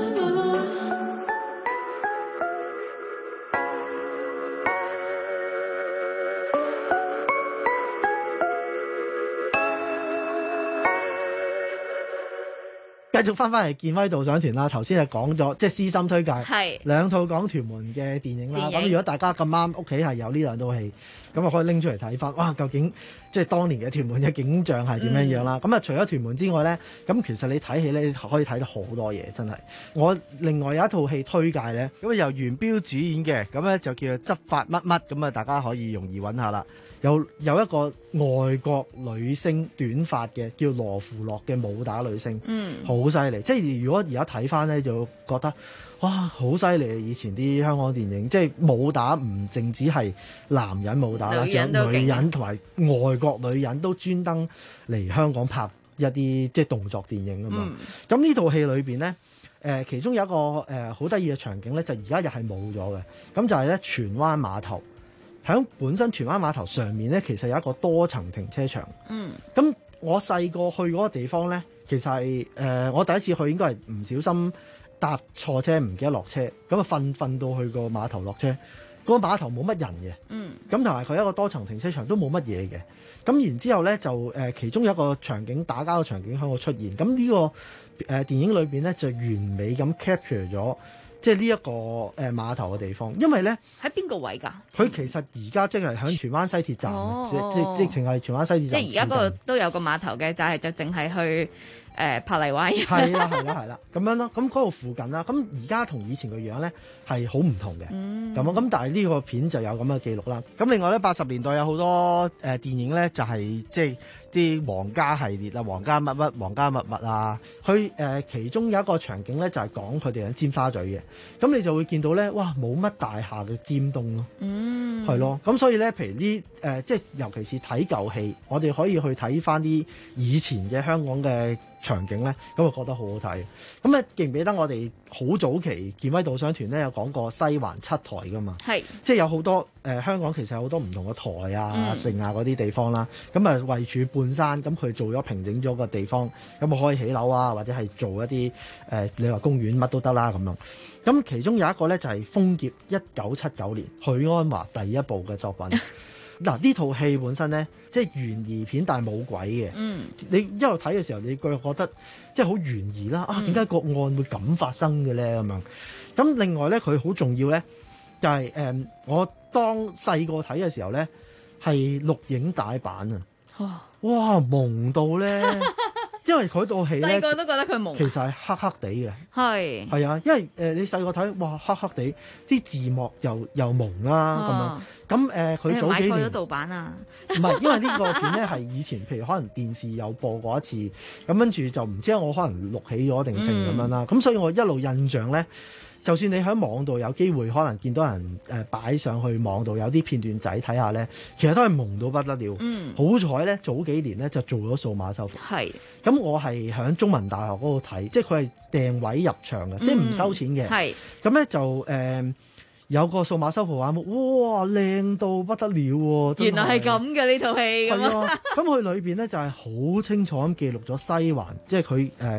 繼續翻返嚟健威導賞團啦，頭先係講咗即係私心推介， 係兩套講屯門嘅電影啦。 電影咁如果大家咁啱屋企係有呢兩套戲，咁啊可以拎出嚟睇翻，哇！究竟即係當年嘅屯門嘅景象係點樣樣啦？咁啊、嗯，除咗屯門之外咧，咁其實你睇戲咧可以睇到好多嘢，真係。我另外有一套戲推介咧，咁啊由元彪主演嘅，咁咧就叫做執法乜乜，咁啊大家可以容易揾下啦。有有一個外國女星短髮嘅叫羅芙洛嘅武打女星， 嗯， 好犀利。即係如果而家睇翻咧，就覺得哇好犀利！以前啲香港電影即係武打唔淨止係男人武打啦，仲有女人同埋外國女人都專登嚟香港拍一啲即係動作電影啊嘛。咁呢套戲裏邊咧，誒、呃、其中有一個誒好得意嘅場景咧，就而家又係冇咗嘅。咁就係咧荃灣碼頭。喺本身荃灣碼頭上面咧，其實有一個多層停車場。 嗯， 咁我細個去嗰個地方咧，其實係誒、呃、我第一次去應該係唔小心搭錯車，唔記得落車，咁啊瞓瞓到去個碼頭落車。嗰、那個碼頭冇乜人嘅。嗯，咁同埋佢一個多層停車場都冇乜嘢嘅。咁然之後咧就誒、呃、其中有一個場景打交嘅場景喺度出現。咁呢、這個誒、呃、電影裏邊咧就完美咁 capture 咗。即係呢一個誒碼頭嘅地方，因為咧喺邊個位㗎？ 佢其實而家即係喺荃灣西鐵站， 哦、 即即直情係荃灣西鐵站。 即係而家嗰個都有個碼頭嘅，但係就淨係去誒珀麗灣。係啦係啦係啦，咁樣咯。咁嗰度附近啦，咁而家同以前個樣咧係好唔同嘅。咁啊咁，但係呢個片就有咁嘅記錄啦。咁另外咧，八十年代有好多誒、呃、電影咧，就係、是、即係。啲皇家系列啊，皇家乜乜、皇家乜乜啊，佢誒、呃、其中有一個場景咧，就係、是、講佢哋喺尖沙咀嘅，咁你就會見到咧，哇，冇乜大廈嘅尖東咯，嗯，係咯，咁所以咧，譬如呢誒、呃，即係尤其是睇舊戲，我哋可以去睇翻啲以前嘅香港嘅場景咧，咁我覺得好好睇。咁咧記唔記得我哋好早期健威導賞團咧有講過西環七台噶嘛？係，即係有好多誒、呃、香港其實有好多唔同嘅台啊、城、嗯、啊嗰啲地方啦，咁啊位處半山，咁佢做咗平整咗個地方，咁啊可以起樓啊，或者係做一啲誒、呃、你話公園乜都得啦咁樣。咁其中有一個咧就係、是《瘋劫》，一九七九年許鞍華第一部嘅作品。嗱，呢套戲本身咧，即係懸疑片，但係冇鬼嘅。嗯，你一路睇嘅時候，你覺覺得即係好懸疑啦。啊，點解個案會咁發生嘅咧？咁樣。咁另外咧，佢好重要咧，就係、是、誒、嗯，我當細個睇嘅時候咧，係錄影帶版啊。哇！哇，朦到咧〜因為佢套戲咧， 細個都覺得佢朦， 其實係黑黑地嘅。係係啊，因為誒、呃、你細個睇，哇黑黑地，啲字幕又又朦啦咁樣。咁誒佢早幾年買錯咗盜版啊？ 唔係，因為呢個片咧係以前，譬如可能電視有播過一次，咁跟住就唔知我可能錄起咗定成咁樣啦。咁、嗯、所以我一路印象咧。就算你喺網度有機會可能見到人誒擺、呃、上去網度有啲片段仔睇下咧，其實都係朦到不得了。嗯，好彩咧，早幾年咧就做咗數碼修復。係，咁我係喺中文大學嗰度睇，即係佢係訂位入場嘅、嗯，即係唔收錢嘅。係，咁咧就誒、呃、有個數碼修復畫面，哇靚到不得了喎！ 原來係咁嘅呢套戲。係啊， 咁佢裏邊咧就係、是、好清楚咁記錄咗西環，即係佢誒。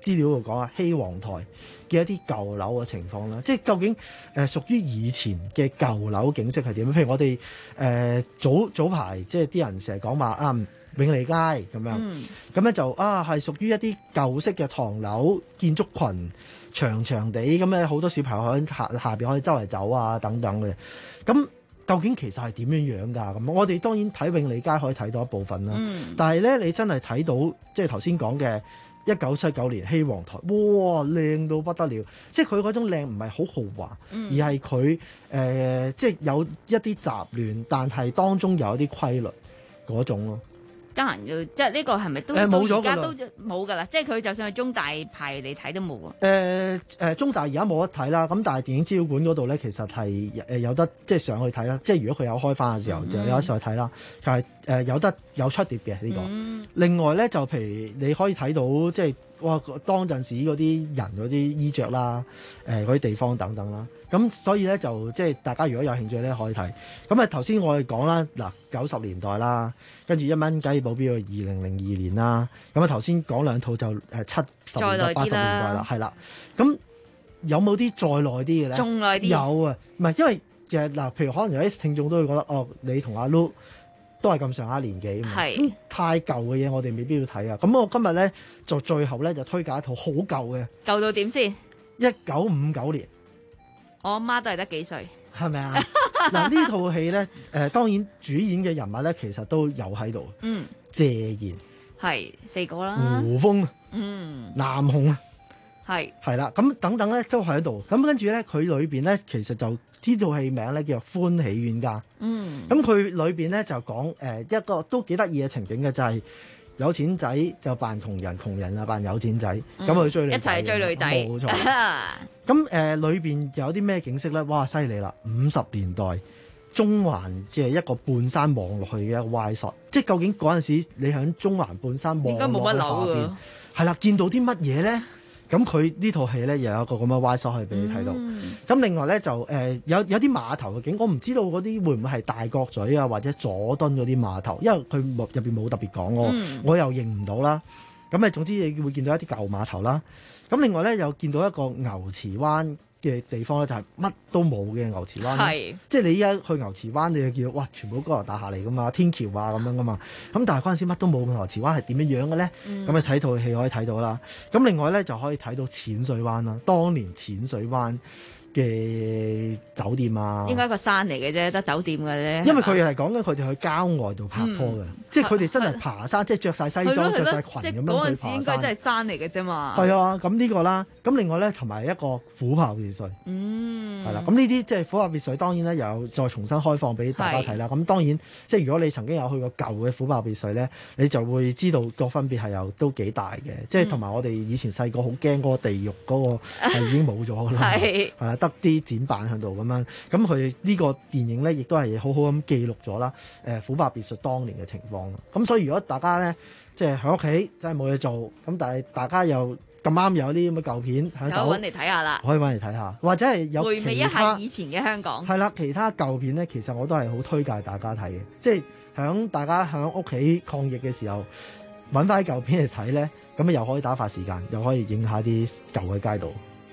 資料度講啊，希皇台嘅一啲舊樓嘅情況啦，即係究竟誒、呃、屬於以前嘅舊樓景色係點？譬如我哋誒、呃、早早排即係啲人成日講話啊永利街咁樣，咁咧、嗯、就啊係屬於一啲舊式嘅唐樓建築群，長長地咁咧，好多小朋友喺下下邊可以周圍走啊等等嘅。咁究竟其實係點樣樣㗎？咁我哋當然睇永利街可以睇到一部分啦，嗯、但係咧你真係睇到即係頭先講嘅。一九七九年希皇台，哇靚到不得了！即係佢嗰種靚唔係好豪華，嗯、而係佢誒即係有一啲雜亂，但係當中有一啲規律嗰種咯。 得閒要即係呢個係咪都冇咗？而家都冇㗎啦，即係佢就算去中大排嚟睇都冇喎。誒誒，中大而家冇得睇啦。咁但係電影資料館嗰度咧，其實係誒有得即係上去睇啦。即係如果佢有開翻嘅時候，嗯、就有得上去睇啦。就係、是、誒、呃、有得有出碟嘅呢、呢個。嗯、另外咧，就譬如你可以睇到即係哇，當陣時嗰啲人嗰啲衣着啦，誒嗰啲地方等等啦。咁所以咧就即係大家如果有興趣咧可以睇。咁啊頭先我哋講啦，嗱九十年代啦，跟住一蚊雞保鏢到二零零二年啦。咁啊頭先講兩套就誒七十年代八十年代啦，係啦。咁有冇啲再耐啲嘅咧？ 仲耐啲有啊，唔係因為其實嗱，譬如可能有啲聽眾都會覺得哦，你同阿 Lu 都係咁上下年紀嘛，咁是太舊嘅嘢我哋未必要睇啊。咁我今日咧就最後咧就推介一套好舊嘅， 舊到點先？ 一九五九年。 我阿媽都係得幾歲， 係咪啊？嗱呢套戲咧，誒、呃、當然主演嘅人物咧，其實都有喺度。嗯，謝賢係四個啦， 胡楓， 嗯， 南紅啊， 係係啦，咁等等咧都喺度。咁跟住咧，佢裏邊咧其實就呢套戲名咧叫做《歡喜冤家》。嗯，咁佢裏邊咧就講誒、呃、一個都幾得意嘅情景嘅，就係、是。有錢仔就扮窮人，窮人啊扮有錢仔，咁去、嗯、追女仔， 一齊追女仔， 冇錯。咁誒裏邊有啲咩景色咧？哇，犀利啦！五十年代中環嘅一個半山望落去嘅一個 Y shot，即係究竟嗰陣時你喺中環半山望落去下邊，係啦，見到啲乜嘢咧？咁佢呢套戲咧又有一個咁嘅 Y shot 去俾你睇到。咁、嗯、另外咧就誒、呃、有有啲碼頭嘅景，我唔知道嗰啲會唔會係大角咀啊或者佐敦嗰啲碼頭，因為佢入邊冇特別講我，嗯、我又認唔到啦。咁誒總之你會見到一啲舊碼頭啦。咁另外咧又見到一個牛池灣嘅地方咧，就係乜都冇嘅牛池灣，是即係你依家去牛池灣，你就見到哇，全部高樓大廈嚟噶嘛，天橋啊咁樣噶嘛。咁但係嗰陣時乜都冇嘅牛池灣係點樣樣嘅咧？咁你睇套戲可以睇到啦。咁另外咧就可以睇到淺水灣啦，當年淺水灣嘅酒店啊， 應該一個山嚟嘅啫，得酒店嘅啫。 因為佢係講緊佢哋去郊外度拍拖嘅，嗯、即係佢哋真係爬山，是即係着晒西裝、着晒裙咁樣去爬山。嗰陣時應該真係山嚟嘅啫嘛。 係啊，咁呢個啦，咁另外咧同埋一個虎豹別墅，嗯，係啦，咁呢啲即係虎豹別墅，當然咧又再重新開放俾大家睇啦。咁是當然即係如果你曾經有去過舊嘅虎豹別墅咧，你就會知道個分別係有都幾大嘅，即係同埋我哋以前細個好驚嗰個地獄嗰個係已經冇咗㗎啦，係係啦。得啲展板喺度咁樣，咁佢呢個電影咧，亦都係好好咁記錄咗啦。誒、呃，虎豹別墅當年嘅情況。咁所以如果大家咧，即係喺屋企真係冇嘢做，咁但係大家又咁啱有啲咁嘅舊片喺手， 揾嚟睇下啦， 可以揾嚟睇下，或者係有回味一下以前嘅香港。 係啦，其他舊片咧，其實我都係好推介大家睇嘅，即係響大家響屋企抗疫嘅時候揾翻啲舊片嚟睇咧，咁又可以打發時間，又可以影下啲舊嘅街道。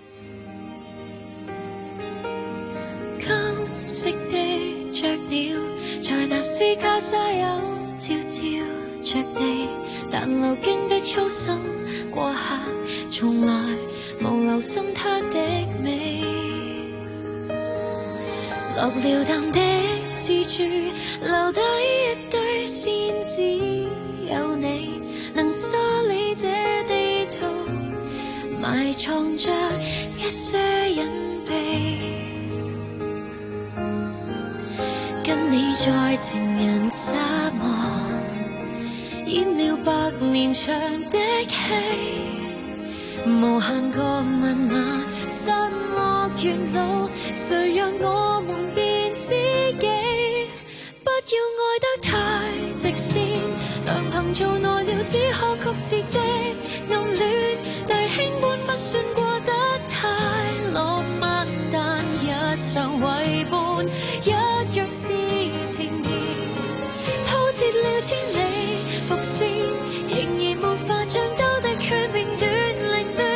金色的雀鳥在納斯卡沙丘悄悄着地，但路經的粗心過客從來無留心他的美。落了淡的蜘蛛，留低一堆線，只有你能梳理這地圖，埋藏着一些隱秘。跟你在情人沙漠演了百年長的戲，無限個密碼散落沿路，誰讓我們變知己？不要愛得太直線，良朋做耐了只可曲折的暗戀，弟兄般不算過得太浪漫，但日常為伴一樣是情誼，鋪設了千里伏線，仍然沒法將兜的圈永遠令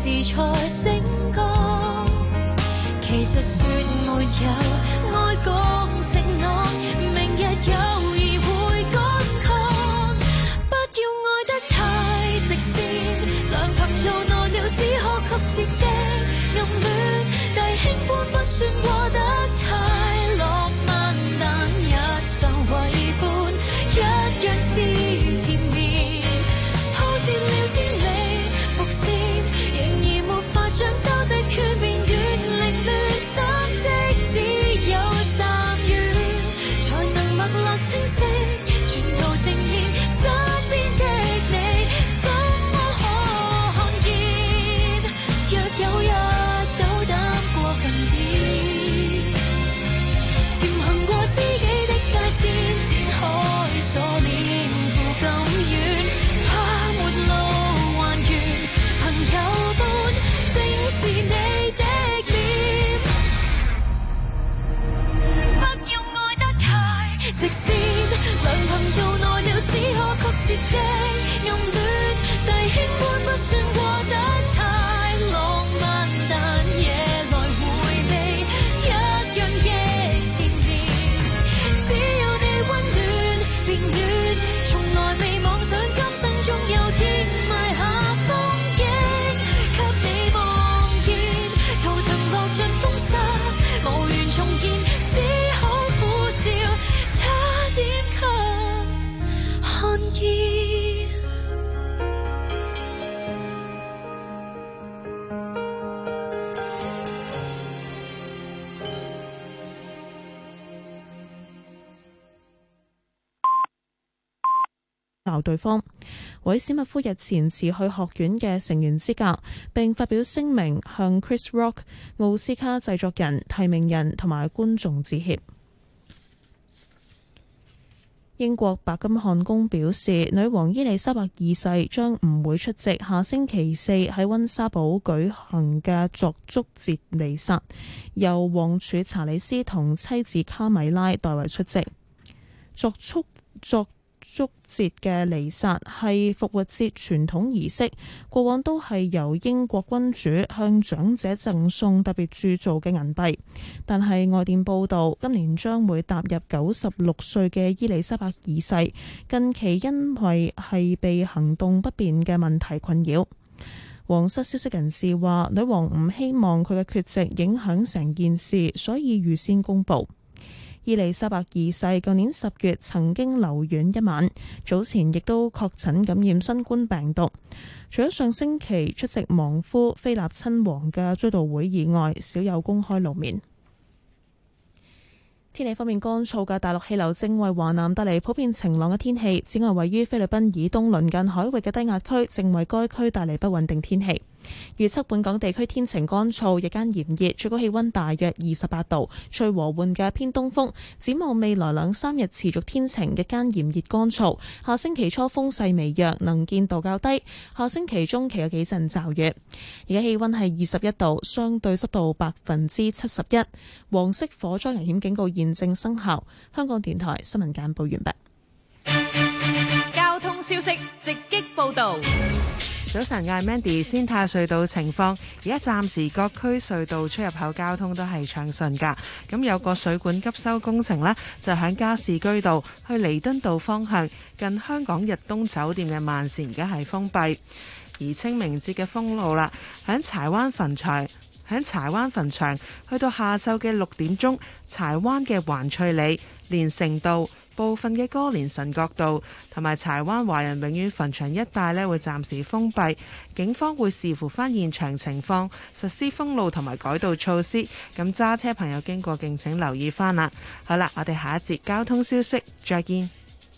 時才醒覺，其實說沒有愛共承諾，明日有意會乾涸，不要愛得太直線，良朋做耐了只可曲折的暗戀，弟兄般不算過得太浪漫，但日常為伴一樣是纏綿，鋪設了千里伏線，仍然沒法想交的決變遠凌亂三即只有暫遠，才能脈絡清晰，全途正現身邊的你，怎麼可看見？若有日斗膽過近點，潛行過知己的界線，展開鎖鏈，負咁遠，怕沒路還原，朋友般正是你的臉，不要愛得太直線，良朋做耐了只可曲折的暗戀，弟兄般不算過得太浪漫，但夜來回味一樣嘅纏綿，只要你溫暖便暖，從來未妄想今生中有天埋下風景，給你望見，圖騰落盡風沙，無緣重現，只好苦笑，差點給看見。 鬧對方。韋史密夫日前辭去學院嘅成員資格，並發表聲明向 Chris Rock、奧斯卡製作人、提名人同埋觀眾致歉。英國白金漢宮表示，女王伊麗莎白二世將唔會出席下星期四喺溫莎堡舉行嘅作足節彌撒，由王儲查理斯同妻子卡米拉代為出席。作足作足節嘅彌撒係復活節傳統儀式，過往都係由英國君主向長者贈送特別鑄造嘅銀幣，但係外電報道，今年將會踏入九十六歲嘅伊麗莎白二世，近期因為係被行動不便嘅問題困擾。皇室消息人士話，女王唔希望佢嘅缺席影響成件事，所以預先公佈。伊麗莎白二世舊年十月曾經留院一晚，早前亦都確診感染新冠病毒。除咗上星期出席亡夫菲臘親王嘅追悼會以外，少有公開露面。天氣方面，乾燥嘅大陸氣流正為華南帶嚟普遍晴朗嘅天氣。此外，位於菲律賓以東鄰近海域嘅低壓區正為該區帶嚟不穩定天氣。預測本港地區天晴乾燥，日間炎熱，最高氣溫大約二十八度，吹和緩嘅偏東風。展望未來兩三日持續天晴，日間炎熱乾燥。下星期初風勢微弱，能見度較低。下星期中期有幾陣驟雨。而家氣溫係二十一度，相對濕度百分之七十一。黃色火災危險警告現正生效。香港電台新聞簡報完畢。 交通消息直擊報道。 早晨，我係 Mandy。先睇下隧道情況，而家暫時各區隧道出入口交通都係暢順噶。咁有個水管急修工程呢，就喺加士居道去彌敦道方向，近香港日東酒店嘅慢線而家係封閉。而清明節嘅封路啦，喺柴灣墳場，喺柴灣墳場去到下晝嘅六點鐘，柴灣嘅環翠里、連城道、部分嘅歌連臣角道同埋柴灣華人永遠墳場一帶呢會暫時封閉，警方會視乎翻現場情況實施封路同埋改道措施。咁揸車朋友經過敬請留意翻啦。好啦，我哋下一節交通消息再見。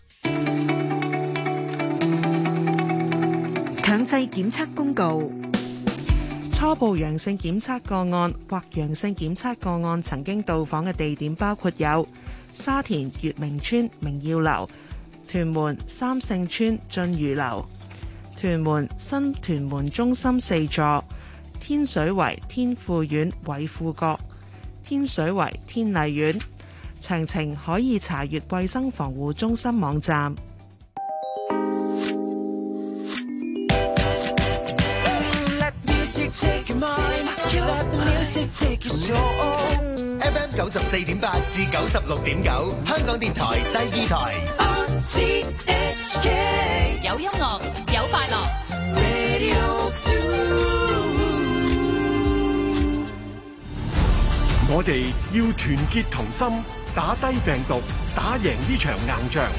強制檢測公告。 初步陽性檢測個案或陽性檢測個案曾經到訪嘅地點包括有沙田月明村明耀樓、屯門三聖村晉漁樓、屯門新屯門中心四座、天水圍天富苑偉富閣、天水圍天麗苑。詳情可以查閱衛生防護中心網站。 Let music F M 九十四點八至九十六點九，香港電台第二台。 有音樂，有快樂。 我哋要團結同心，打低病毒，打贏呢場硬仗。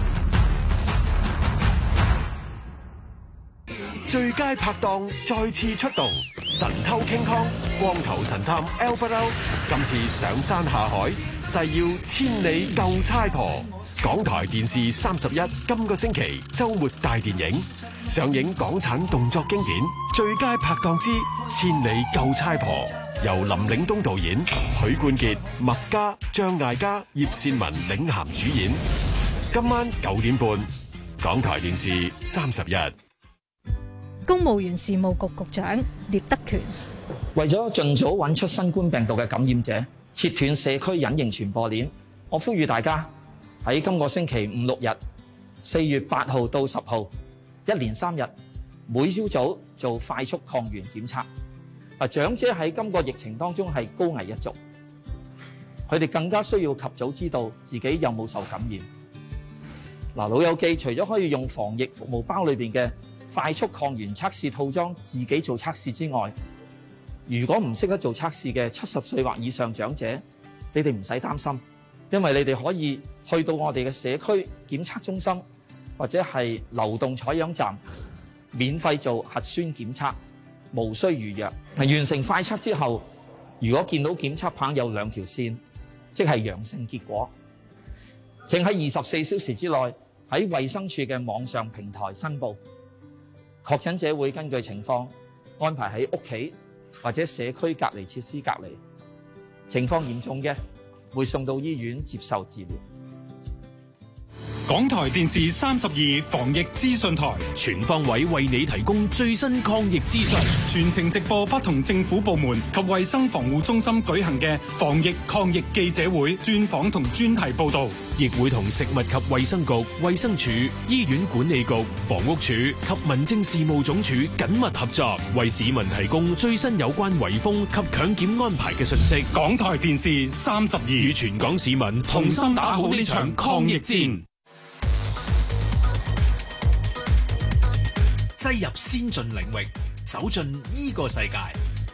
最佳拍檔再次出動，神偷 King Kong、光頭神探 Albert， 今次上山下海，誓要千里救差婆。港台電視三十一今個星期周末大電影上映，港產動作經典《最佳拍檔之千里救差婆》，由林嶺東導演，許冠傑、麥嘉、張艾嘉、葉倩文領銜主演。今晚九點半，港台電視三十一。 公務員事務局局長聶德權， 為咗盡早揾出新冠病毒嘅感染者，切斷社區隱形傳播鏈，我呼籲大家喺今個星期五六日，四月八號到十號，一連三日，每朝早做快速抗原檢測。啊，長者喺今個疫情當中係高危一族，佢哋更加需要及早知道自己有冇受感染。嗱，老友記除咗可以用防疫服務包裏邊嘅快速抗原測試套裝自己做測試之外，如果唔識得做測試嘅七十歲或以上長者，你哋唔使擔心，因為你哋可以去到我哋嘅社區檢測中心或者係流動採樣站，免費做核酸檢測，無需預約。完成快測之後，如果見到檢測棒有兩條線，即係陽性結果，請喺二十四小時之內喺衛生署嘅網上平台申報。確診者會根據情況安排喺屋企或者社區隔離設施隔離，情況嚴重嘅會送到醫院接受治療。 港台電視三十二防疫資訊台，全方位為你提供最新抗疫資訊，全程直播不同政府部門及衛生防護中心舉行嘅防疫抗疫記者會、專訪同專題報道，亦會同食物及衛生局、衛生署、醫院管理局、房屋署及民政事務總署緊密合作，為市民提供最新有關圍封及強檢安排嘅信息。港台電視三十二與全港市民同心打好呢場抗疫戰。 擠入先進領域，走進呢個世界。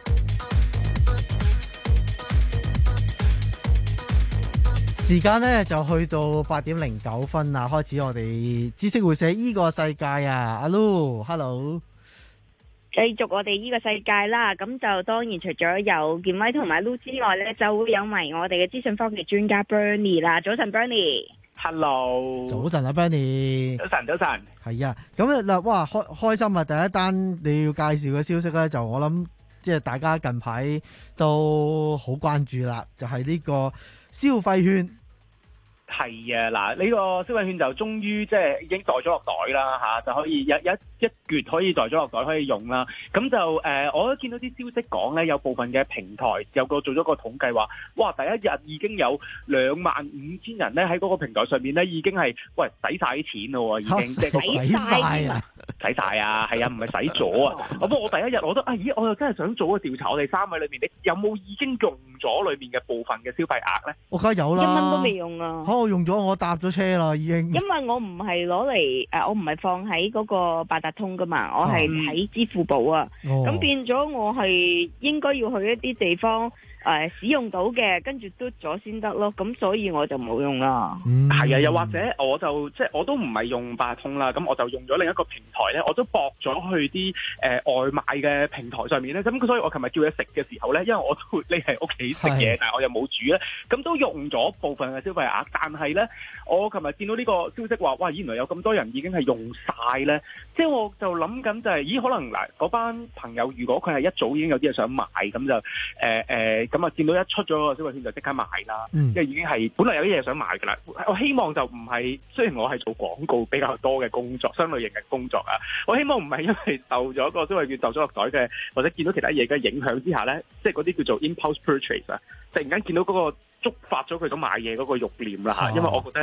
時間呢就去到八點零九分啦，開始我哋知識會社呢個世界啊，阿 Lu，Hello， 繼續我哋呢個世界啦。咁就當然除咗有健威同埋 Lu 之外呢，就會有埋我哋嘅資訊科技專家 Bernie 啦。早晨 Bernie。Hello， 早晨啊 Bernie， 早晨早晨， 係啊，咁嗱，哇開開心啊！第一單你要介紹嘅消息咧，就我諗即係大家近排都好關注啦，就係呢個消費券。 係啊，嗱，呢個消費券就終於即係已經袋咗落袋啦嚇，就可以一一一撅可以袋咗落袋可以用啦。咁就誒、呃，我都見到啲消息講咧，有部分嘅平台有個做咗個統計話，哇！第一日已經有兩萬五千人咧喺嗰個平台上面咧，已經係喂使晒啲錢咯喎，已經即係使晒啊！使晒啊，係啊，唔係使咗啊！不過我第一日我都啊，咦，我又真係想做個調查，我哋三位裏面，你有冇已經用咗裏面嘅部分嘅消費額咧？ 我梗係有啦， 一蚊都未用啊！ 我用咗，我搭咗車啦，已經。 因為我唔係攞嚟誒，我唔係放喺嗰個八達通噶嘛，我係喺支付寶啊。咁、哦、變咗我係應該要去一啲地方誒、呃、使用到嘅，跟住嘟咗先得咯。咁所以我就冇用啦。係、 嗯、啊，又或者我就即係我都唔係用八達通啦，咁我就用咗另一個平台咧，我都駁咗去啲誒、呃、外賣嘅平台上面咧。咁所以我琴日叫嘢食嘅時候咧，因為我都匿喺屋企食嘢，但係我又冇煮咧，咁都用咗部分嘅消費額，但係咧。我琴日見到呢個消息話，哇！原來有咁多人已經係用晒咧，即係我就諗緊就係、是，咦？可能嗱嗰班朋友，如果佢係一早已經有啲嘢想買，咁就誒誒，咁、呃、啊、呃、見到一出咗個消費券就即刻買啦，即、嗯、係已經係本來有啲嘢想買㗎啦。我希望就唔係，雖然我係做廣告比較多嘅工作，相類型嘅工作啊，我希望唔係因為受咗個消費券受咗落袋嘅，或者見到其他嘢嘅影響之下咧，即係嗰啲叫做 impulse purchase 啊，突然間見到嗰個觸發咗佢想買嘢嗰個慾念啦嚇，因為我覺得。即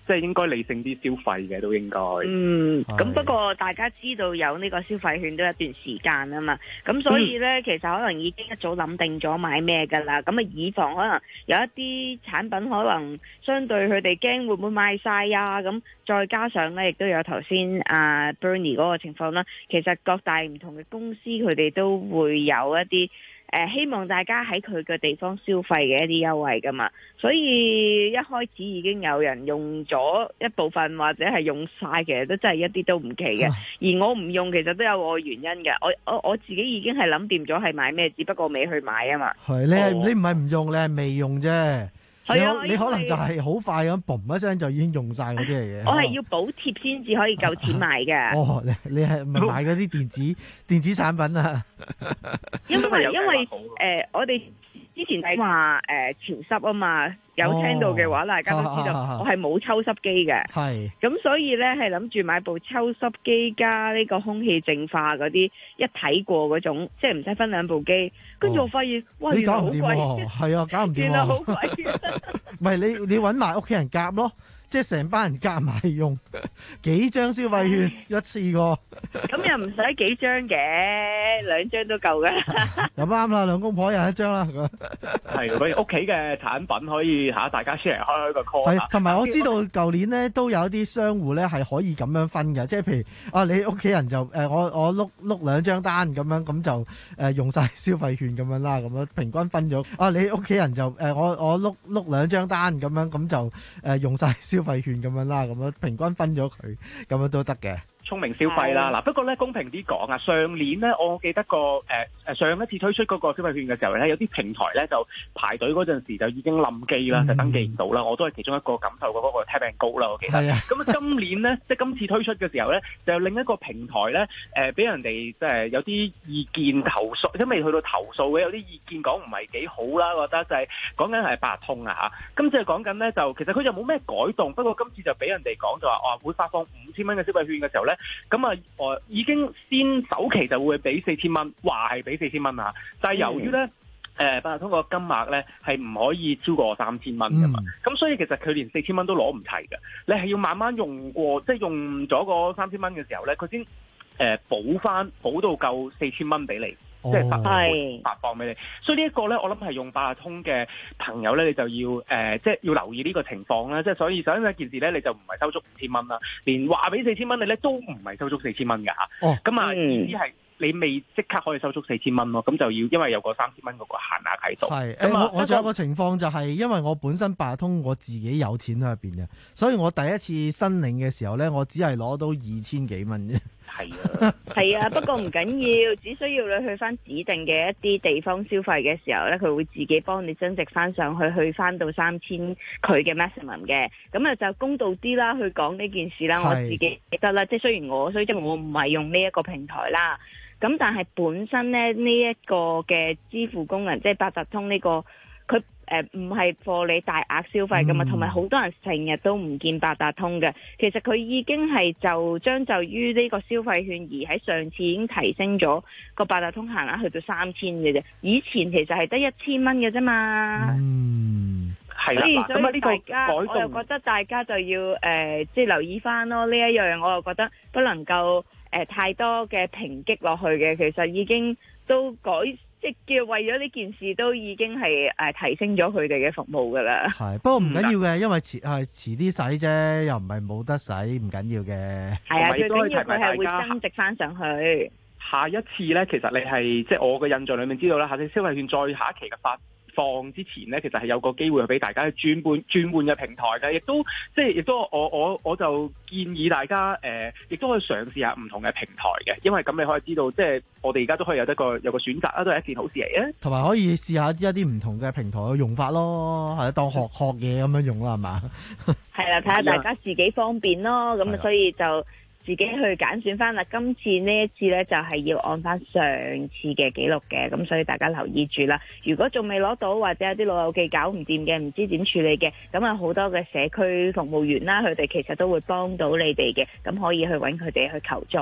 即係應該理性啲消費嘅都應該。 嗯，咁不過大家知道有呢個消費券都一段時間啊嘛，咁所以咧、嗯、其實可能已經一早諗定咗買咩㗎啦。咁啊以防可能有一啲產品可能相對佢哋驚會唔會賣晒啊，咁再加上咧亦都有頭先啊 Bernie 嗰個情況啦。其實各大唔同嘅公司佢哋都會有一啲誒、呃、希望大家喺佢嘅地方消費嘅一啲優惠㗎嘛，所以一開始已經有人用咗一部分或者係用晒，其實都真係一啲都唔奇嘅。而我唔用其實都有我原因嘅，我我我自己已經係諗掂咗係買咩，只不過未去買啊嘛。 係你係你唔係唔用，你係未用啫。你可你可能就係好快咁嘣一聲就已經用晒嗰啲嚟嘅。 我係要補貼先至可以夠錢買嘅。哦，你你係咪買嗰啲電子電子產品啊？ 因為因為誒、呃，我哋之前睇話誒潮濕啊嘛，有聽到嘅話，大家都知道我係冇抽濕機嘅。係咁，所以咧係諗住買部抽濕機加呢個空氣淨化嗰啲一睇過嗰種，即係唔使分兩部機。跟住我發現，哇，原來好貴， 係啊，搞唔掂， 原來好貴。 唔係你你揾埋屋企人夾咯。即係成班人夾埋用幾張消費券一次過， 咁又唔使幾張嘅，兩張都夠嘅。 咁啱啦，兩公婆有一張啦。 係，所以屋企嘅產品可以嚇大家 share 開開個 call。 係，同埋我知道舊年咧都有一啲商戶咧係可以咁樣分嘅，即係譬如啊，你屋企人就誒我我碌碌兩張單咁樣，咁就誒用晒消費券咁樣啦，咁樣平均分咗。啊，你屋企人就誒我我碌碌兩張單咁樣，咁就誒用晒消消費券咁樣啦，咁樣平均分咗佢，咁樣都得嘅。 聰明消費啦，嗱不過咧公平啲講啊，上年咧我記得個誒誒上一次推出嗰個消費券嘅時候咧，有啲平台咧就排隊嗰陣時就已經冧機啦，就登記唔到啦。我都係其中一個感受過嗰個 Tap and Go 啦，我記得。咁啊今年咧，即係今次推出嘅時候咧，就有另一個平台咧誒，俾人哋即係有啲意見投訴，即係未去到投訴嘅，有啲意見講唔係幾好啦，覺得就係講緊係八達通啊嚇。咁即係講緊咧就其實佢就冇咩改動，不過今次就俾人哋講就話哦會發放五千蚊嘅消費券嘅時候咧。咁啊，我已經先首期就會俾四千蚊，話係俾四千蚊啊！但係由於咧，誒八達通個金額咧係唔可以超過三千蚊㗎嘛，咁、嗯、所以其實佢連四千蚊都攞唔齊嘅，你係要慢慢用過，即係用咗個三千蚊嘅時候咧，佢先誒補翻補到夠四千蚊俾你。即係發發放俾你，所以呢一個咧，我諗係用八達通嘅朋友咧，你就要誒、呃，即係要留意呢個情況啦。即係所以首先一件事咧，你就唔係收足五千蚊啦，連話俾四千蚊你咧都唔係收足四千蚊㗎嚇。哦，咁啊，意思係你未即刻可以收足四千蚊咯，咁就要因為有個三千蚊嗰個限額喺度。係，咁、欸、我我仲有個情況就係、是，因為我本身八達通我自己有錢喺入邊嘅，所以我第一次申領嘅時候咧，我只係攞到二千幾蚊啫。係啊，係啊，不過唔緊要，只需要你去翻指定嘅一啲地方消費嘅時候咧，佢會自己幫你增值翻上去，去翻到三千佢嘅 maximum 嘅，咁啊就公道啲啦，去講呢件事啦，我自己記得啦，即係雖然我，所以即係我唔係用呢一個平台啦，咁但係本身咧呢一個嘅支付功能，即係八達通呢個，佢。誒唔係貨你大額消費㗎嘛，同埋好多人成日都唔見八達通嘅。其實佢已經係就將就於呢個消費券而喺上次已經提升咗個八達通限額去到三千嘅啫。以前其實係得一千蚊嘅啫嘛。嗯，係啦。所以所以大家我又覺得大家就要誒、呃、即係留意翻咯。呢一樣我又覺得不能夠誒、呃、太多嘅抨擊落去嘅。其實已經都改。即係叫為咗呢件事都已經係誒提升咗佢哋嘅服務㗎啦。係，不過唔緊要嘅，因為遲係遲啲使啫，又唔係冇得使，唔緊要嘅。係啊，最緊要佢係會增值翻上去。下一次咧，其實你係即係我嘅印象裏面知道啦，下次消費券再下一期嘅發放之前咧，其實係有個機會俾大家去轉換轉換嘅平台嘅，亦都即係亦都我我我就建議大家誒，亦、呃、都可以嘗試下唔同嘅平台嘅，因為咁你可以知道，即係我哋而家都可以有一個有個選擇啦，都係一件好事嚟嘅。同埋可以試下一啲唔同嘅平台嘅用法咯，係當學學嘢咁樣用啦，係嘛？係啦，睇下大家自己方便咯，咁啊，所以就。自己去揀選翻啦，今次呢一次呢，就係要按翻上次嘅記錄嘅，咁所以大家留意住啦。如果仲未攞到或者有啲老友記搞唔掂嘅，唔知點處理嘅，咁啊好多嘅社區服務員啦，佢哋其實都會幫到你哋嘅，咁可以去揾佢哋去求助嘅。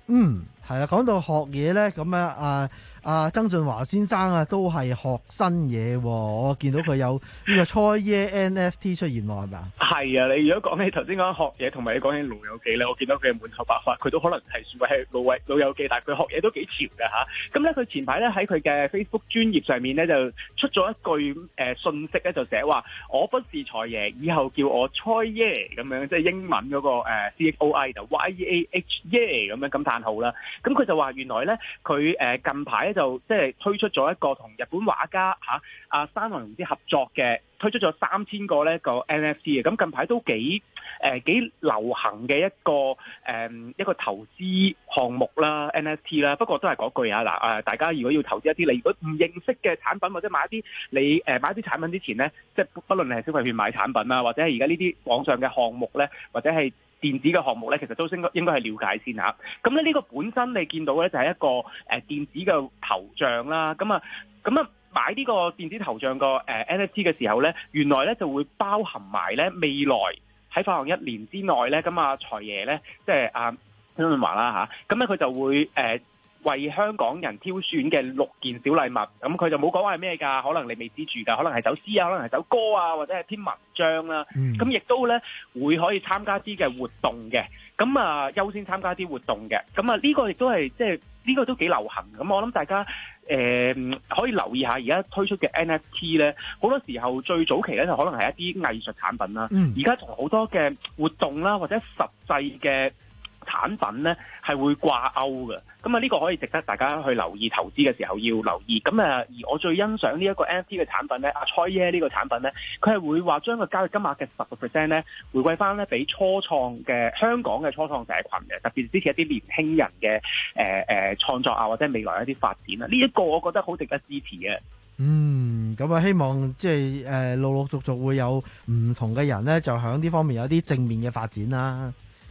嗯，係啦，講到學嘢咧，咁啊啊啊曾俊華先生啊，都係學新嘢。我見到佢有呢個初耶 N F T 出現喎，係咪啊？ 係啊，你如果講起頭先講學嘢，同埋你講起老友記咧，我見到佢滿頭白髮，佢都可能係算係老位老友記，但係佢學嘢都幾潮嘅嚇。咁咧，佢前排咧喺佢嘅 Facebook 專頁上面咧就出咗一句誒、呃、信息咧，就寫話我不是財爺，以後叫我初耶咁樣，即係英文嗰、那個、呃、C H O I 就 Y E A H 耶咁樣感嘆號啦。咁佢就話原來咧佢誒近排咧就即係推出咗一個同日本畫家嚇阿山內容之合作嘅，推出咗三千個呢個 N F T 嘅。咁近排都幾誒、呃、幾流行嘅一個誒、呃、一個投資項目啦 ，N F T 啦。不過都係嗰句啊，嗱誒，大家如果要投資一啲你如果唔認識嘅產品，或者買一啲你誒、呃、買一啲產品之前咧，即係不論你係消費券買產品啊，或者係而家呢啲網上嘅項目咧，或者係電子嘅項目咧，其實都應該應該係了解先嚇。咁咧呢個本身你見到咧就係一個誒電子嘅頭像啦。咁啊咁啊買呢個電子頭像個誒 N F T 嘅時候咧，原來咧就會包含埋咧未來喺發行一年之內咧，咁啊財爺咧即係啊曾俊華啦嚇，咁咧佢就會誒、呃、為香港人挑選嘅六件小禮物。咁佢就冇講話係咩㗎，可能你未知住㗎，可能係首詩啊，可能係首歌啊，或者係篇文章啦。咁亦、嗯、都咧會可以參加啲嘅活動嘅，咁啊優先參加啲活動嘅。咁啊呢個亦都係即係呢個都幾流行。咁我諗大家誒、呃、可以留意下而家推出嘅 N F T 咧，好多時候最早期咧就可能係一啲藝術產品啦。而家同好多嘅活動啦，或者實際嘅產品咧係會掛鈎嘅。咁啊呢個可以值得大家去留意，投資嘅時候要留意。咁啊而我最欣賞呢一個 N F T 嘅產品咧，阿初耶呢個產品咧，佢係會話將個交易金額嘅十個 percent 咧回饋翻咧俾初創嘅香港嘅初創社群嘅，特別支持一啲年輕人嘅誒誒創作啊，或者未來一啲發展啊。呢、這、一個我覺得好值得支持嘅。 嗯，咁啊希望即係誒陸陸續續會有唔同嘅人咧，就喺呢方面有啲正面嘅發展啦。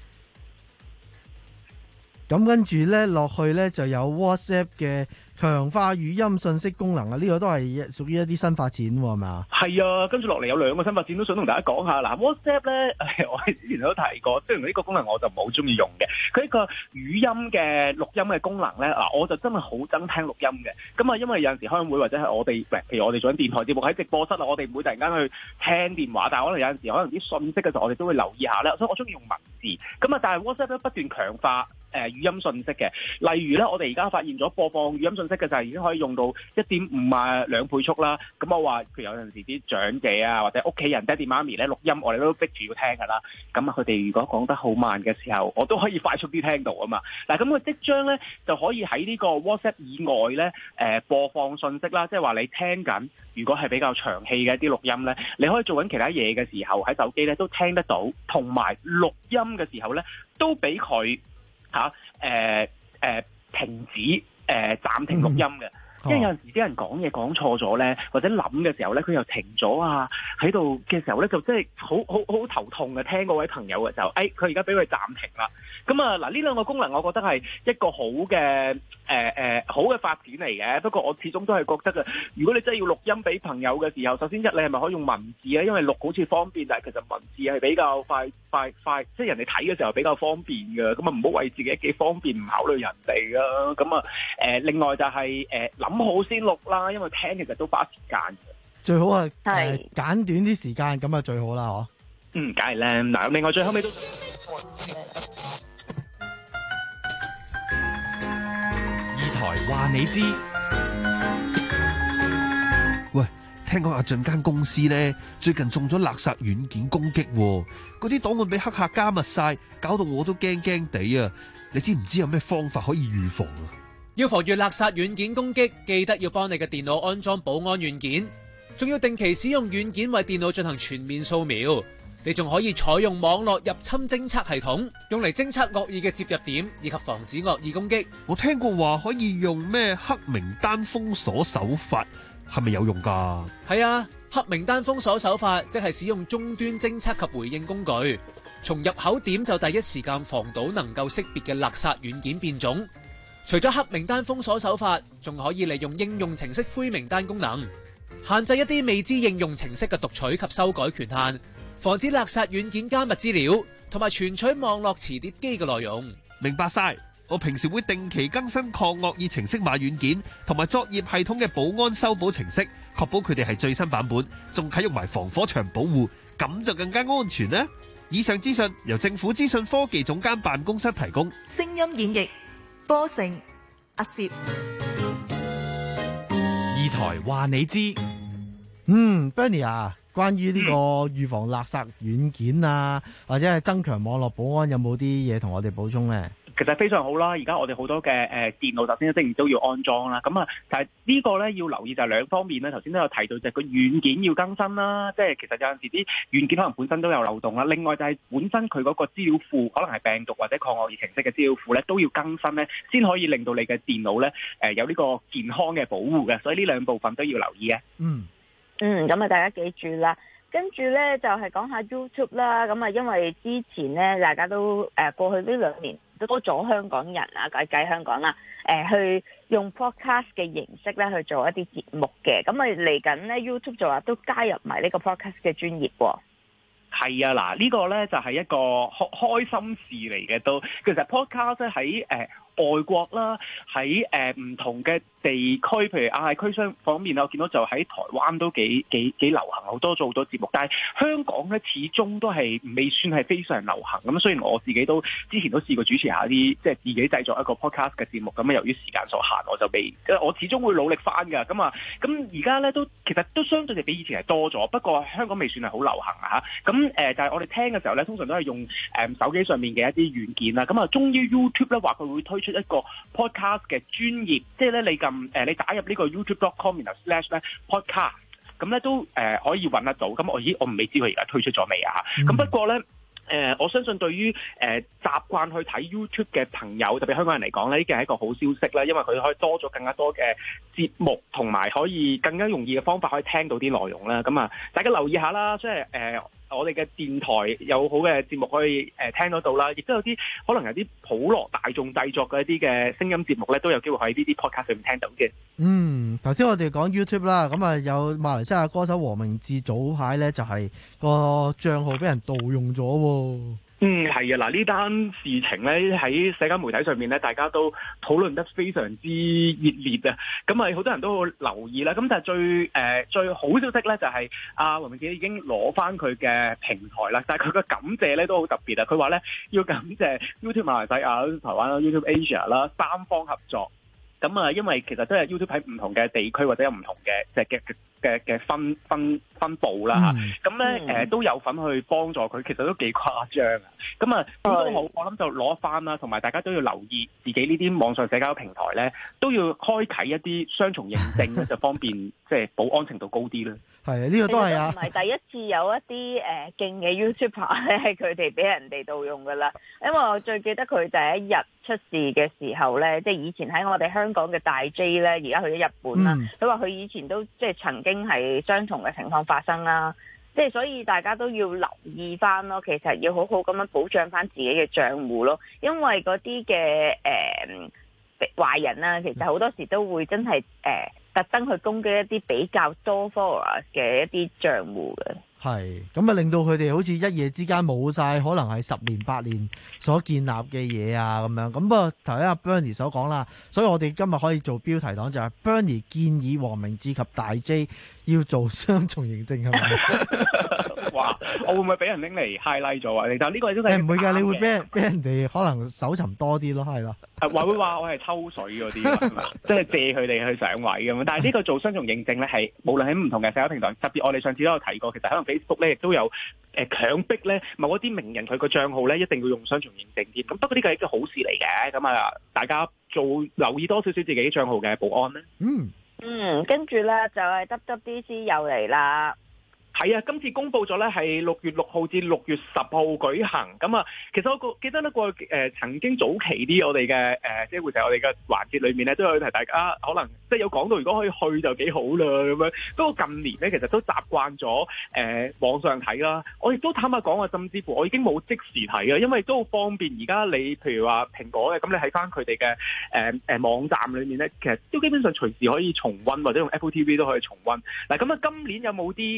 咁跟住咧落去咧就有 WhatsApp 嘅強化語音信息功能啊，呢、這個都係屬於一啲新發展喎，係咪啊？係啊，跟住落嚟有兩個新發展都想同大家講下。嗱 WhatsApp 咧，我係之前都提過，雖然呢個功能我就唔係好中意用嘅，佢一個語音嘅錄音嘅功能咧，嗱我就真係好憎聽錄音嘅。咁啊，因為有陣時開會或者係我哋，譬如我哋做緊電台節目喺直播室啊，我哋唔會突然間去聽電話，但係可能有陣時可能啲信息嘅時候，我哋都會留意下咧。所以我中意用文字。咁啊，但係 WhatsApp 咧不斷強化。誒、呃、語音信息嘅，例如咧，我哋而家發現咗播放語音信息嘅就係已經可以用到一點五啊兩倍速啦。咁我話，譬如有陣時啲長者啊，或者屋企人爹哋媽咪咧錄音，我哋都逼住要聽㗎啦。咁啊，佢哋如果講得好慢嘅時候，我都可以快速啲聽到啊嘛。嗱，咁佢即將咧就可以喺呢個 WhatsApp 以外咧，誒、呃、播放信息啦，即係話你聽緊，如果係比較長氣嘅一啲錄音咧，你可以做緊其他嘢嘅時候喺手機咧都聽得到，同埋錄音嘅時候咧都俾佢。嚇誒誒停止誒、呃、暫停錄音嘅，因為有陣時啲人講嘢講錯咗咧，或者諗嘅時候咧，佢又停咗啊，喺度嘅時候咧就真係好好好頭痛嘅。聽嗰位朋友嘅就誒，佢而家俾佢暫停啦。咁啊嗱，呢兩個功能我覺得係一個好嘅誒誒好嘅發展嚟嘅。不過我始終都係覺得啊，如果你真係要錄音俾朋友嘅時候，首先一你係咪可以用文字咧？因為錄好似方便，但係其實文字係比較快快快，即係人哋睇嘅時候比較方便嘅。咁啊唔好為自己幾方便唔考慮人哋啊。咁啊誒，另外就係誒諗好先錄啦，因為聽其實都花時間嘅。 最好係誒簡短啲時間，咁啊最好啦，嗬。 嗯，梗係咧。嗱，另外最後尾都。 台話你知， 喂，聽講阿俊間公司咧最近中咗勒索軟件攻擊，嗰啲檔案俾黑客加密晒，搞到我都驚驚地啊！你知唔知有咩方法可以預防啊？ 要防禦勒索軟件攻擊，記得要幫你嘅電腦安裝保安軟件，仲要定期使用軟件為電腦進行全面掃描。你仲可以採用網絡入侵偵測系統，用嚟偵測惡意嘅接入點，以及防止惡意攻擊。 我聽過話可以用咩黑名單封鎖手法，係咪有用㗎？ 係啊，黑名單封鎖手法即係使用終端偵測及回應工具，從入口點就第一時間防到能夠識別嘅勒索軟件變種。除咗黑名單封鎖手法，仲可以利用應用程式灰名單功能，限制一啲未知應用程式嘅讀取及修改權限，防止勒索軟件加密資料，同埋存取網絡磁碟機嘅內容。 明白晒， 我平時會定期更新抗惡意程式碼軟件同埋作業系統嘅保安修補程式，確保佢哋係最新版本，仲啟用埋防火牆保護，咁就更加安全啦。以上資訊由政府資訊科技總監辦公室提供。 聲音演繹波成阿攝二台話你知。 嗯 Bernie 啊，關於呢個預防勒索軟件啊，或者係增強網絡保安，有冇啲嘢同我哋補充咧？ 其實非常好啦，而家我哋好多嘅誒、呃、電腦，首先一定都要安裝啦。咁啊，但係呢個咧要留意就係兩方面咧。頭先都有提到就係個軟件要更新啦，即係其實有陣時啲軟件可能本身都有漏洞啦。另外就係本身佢嗰個資料庫，可能係病毒或者抗惡意程式嘅資料庫咧，都要更新咧，先可以令到你嘅電腦咧誒、呃、有呢個健康嘅保護嘅。所以呢兩部分都要留意嘅。 嗯嗯，咁啊大家記住啦。跟住咧就係、是、講下 YouTube 啦。咁啊，因為之前咧大家都誒、呃、過去呢兩年多咗香港人啊，計計香港啦，誒、呃、去用 podcast 嘅形式咧去做一啲節目嘅。咁啊嚟緊咧 YouTube 就話都加入埋呢個 podcast 嘅專業喎。 係啊，嗱、這、呢個咧就係一個開開心事嚟嘅都。其實 podcast 喺誒、呃、外國啦，喺誒唔同嘅地區，譬如亞太區商方面，我見到就喺台灣都幾幾幾流行，好多做好多節目。但係香港咧始終都係未算係非常流行。咁雖然我自己都之前都試過主持下啲即係自己製作一個 podcast 嘅節目，咁由於時間所限，我就未，我始終會努力翻㗎。咁啊，咁而家咧都其實都相對地比以前係多咗，不過香港未算係好流行啊嚇。咁誒、呃，但係我哋聽嘅時候咧，通常都係用誒、呃、手機上面嘅一啲軟件啦。咁啊，終於 YouTube 咧話佢會推出一個 podcast 嘅專頁，即係咧你撳誒、呃、你打入呢個 YouTube dot com 然後 slash 咧 podcast，咁咧都誒、呃、可以揾得到。咁我咦我唔未知佢而家推出咗未啊？咁、嗯、不過咧。誒、呃，我相信對於誒、呃、習慣去睇 YouTube 嘅朋友，特別香港人嚟講咧，呢件係一個好消息啦，因為佢可以多咗更加多嘅節目，同埋可以更加容易嘅方法可以聽到啲內容啦。咁啊，大家留意下啦，即係誒。呃我哋嘅電台有好嘅節目可以誒、呃、聽得到啦，亦都有啲可能有啲普羅大眾製作嘅一啲嘅聲音節目咧，都有機會喺呢啲 podcast 上面聽到嘅。 嗯，頭先我哋講 YouTube 啦，咁啊有馬來西亞歌手黃明志早排咧就係、是、個帳號俾人盜用咗喎。 嗯，係啊，嗱呢單事情咧喺社交媒體上面咧，大家都討論得非常之熱烈啊！咁啊，好多人都好留意啦。咁但係最誒、呃、最好消息咧，就係阿黃明志已經攞翻佢嘅平台啦。但係佢嘅感謝咧都好特別啊！佢話咧要感謝 YouTube 馬來西亞、台灣啦、YouTube Asia 啦三方合作。咁啊，因為其實都係 YouTube 喺唔同嘅地區或者有唔同嘅即係嘅嘅嘅分分分佈啦嚇，咁咧誒都有份去幫助佢，其實都幾誇張啊！咁啊點都好，我諗就攞翻啦，同埋大家都要留意自己呢啲網上社交平台咧，都要開啓一啲雙重認證咧，就方便即係保安程度高啲啦。 係啊，呢個都係啊， 唔係第一次有一啲誒勁嘅 YouTuber 咧，係佢哋俾人哋盜用噶啦。因為我最記得佢第一日出事嘅時候咧，即係以前喺我哋香港嘅大 J 咧，而家去咗日本啦。佢話佢以前都即係曾經係相同嘅情況發生啦。即係所以大家都要留意翻咯，其實要好好咁樣保障翻自己嘅賬戶咯，因為嗰啲嘅誒壞人啊，其實好多時都會真係誒。呃特登去攻擊一啲比較多 followers 嘅一啲賬戶嘅， 係咁啊，令到佢哋好似一夜之間冇晒，可能係十年八年所建立嘅嘢啊咁樣。咁不過頭先阿 Bernie 所講啦，所以我哋今日可以做標題黨就係 Bernie 建議黃明志及大 J 要做雙重認證係咪？ 哇！我會唔會俾人拎嚟 highlight 咗啊？但係呢個都係唔會㗎，你會俾人俾人哋可能搜尋多啲咯，係咯。 係話會話我係抽水嗰啲，即係借佢哋去上位咁。但係呢個做雙重認證咧，係無論喺唔同嘅社交平台，特別我哋上次都有提過，其實可能 Facebook 咧亦都有誒強迫咧某一啲名人佢個帳號咧一定要用雙重認證添。咁不過呢個係一個好事嚟嘅，咁啊大家做留意多少少自己帳號嘅保安咧。 嗯嗯，跟住咧就係 W W D C 又嚟啦。 係啊，今次公佈咗咧係六月六號至六月十號舉行。咁啊，其實我個記得咧過去誒曾經早期啲我哋嘅誒，即係會喺我哋嘅環節裏面咧，都有提大家可能即係有講到，如果可以去就幾好啦咁樣。不過近年咧，其實都習慣咗誒網上睇啦。我亦都坦白講啊，甚至乎我已經冇即時睇啊，因為都好方便。而家你譬如話蘋果嘅，咁你喺翻佢哋嘅誒誒網站裏面咧，其實都基本上隨時可以重溫，或者用 Apple T V 都可以重溫。嗱咁啊，今年有冇啲誒特別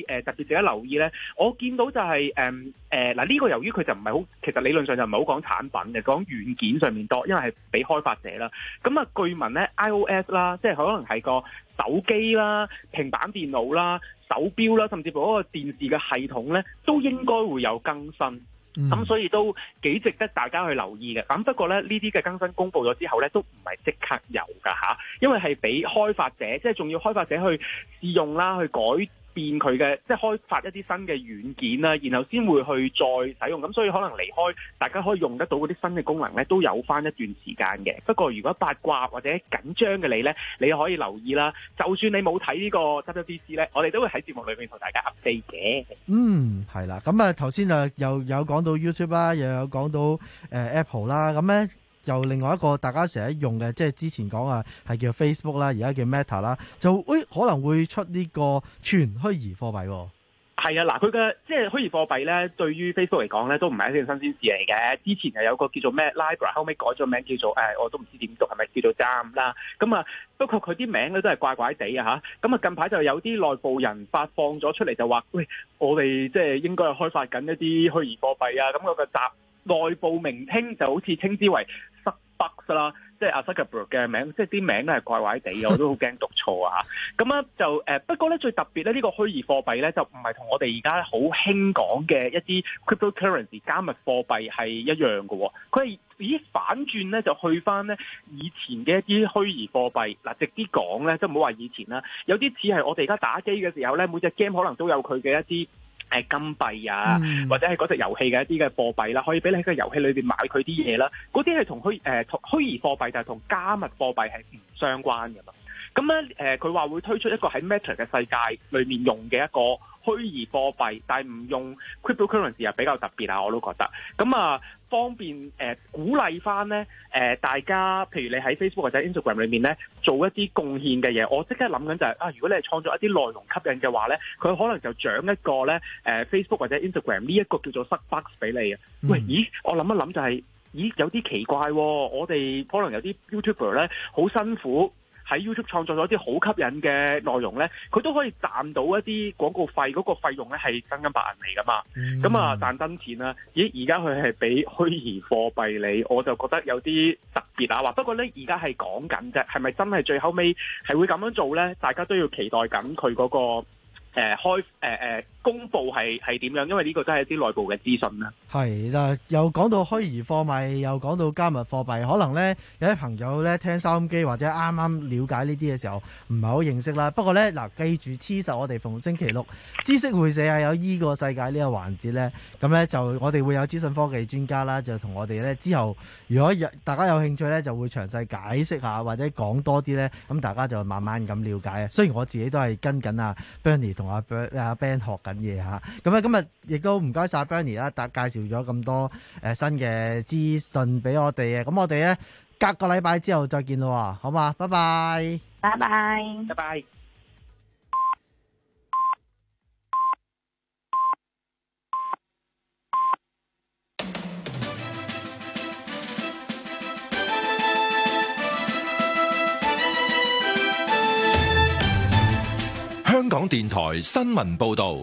值得留意咧，我見到就係誒誒嗱呢個由於佢就唔係好，其實理論上就唔係好講產品嘅，講軟件上面多，因為係俾開發者啦。咁啊據聞咧 iOS 啦，即係可能係個手機啦、平板電腦啦、手錶啦，甚至乎嗰個電視嘅系統咧，都應該會有更新。咁、嗯、所以都幾值得大家去留意嘅。咁不過咧，呢啲嘅更新公布咗之後咧，都唔係即刻有㗎嚇，因為係俾開發者，即係仲要開發者去試用啦，去改變佢嘅，即係開發一啲新嘅軟件啦，然後先會去再使用。咁所以可能離開大家可以用得到嗰啲新嘅功能咧，都有翻一段時間嘅。不過如果八卦或者緊張嘅你咧，你可以留意啦。就算你冇睇呢個 W W D C 咧，我哋都會喺節目裏面同大家 update 嘅。 嗯，係啦。咁啊頭先啊又有講到 YouTube 啦，又有講到誒 Apple 啦，咁咧。又另外一個大家成日用嘅，即係之前講啊，係叫 Facebook 啦，而家叫 Meta 啦，就誒可能會出呢個全虛擬貨幣喎。 係啊，嗱，佢嘅即係虛擬貨幣咧，對於 Facebook 嚟講咧，都唔係一件新鮮事嚟嘅。之前又有個叫做咩 Libra， 後尾改咗名叫做誒、哎，我都唔知點讀，係咪叫做 Dam 啦？咁啊，不過佢啲名咧都係怪怪地啊嚇。咁啊，近排就有啲內部人發放咗出嚟，就話喂，我哋即係應該係開發緊一啲虛擬貨幣啊。咁、那、嗰個集內部名稱就好似稱之為Bucks 啦，即係阿 Zuckerberg 嘅名，即係啲名都係怪怪地嘅，我都好驚讀錯啊！咁啊就誒，不過咧最特別咧，呢、這個虛擬貨幣咧就唔係同我哋而家好興講嘅一啲 cryptocurrency 加密貨幣係一樣嘅喎，佢係咦反轉咧就去翻咧以前嘅一啲虛擬貨幣嗱，直啲講咧，即係唔好話以前啦，有啲似係我哋而家打機嘅時候咧，每隻 game 可能都有佢嘅一啲。誒金幣啊，嗯、或者係嗰隻遊戲嘅一啲嘅貨幣啦，可以俾你喺個遊戲裏邊買佢啲嘢啦。嗰啲係同虛誒同虛擬貨幣，就係同加密貨幣係唔相關嘅嘛。咁咧誒，佢、呃、話會推出一個喺 Meta 嘅世界裏面用嘅一個虛擬貨幣，但係唔用 cryptocurrency 又比較特別啊，我都覺得。咁啊，方便誒、呃、鼓勵翻咧誒大家，譬如你喺 Facebook 或者 Instagram 裏面咧做一啲貢獻嘅嘢，我即刻諗緊就係、是、啊，如果你係創作一啲內容吸引嘅話咧，佢可能就獎一個咧誒、呃、Facebook 或者 Instagram 呢一個叫做塞 box 俾你啊。嗯、喂，咦，我諗一諗就係、是，咦，有啲奇怪喎、哦，我哋可能有啲 YouTuber 咧好辛苦。喺 YouTube 創作咗啲好吸引嘅內容咧，佢都可以賺到一啲廣告費，嗰、那個費用咧係真金白銀嚟噶嘛。咁、嗯、啊賺真錢啦！咦，而家佢係俾虛擬貨幣你，我就覺得有啲特別啊！話不過咧，而家係講緊啫，係咪真係最後尾係會咁樣做咧？大家都要期待緊佢嗰個誒、呃、開誒誒、呃、公佈係係點樣，因為呢個都係一啲內部嘅資訊啦。 係啦，又講到虛擬貨幣，又講到加密貨幣，可能咧有啲朋友咧聽收音機或者啱啱了解呢啲嘅時候唔係好認識啦。不過咧嗱，記住黐實我哋逢星期六知識會社係有依個世界呢個環節咧，咁咧就我哋會有資訊科技專家啦，就同我哋咧之後如果有大家有興趣咧，就會詳細解釋下或者講多啲咧，咁大家就慢慢咁了解啊。雖然我自己都係跟緊阿 Bernie 同阿 Ben 學緊嘢嚇，咁咧今日亦都唔該晒 Bernie 啦，介紹咗咁多誒新嘅資訊俾我哋嘅，咁我哋咧隔個禮拜之後再見咯，好嘛？拜拜， 拜拜， 拜拜。 香港電台新聞報道。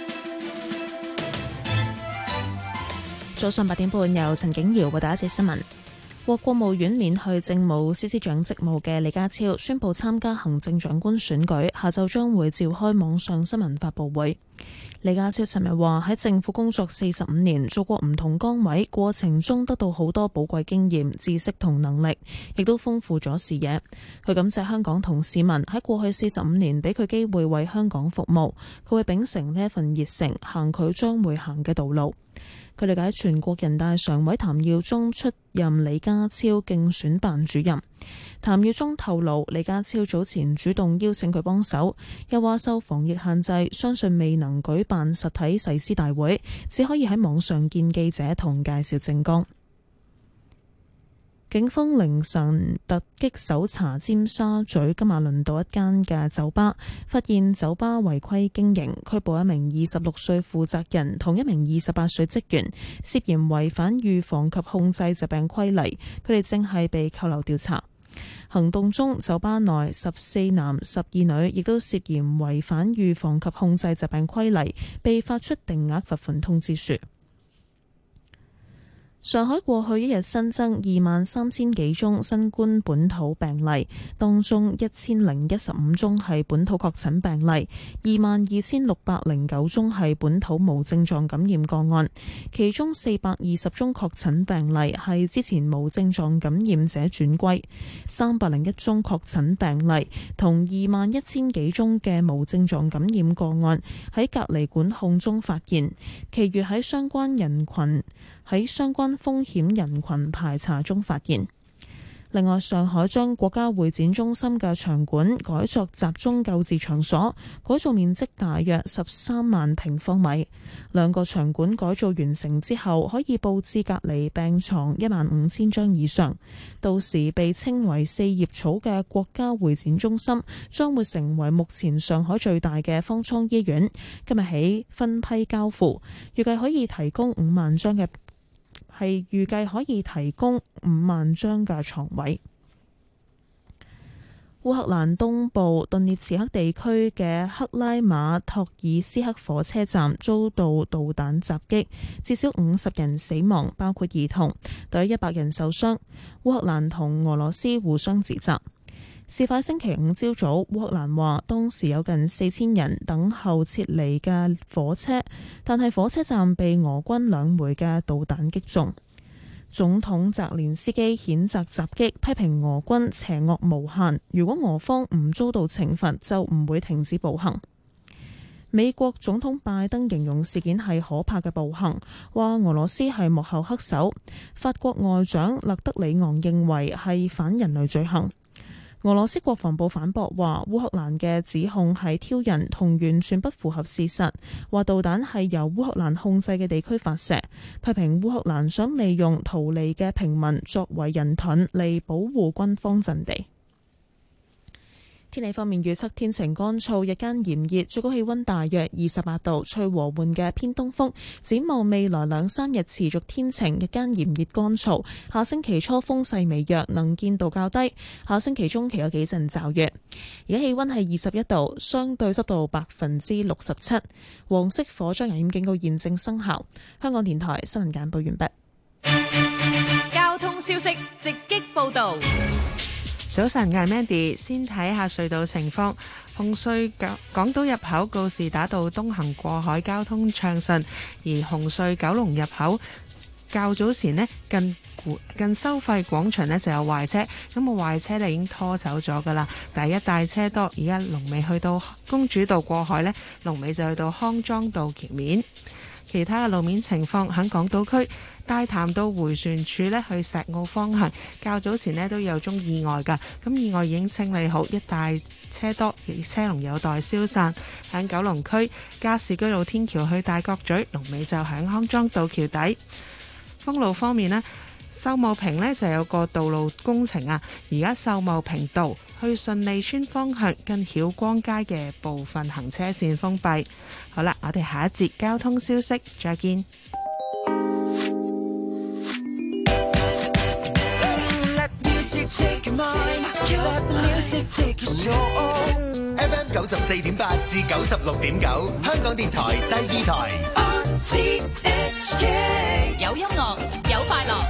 早上八點半，由陳景瑤為大家一節新聞。獲國務院免去政務司司長職務嘅李家超宣布參加行政長官選舉，下晝將會召開網上新聞發佈會。李家超尋日話喺政府工作四十五年，做過唔同崗位，過程中得到好多寶貴經驗、知識同能力，亦都豐富咗視野。佢感謝香港同市民喺過去四十五年俾佢機會為香港服務，佢會秉承呢一份熱誠，行佢將會行嘅道路。佢理解全國人大常委譚耀宗出任李家超競選辦主任。譚耀宗透露，李家超早前主動邀請佢幫手，又話受防疫限制，相信未能舉辦實體誓師大會，只可以喺網上見記者同介紹政綱。警方凌晨突擊搜查尖沙咀金馬倫道一間嘅酒吧，發現酒吧違規經營，拘捕一名二十六歲負責人同一名二十八歲職員，涉嫌違反預防及控制疾病規例，佢哋正係被扣留調查。 行動中，酒吧內十四男十二女亦都涉嫌違反預防及控制疾病規例，被發出定額罰款通知書。上海過去一日新增二萬三千幾宗新冠本土病例，當中一千零一十五宗係本土確診病例，二萬二千六百零九宗係本土無症狀感染個案，其中四百二十宗確診病例係之前無症狀感染者轉歸，三百零一宗確診病例同二萬一千幾宗嘅無症狀感染個案喺隔離管控中發現，其餘喺相關人群喺相關風險人群排查中發現。另外，上海將國家會展中心嘅場館改作集中救治場所，改造面積大約十三萬平方米。兩個場館改造完成之後，可以佈置隔離病床一萬五千張以上。到時被稱為四葉草嘅國家會展中心將會成為目前上海最大嘅方艙醫院。今日起分批交付，預計可以提供五萬張嘅。係預計可以提供五萬張嘅床位。烏克蘭東部頓涅茨克地區嘅克拉馬托爾斯克火車站遭到導彈襲擊，至少五十人死亡，包括兒童，大約一百人受傷。烏克蘭同俄羅斯互相指責。事發星期五朝早，烏克蘭話當時有近四千人等候撤離嘅火車，但係火車站被俄軍兩枚嘅導彈擊中。總統澤連斯基譴責襲擊，批評俄軍邪惡無限。如果俄方唔遭到懲罰，就唔會停止暴行。美國總統拜登形容事件係可怕嘅暴行，話俄羅斯係幕後黑手。法國外長勒德里昂認為係反人類罪行。俄羅斯國防部反駁話，烏克蘭嘅指控係挑釁同完全不符合事實，話導彈係由烏克蘭控制嘅地區發射，批評烏克蘭想利用逃離嘅平民作為人盾嚟保護軍方陣地。天氣方面預測天晴乾燥，日間炎熱，最高氣溫大約二十八度，吹和緩嘅偏東風。展望未來兩三日持續天晴，日間炎熱乾燥。下星期初風勢微弱，能見度較低。下星期中期有幾陣驟雨。而家氣溫係二十一度，相對濕度百分之六十七。黃色火災危險警告現正生效。香港電台新聞簡報完畢。 交通消息直擊報道。 早晨，我係 Mandy， 先睇下隧道情況。紅隧港島入口告士打道東行過海交通暢順，而紅隧九龍入口較早前呢近近收費廣場呢就有壞車，咁個壞車呢已經拖走咗噶啦。第一大車多，而家龍尾去到公主道過海呢，龍尾就去到康莊道橋面。其他嘅路面情況喺港島區大潭道迴旋處呢去石澳方向，較早前呢都有宗意外㗎，咁意外已經清理好，一帶車多，而車龍有待消散。喺九龍區加士居道天橋去大角咀，龍尾就喺康莊道橋底。封路方面呢，秀茂坪呢就有個道路工程啊，而家秀茂坪道去順利村方向近曉光街嘅部分行車線封閉。好啦，我哋下一節交通消息再見。 F M 九十四點八至九十六點九，香港電台第二台。 有音樂，有快樂。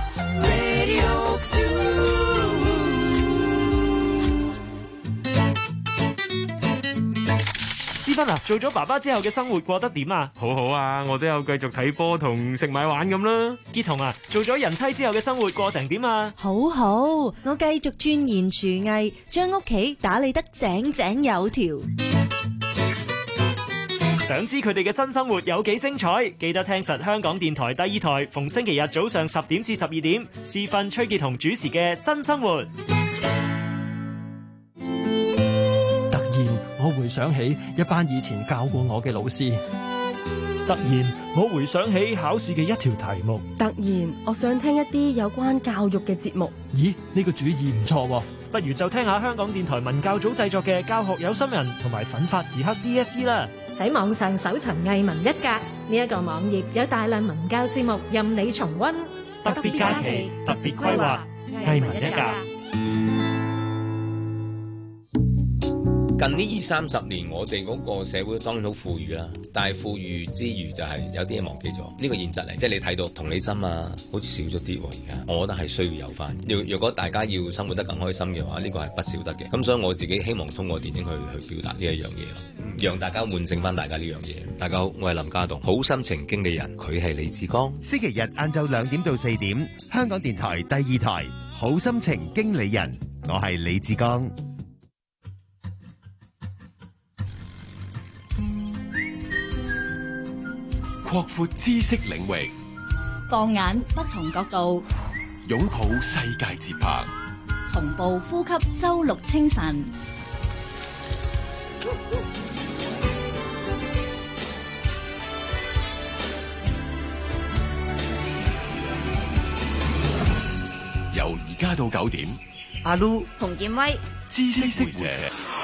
思芬啊，做咗爸爸之後嘅生活過得點啊？ 好好啊，我都有繼續睇波同食買玩咁啦。 傑彤啊，做咗人妻之後嘅生活過成點啊？ 好好，我繼續鑽研廚藝，將屋企打理得井井有條。 想知佢哋嘅新生活有幾精彩？記得聽實香港電台第二台，逢星期日早上十點至十二點，思芬、崔傑彤主持嘅《新生活》。 突然，我回想起一班以前教過我嘅老師。 突然，我回想起考試嘅一條題目。 突然，我想聽一啲有關教育嘅節目。 咦，呢個主意唔錯喎！ 不如就聽下香港電台文教組製作嘅《教學有心人》同埋《奮發時刻 D S C》啦。 喺網上搜尋藝文一格，呢一個網頁有大量文教節目任你重溫。 特別假期，特別規劃，藝文一格。 近呢二三十年，我哋嗰個社會當然好富裕啦，但係富裕之餘就係有啲嘢忘記咗呢個現實嚟，即係你睇到同理心啊，好似少咗啲喎。而家我覺得係需要有翻。若若果大家要生活得更開心嘅話，呢個係不少得嘅。咁所以我自己希望通過電影去去表達呢一樣嘢，讓大家喚醒翻大家呢樣嘢。大家好，我係林家棟，好心情經理人，佢係李志剛。 星期日晏晝兩點到四點，香港電台第二台好心情經理人，我係李志剛。 擴闊知識領域， 放眼不同角度， 擁抱世界節拍， 同步呼吸周六清晨。 由而家到九點， 阿 Lu 洪建威， 知識活社。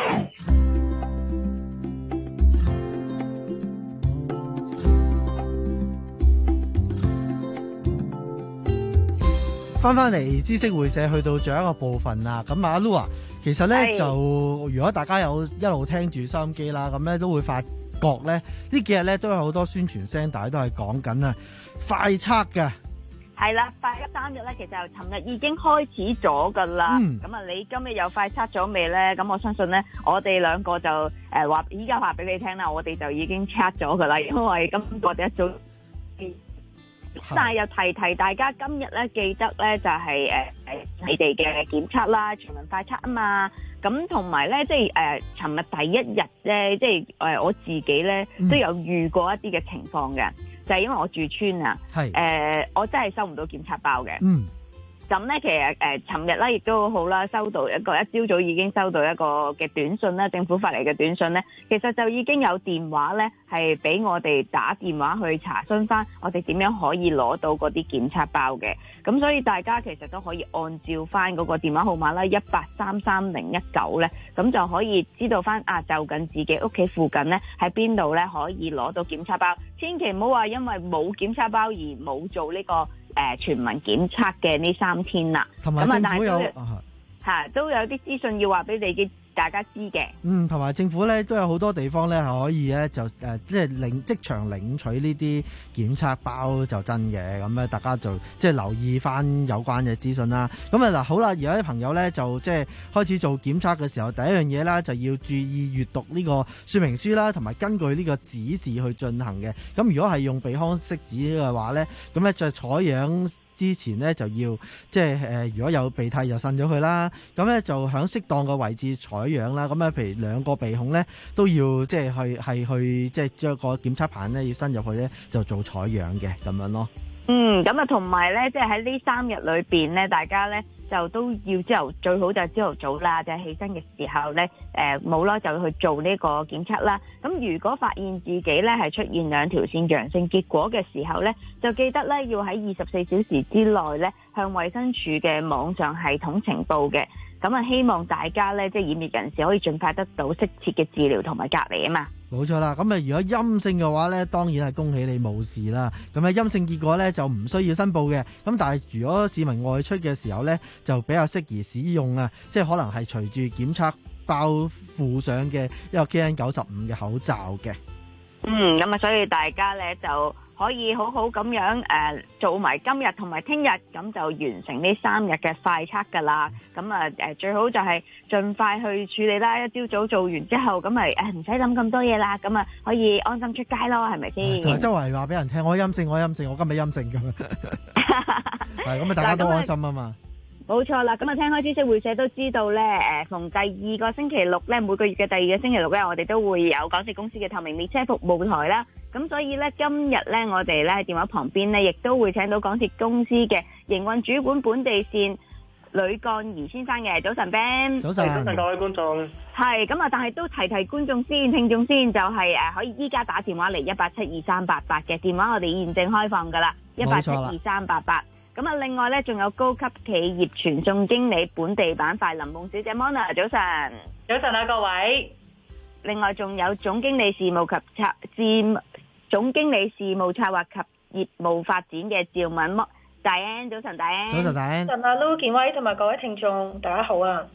翻翻嚟知識會社，去到最後一個部分啦。咁阿 Lu 啊，其實咧就如果大家有一路聽住收音機啦，咁咧都會發覺咧呢幾日咧都有好多宣傳聲帶都係講緊啊快測嘅。 係啦，快測三日咧，其實由尋日已經開始咗噶啦。咁啊、嗯，你今日有快測咗未咧？咁我相信咧，我哋兩個就誒話，依家話俾你聽啦，我哋就已經測咗噶啦，因為今我哋一早。但係又提提大家，今日咧記得咧就係誒誒你哋嘅檢測啦，全民快測啊嘛。咁同埋咧，即係誒尋日第一日咧，即係誒我自己咧都有遇過一啲嘅情況嘅，就係因為我住村啊，誒、呃、我真係收唔到檢測包嘅。嗯。咁咧，其實誒，尋日咧亦都好啦，收到一個一朝早已經收到一個嘅短信啦，政府發嚟嘅短信咧，其實就已經有電話咧，係俾我哋打電話去查詢翻，我哋點樣可以攞到嗰啲檢測包嘅。咁所以大家其實都可以按照翻嗰個電話號碼啦，一八三三零一九咧，咁就可以知道翻啊，就近自己屋企附近咧喺邊度咧可以攞到檢測包。千祈唔好話因為冇檢測包而冇做呢個。誒、呃、全民檢測嘅呢三天啦， 同埋政府有嚇都有啲資訊要話俾你嘅大家知嘅。嗯， 同埋政府咧都有好多地方咧係可以咧就誒、呃、即係領即場領取呢啲檢測包就真嘅，咁咧大家就即係留意翻有關嘅資訊啦。咁啊嗱好啦，而家啲朋友咧就即係開始做檢測嘅時候，第一樣嘢啦就要注意閱讀呢個說明書啦，同埋根據呢個指示去進行嘅。咁如果係用鼻腔拭子嘅話咧，咁咧就採樣之前咧就要即係誒、呃，如果有鼻涕就擤咗佢啦。咁咧就喺適當嘅位置採樣啦。咁咧譬如兩個鼻孔咧都要即係去係去即係將個檢測棒咧要伸入去咧就做採樣嘅咁樣咯。 嗯，咁啊同埋咧，即係喺呢三日裏邊咧，大家咧就都要朝頭最好就係朝頭早啦，就係、是、起身嘅時候咧，誒冇啦就去做呢個檢測啦。咁如果發現自己咧係出現兩條線陽性結果嘅時候咧，就記得咧要喺二十四小時之內咧向衛生署嘅網上系統呈報嘅。咁啊，希望大家咧即係染疫人士可以盡快得到適切嘅治療同埋隔離啊嘛。 冇錯啦，咁啊如果陰性嘅話咧，當然係恭喜你冇事啦。咁啊陰性結果咧就唔需要申報嘅。咁但係如果市民外出嘅時候咧，就比較適宜使用啊，即係可能係隨住檢測包附上嘅一個 K N 九十五嘅口罩嘅。 嗯，咁啊，所以大家咧就可以好好咁樣誒、呃、做埋今日同埋聽日，咁就完成呢三日嘅快測噶啦。咁啊誒最好就係盡快去處理啦。一朝早做完之後，咁咪誒唔使諗咁多嘢啦。咁啊可以安心出街咯，係咪先？ 同埋周圍話俾人聽，我陰性，我陰性，我今日陰性咁。係咁啊，大家都安心啊嘛。 冇錯啦，咁啊聽開知識會社都知道咧，誒逢第二個星期六咧，每個月嘅第二個星期六咧，我哋都會有港鐵公司嘅透明列車服務台啦。咁所以咧，今日咧，我哋咧喺電話旁邊咧，亦都會請到港鐵公司嘅營運主管本地線呂幹儀先生嘅。早晨 Ben， 早晨，早晨各位觀眾。 係咁啊，但係都提提觀眾先，聽眾先，就係誒可以依家打電話嚟一八七二三八八嘅電話，我哋現正開放噶啦，一八七二三八八。咁啊，另外咧，仲有高級企業傳送經理本地板塊林夢小姐 Mona， 早晨， 早晨啊各位。 另外仲有總經理事務及策事總經理事務策劃及業務發展嘅趙敏摩 Diane， 早晨 Diane， 早晨 Diane， 早晨啊 Lu 健威同埋各位聽眾，大家好啊。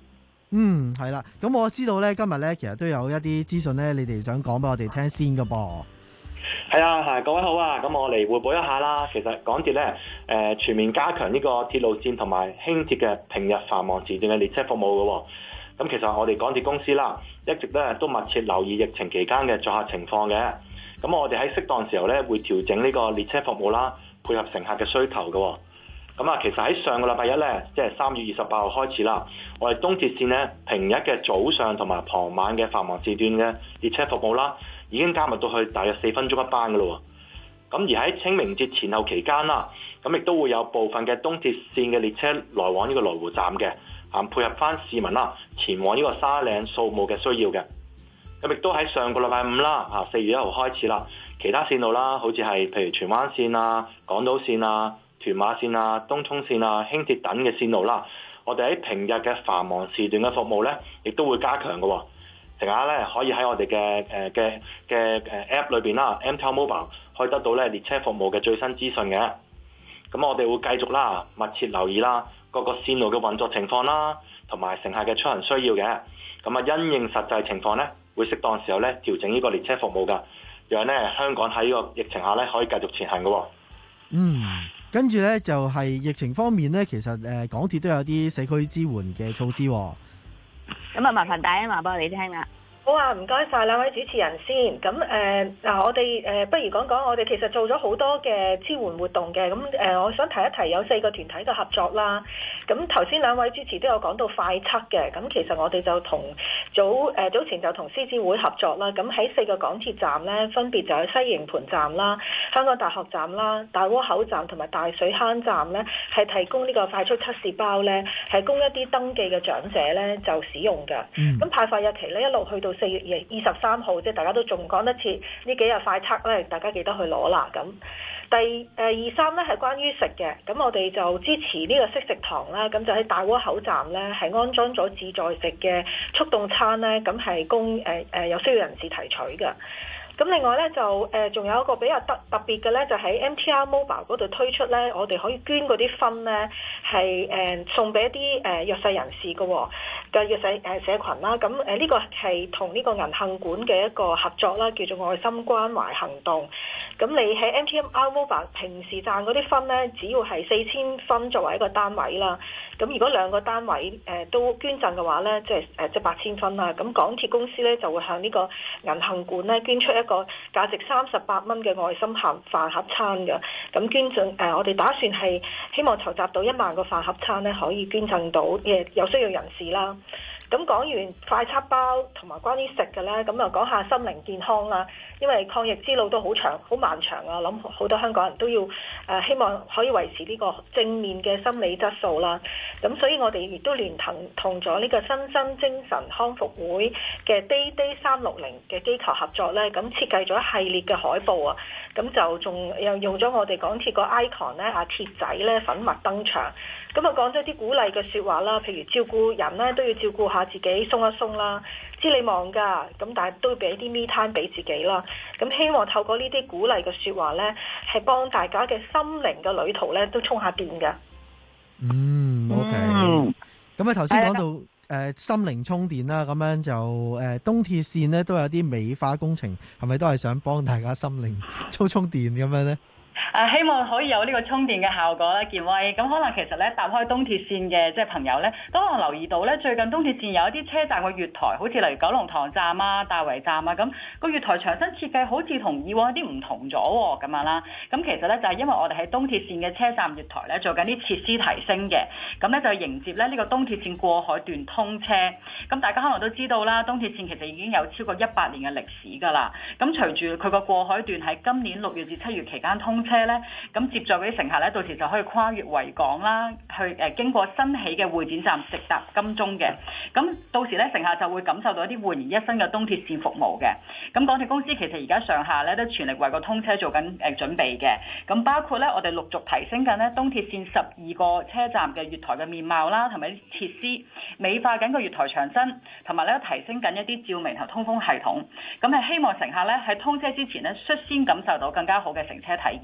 嗯，係啦。咁我知道咧，今日咧其實都有一啲資訊咧，你哋想講俾我哋聽先噶噃。 係啊，係各位好啊！咁我嚟匯報一下啦。其實港鐵咧誒全面加強呢個鐵路線同埋輕鐵嘅平日繁忙時段嘅列車服務嘅喎。咁其實我哋港鐵公司啦，一直咧都密切留意疫情期間嘅載客情況嘅。咁我哋喺適當時候咧會調整呢個列車服務啦，配合乘客嘅需求嘅喎。咁啊，其實喺上個禮拜一咧，即係三月二十八號開始啦，我哋東鐵線咧平日嘅早上同埋傍晚嘅繁忙時段嘅列車服務啦，已經加密到去大約四分鐘一班嘅咯喎。咁而喺清明節前後期間啦，咁亦都會有部分嘅東鐵線嘅列車來往呢個羅湖站嘅，啊配合翻市民啦前往呢個沙嶺掃墓嘅需要嘅。咁亦都喺上個禮拜五啦，啊四月一號開始啦，其他線路啦，好似係譬如荃灣線啊、港島線啊、屯馬線啊、東涌線啊、輕鐵等嘅線路啦，我哋喺平日嘅繁忙時段嘅服務咧，亦都會加強嘅喎。乘客咧可以喺我哋嘅誒嘅嘅誒 App 裏邊啦 ，M T L Mobile 可以得到咧列車服務嘅最新資訊嘅。咁我哋會繼續啦，密切留意啦各個線路嘅運作情況啦，同埋乘客嘅出行需要嘅。咁啊，因應實際情況咧，會適當時候咧調整呢個列車服務㗎，讓咧香港喺呢個疫情下咧可以繼續前行嘅喎。 嗯。跟住咧就係疫情方面咧，其實誒港鐵都有啲社區支援嘅措施。 咁啊，麻煩大家話俾我哋聽啦。 好啊，唔該晒兩位主持人先。咁誒嗱，我哋誒、呃、不如講講，我哋其實做咗好多嘅支援活動嘅。咁誒、呃，我想提一提有四個團體嘅合作啦。咁頭先兩位主持都有講到快測嘅。咁其實我哋就同早誒、呃、早前就同獅子會合作啦。咁喺四個港鐵站咧，分別就喺西營盤站啦、香港大學站啦、大窩口站同埋大水坑站咧，係提供呢個快速測試包咧，係供一啲登記嘅長者咧就使用嘅。咁、嗯、派發日期咧一路去到四月二十三號，即係大家都仲講得切呢幾日快測咧，大家記得去攞啦。咁第誒二三咧係關於食嘅，咁我哋就支持呢個惜食堂啦，咁就喺大窩口站咧係安裝咗自在食嘅速凍餐咧，咁係供誒誒、呃、有需要人士提取嘅。咁另外咧就誒仲、呃、有一個比較特特別嘅咧，就喺 M T R Mobile 嗰度推出咧，我哋可以捐嗰啲分咧係誒送俾一啲誒、呃、弱勢人士嘅嘅、哦、弱勢誒社群啦。咁誒呢個係同呢個銀杏館嘅一個合作啦，叫做愛心關懷行動。咁你喺 M T R Mobile 平時賺嗰啲分咧，只要係四千分作為一個單位啦。咁如果兩個單位誒、呃、都捐贈嘅話咧，即係誒即係八千分啦。咁港鐵公司咧就會向呢個銀杏館咧捐出一個價值三十八蚊嘅愛心飯飯盒餐嘅。咁捐贈誒、呃，我哋打算係希望籌集到一萬個飯盒餐咧，可以捐贈到嘅有需要人士啦。咁講完快測包同埋關於食嘅咧，咁就講下心靈健康啦。因為抗疫之路都好長、好漫長啊，諗好多香港人都要誒、呃，希望可以維持呢個正面嘅心理質素啦。咁所以我哋亦都聯同同咗呢個新生精神康復會嘅 Day Day 三六零嘅機構合作咧，咁設計咗一系列嘅海報啊。咁就仲又用咗我哋港鐵個 icon 咧，阿鐵仔咧粉墨登場。咁啊講咗啲鼓勵嘅説話啦，譬如照顧人咧都要照顧下自己，鬆一鬆啦。知你忙㗎，咁但係都要俾啲 me time 俾自己啦。咁希望透過呢啲鼓勵嘅説話咧，係幫大家嘅心靈嘅旅途咧都充下電㗎。 嗯 ，OK。咁啊頭先講到誒、呃、心靈充電啦，咁樣就誒、呃、東鐵線咧都有啲美化工程，係咪都係想幫大家心靈充充電咁樣咧？ 誒、啊、希望可以有呢個充電嘅效果啦，健威。咁可能其實咧搭開東鐵線嘅即係朋友咧，都可能留意到咧，最近東鐵線有一啲車站嘅月台，好似例如九龍塘站啊、大圍站啊，咁個月台牆身設計好似同以往有啲唔同咗喎，咁樣啦。咁其實咧就係因為我哋喺東鐵線嘅車站月台咧做緊啲設施提升嘅，咁咧就迎接咧呢個東鐵線過海段通車。咁大家可能都知道啦，東鐵線其實已經有超過一百年嘅歷史㗎啦。咁隨住佢個過海段喺今年六月至七月期間通車咧，咁接載嗰啲乘客咧，到時就可以跨越維港啦，去誒、呃、經過新起嘅會展站直達金鐘嘅。咁到時咧，乘客就會感受到一啲煥然一新嘅東鐵線服務嘅。咁港鐵公司其實而家上下咧都全力為個通車做緊誒、呃、準備嘅。咁包括咧，我哋陸續提升緊咧東鐵線十二個車站嘅月台嘅面貌啦，同埋啲設施，美化緊個月台牆身，同埋咧提升緊一啲照明同通風系統。咁係希望乘客咧喺通車之前咧率先感受到更加好嘅乘車體驗。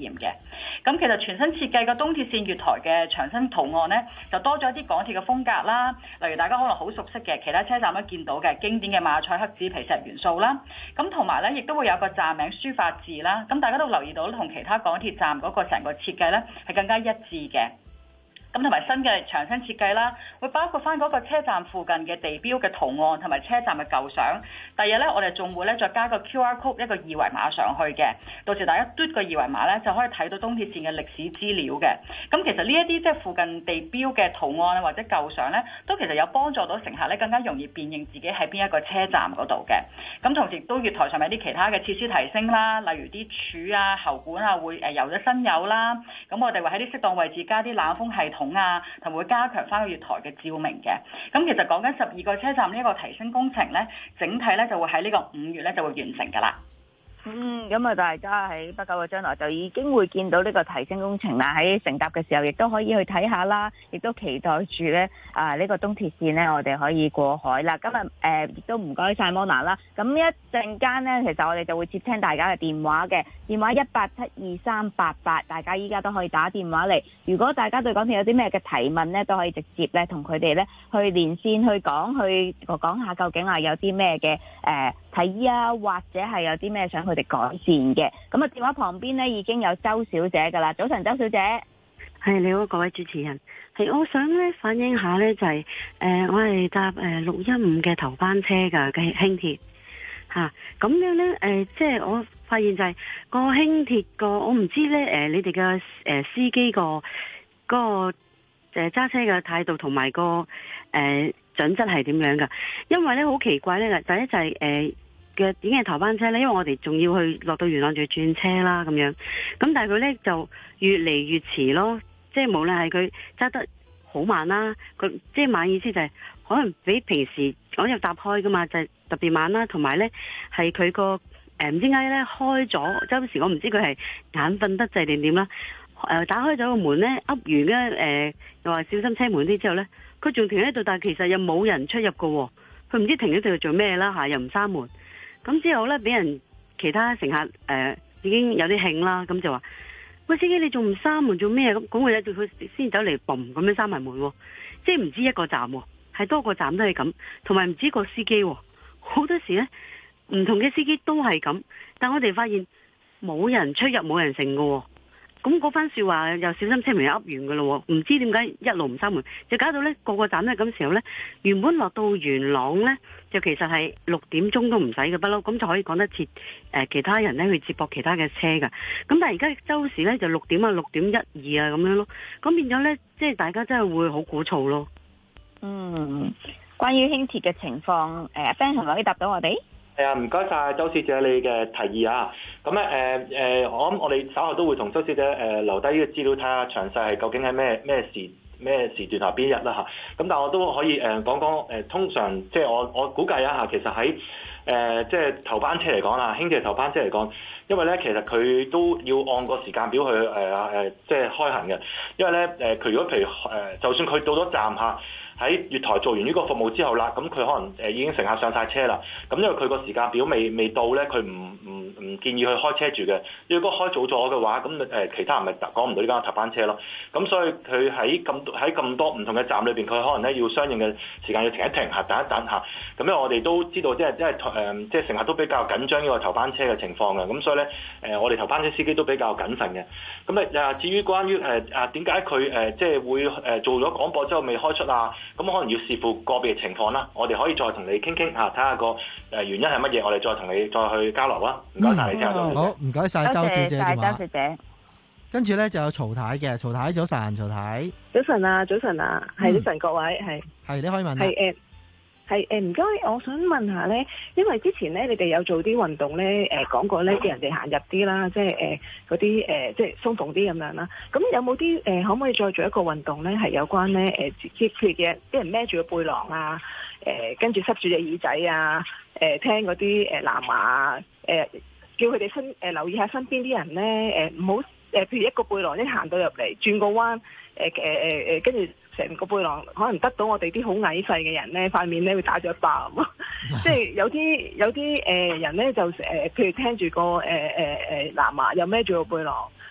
驗嘅。咁其實全新設計嘅東鐵線月台嘅牆身圖案呢，就多咗一啲港鐵嘅風格啦，例如大家可能好熟悉嘅，其他車站都見到嘅經典嘅馬賽克紙皮石元素啦。咁同埋咧，亦都會有個站名書法字啦。咁大家都留意到同其他港鐵站嗰個成個設計咧係更加一致嘅。咁同埋新嘅牆身設計啦，會包括翻嗰個車站附近嘅地標嘅圖案同埋車站嘅舊相。第二日咧，我哋仲會咧再加個 Q R code 一個二維碼上去嘅，到時大家嘟個二維碼咧就可以睇到東鐵線嘅歷史資料嘅。咁其實呢一啲即係附近地標嘅圖案或者舊相咧，都其實有幫助到乘客咧更加容易辨認自己喺邊一個車站嗰度嘅。咁同時都月台上面有啲其他嘅設施提升啦，例如啲柱啊、喉管啊會誒油咗新油啦。咁我哋會喺啲適當位置加啲冷風系統啊，同埋會加強翻個月台嘅照明嘅。咁其實講緊十二個車站呢一個提升工程咧，整體咧就會喺呢個五月咧就會完成㗎啦。 嗯，咁啊，大家喺不久嘅將來就已經會見到呢個提升工程啦。喺乘搭嘅時候，亦都可以去睇下啦，亦都期待住咧啊呢、呢個東鐵線咧，我哋可以過海啦。今日誒亦都唔該晒 Mona 啦。咁一陣間咧，其實我哋就會接聽大家嘅電話嘅電話一八七二三八八，大家依家都可以打電話嚟。如果大家對港鐵有啲咩嘅提問咧，都可以直接咧同佢哋咧去連線去講，去講下究竟係有啲咩嘅誒提議啊，或者係有啲咩想佢哋改善嘅。咁啊，電話旁邊咧已經有周小姐噶啦。早晨，周小姐。 係，你好，各位主持人。係，我想咧反映下咧就係、是、誒、呃、我係搭誒六一五嘅頭班車㗎嘅輕鐵嚇。咁樣咧誒、呃，即係我發現就係、是、個輕鐵個，我唔知咧誒、呃、你哋嘅誒司機個嗰個誒揸、呃、車嘅態度同埋個誒、呃、準則係點樣㗎？因為咧好奇怪咧，第一就係、是、誒。呃嘅點解頭班車呢？因為我哋仲要去落到元朗仲要轉車啦咁樣，咁但係佢呢就越嚟越遲咯，即係無論係佢揸得好慢啦，佢即係慢意思就係可能比平時我有搭開噶嘛，就係特別慢啦，同埋呢係佢個誒唔知點解呢開咗，周時我唔知佢係眼瞓得滯定點啦，誒打開咗個門呢，噏完呢，誒又話小心車門啲之後呢，佢仲停喺度，但係其實又冇人出入噶喎，佢唔知停喺度做咩啦嚇，又唔閂門。咁之後咧，俾人其他乘客誒、呃、已經有啲興啦，咁就話：喂，司機你仲唔閂門做咩？咁咁佢咧，佢先走嚟嘣咁樣閂埋門喎，即係唔止一個站喎，係多個站都係咁，同埋唔止一個司機喎，好多時咧唔同嘅司機都係咁，但我哋發現冇人出入冇人成嘅喎。咁嗰番説話又小心車門又噏完嘅咯喎，唔知點解一路唔閂門，就搞到咧個個站咧咁時候咧，原本落到元朗咧，就其實係六點鐘都唔使嘅不嬲，咁就可以趕得切誒其他人咧去接駁其他嘅車㗎。咁但係而家周時咧就六點啊、六點一二啊咁樣咯，咁變咗咧即係大家真係會好鼓噪咯。 嗯，關於輕鐵嘅情況，誒 Ben 係咪可以答到我哋？ 係啊，唔該晒周小姐你嘅提議啊！咁咧誒誒，我諗我哋稍後都會同周小姐誒、呃、留低呢個資料，睇下詳細係究竟係咩咩時咩時段下邊一日啦嚇。咁但係我都可以誒、呃、講講誒、呃，通常即係我我估計一下，其實喺誒、呃、即係頭班車嚟講啦，輕鐵頭班車嚟講，因為咧其實佢都要按個時間表去誒誒、呃、即係開行嘅。因為咧誒佢如果譬如誒、呃，就算佢到咗站下。喺月台做完呢個服務之後啦，咁佢可能誒已經乘客上晒車啦。咁因為佢個時間表未未到咧，佢唔唔唔建議去開車住嘅。如果開早咗嘅話，咁誒其他人咪趕唔到呢間頭班車咯。咁所以佢喺咁喺咁多唔同嘅站裏邊，佢可能咧要相應嘅時間要停一停下，等一等下。咁因為我哋都知道，即係即係誒，即係乘客都比較緊張呢個頭班車嘅情況嘅。咁所以咧誒，我哋頭班車司機都比較謹慎嘅。咁咧啊，至於關於誒啊點解佢誒即係會誒做咗廣播之後未開出啊？咁可能要視乎個別情況啦，我哋可以再同你傾傾嚇，睇下個誒原因係乜嘢，我哋再同你再去交流啦。唔該晒你聽下到。 好，唔該晒周小姐電話。 周小姐。 跟住咧就有曹太嘅，曹太早晨，曹太。 早晨啊，早晨啊，係早晨各位，係。係你可以問。 係誒。係誒唔該，我想問下咧，因為之前咧你哋有做啲運動咧，誒、呃、講過咧叫人哋行入啲啦，即係誒嗰啲誒即係鬆動啲咁樣啦。咁有冇啲誒可唔可以再做一個運動咧？係有關咧誒接譬如嘅啲人孭住個背囊啊，誒跟住塞住隻耳仔啊，誒、呃、聽嗰啲誒藍牙誒叫佢哋身誒、呃、留意下身邊啲人咧，誒唔好誒譬如一個背囊一行到入嚟轉個彎，誒誒誒誒跟住。成個背囊可能得到我哋啲好矮細嘅人咧，塊面咧會打咗一巴咁，即係有啲有啲誒、呃、人咧就誒、呃，譬如聽住個誒誒誒藍牙又孭住個背囊，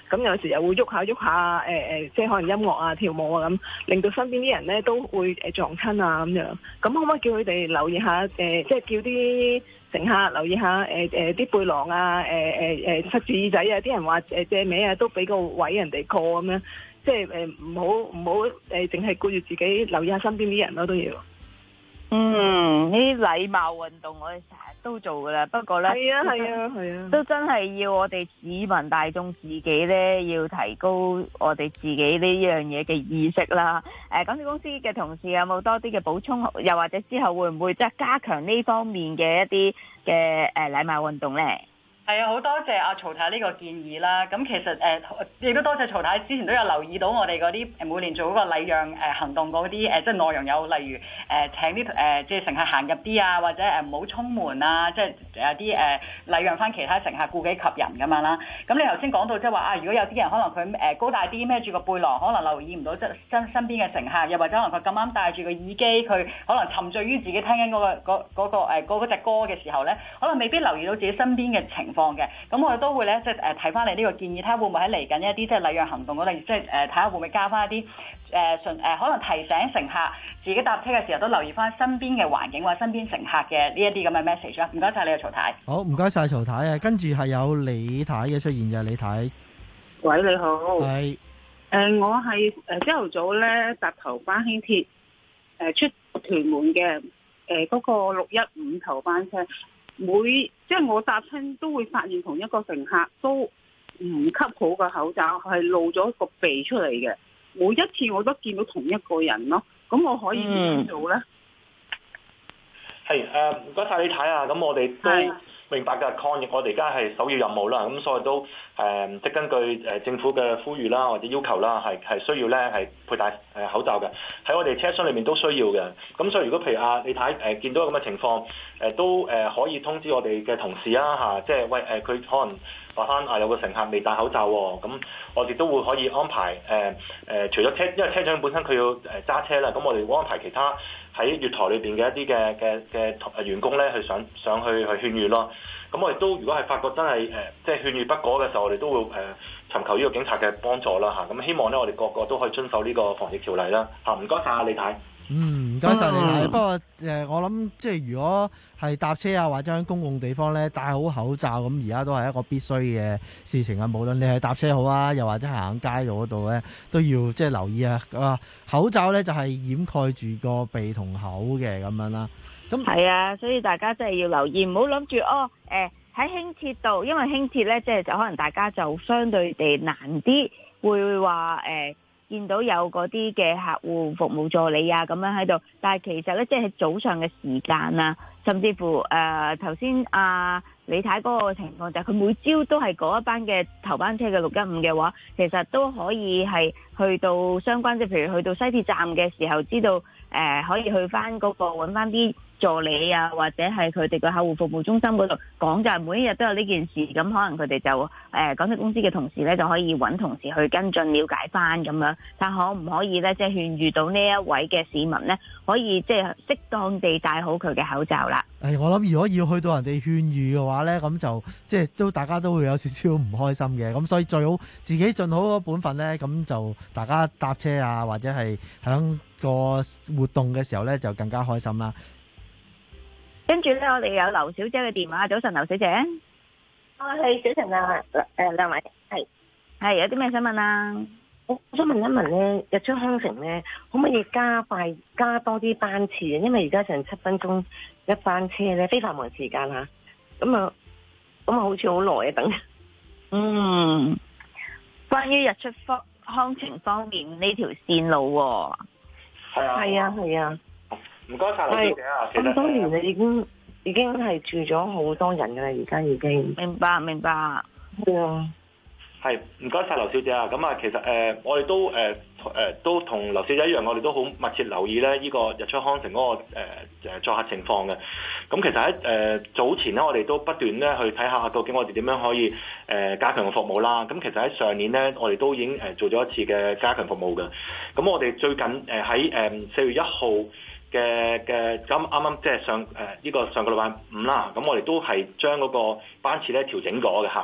咁有時又會喐下喐下誒誒、呃，即係可能音樂啊、跳舞啊咁，令到身邊啲人咧都會誒撞親啊咁樣。咁可唔可以叫佢哋留意下誒、呃，即係叫啲乘客留意下誒誒啲背囊啊、誒誒誒塞住耳仔啊，啲人話誒借尾啊，都俾個位人哋過咁樣，即係誒唔好唔好誒，淨係顧住自己，留意下身邊啲人咯都要。 嗯，呢啲禮貌運動我哋成日都做噶啦，不過呢， 係啊係啊係啊， 都真係要我哋市民大眾自己呢，要提高我哋自己呢樣嘢嘅意識啦。誒，港鐵公司嘅同事有冇多啲嘅補充？又或者之後會唔會即係加強呢方面嘅一啲嘅誒禮貌運動呢？ 係啊，好多謝阿曹太呢個建議啦。咁其實誒，亦、呃、都多謝曹太之前都有留意到我哋嗰啲誒每年做嗰個禮讓誒行動嗰啲誒，即係內容有例如誒、呃、請啲誒、呃、即係乘客行入啲啊，或者誒唔好衝門啊，即係有啲誒禮讓翻其他乘客顧己及人咁樣啦。咁你頭先講到即係話啊，如果有啲人可能佢誒高大啲孭住個背囊，可能留意唔到即係身身邊嘅乘客，又或者可能佢咁啱戴住個耳機，佢可能沉醉於自己聽緊嗰、嗰個嗰嗰、嗰個誒嗰隻歌嘅時候咧，可能未必留意到自己身邊嘅情況嘅。咁我哋都會咧，即係誒睇翻你呢個建議，睇下會唔會喺嚟緊一啲即係禮讓行動嗰度，即係誒睇下會唔會加翻一啲誒順誒，可能提醒乘客自己搭車嘅時候都留意翻身邊嘅環境或者身邊乘客嘅呢一啲咁嘅 message 啦。唔該晒你啊，曹太。 好，唔該晒曹太啊，跟住係有李太嘅出現嘅，李太。 喂，你好。 係。誒、 呃，我係誒朝頭早咧搭頭班輕鐵誒、呃、出屯門嘅誒嗰個六一五頭班車。每即係我搭親都會發現同一個乘客都唔吸好個口罩，係露咗個鼻出嚟嘅。每一次我都見到同一個人咯，咁我可以點樣做咧？ 係誒，唔該晒你睇啊！咁我哋都明白嘅抗疫，我哋而家係首要任務啦。咁所以都誒、呃，即係根據誒政府嘅呼籲啦，或者要求啦，係係需要咧係佩戴誒口罩嘅。喺我哋車廂裏面都需要嘅。咁所以如果譬如啊，你睇誒、呃、見到咁嘅情況，誒、呃、都誒、呃、可以通知我哋嘅同事啊嚇，即係喂誒佢、呃、可能話翻啊有個乘客未戴口罩喎，咁我哋都會可以安排誒誒、呃呃、除咗車，因為車長本身佢要誒揸車啦，咁我哋會安排其他喺月台裏邊嘅一啲嘅嘅嘅誒員工咧去上上去去勸喻咯。咁我哋都如果係發覺真係誒即係勸喻不果嘅時候，我哋都會誒、呃、尋求呢個警察嘅幫助啦嚇。咁希望咧我哋個個都可以遵守呢個防疫條例啦嚇。唔該晒啊，李太。 嗯，唔該晒你睇。不過誒、呃，我諗即係如果係搭車啊，或者喺公共地方咧戴好口罩，咁而家都係一個必須嘅事情啊。無論你係搭車好啊，又或者係行街度嗰度咧，都要即係留意啊。啊，口罩咧就係掩蓋住個鼻同口嘅咁樣啦。咁係啊，所以大家真係要留意，唔好諗住哦誒喺輕鐵度，因為輕鐵咧即係就可能大家就相對地難啲，會話誒。呃見到有嗰啲嘅客戶服務助理啊咁樣喺度，但係其實咧即係喺早上嘅時間啊，甚至乎誒頭先阿李太嗰個情況就係佢每朝都係嗰一班嘅頭班車嘅六一五嘅話，其實都可以係去到相關，即係譬如去到西鐵站嘅時候，知道誒、呃、可以去翻嗰、嗰個揾翻啲助理啊，或者係佢哋個客戶服務中心嗰度講，就係每一日都有呢件事，咁可能佢哋就誒、呃、港鐵公司嘅同事咧就可以揾同事去跟進了解翻咁樣，但可唔可以咧即係勸喻到呢一位嘅市民咧，可以即係適當地戴好佢嘅口罩啦。 誒、哎，我諗如果要去到人哋勸喻嘅話咧，咁就即係都大家都會有少少唔開心嘅，咁所以最好自己盡好嗰本分咧，咁就大家搭車啊或者係響個活動嘅時候咧就更加開心啦。 跟住咧，我哋有劉小姐嘅電話。早晨，劉小姐。 我係早晨啊，誒兩位係係有啲咩想問啊？ 我想問一問咧，日出康城咧，可唔可以加快加多啲班次啊？因為而家成七分鐘一班車咧，非繁忙時間嚇，咁啊咁啊，好似好耐啊等。 嗯，關於日出方康城方面呢條線路喎、哦， 係啊， 係啊，係啊。 唔該晒，劉小姐啊！ 咁多年啦，已經已經係住咗好多人噶啦，而家已經。 明白，明白。 係啊。 係，唔該晒，劉小姐啊！咁啊，其實誒、呃，我哋都誒誒、呃、都同劉小姐一樣，我哋都好密切留意咧呢個日出康城嗰、那個誒誒載客情況嘅。咁其實喺誒、呃、早前咧，我哋都不斷咧去睇下究竟我哋點樣可以誒、呃、加強個服務啦。咁其實喺上年咧，我哋都已經誒做咗一次嘅加強服務嘅。咁我哋最近誒喺誒四月一號嘅嘅咁啱啱即係上誒呢、呃這個上個禮拜五啦，咁我哋都係將嗰個班次咧調整咗嘅嚇。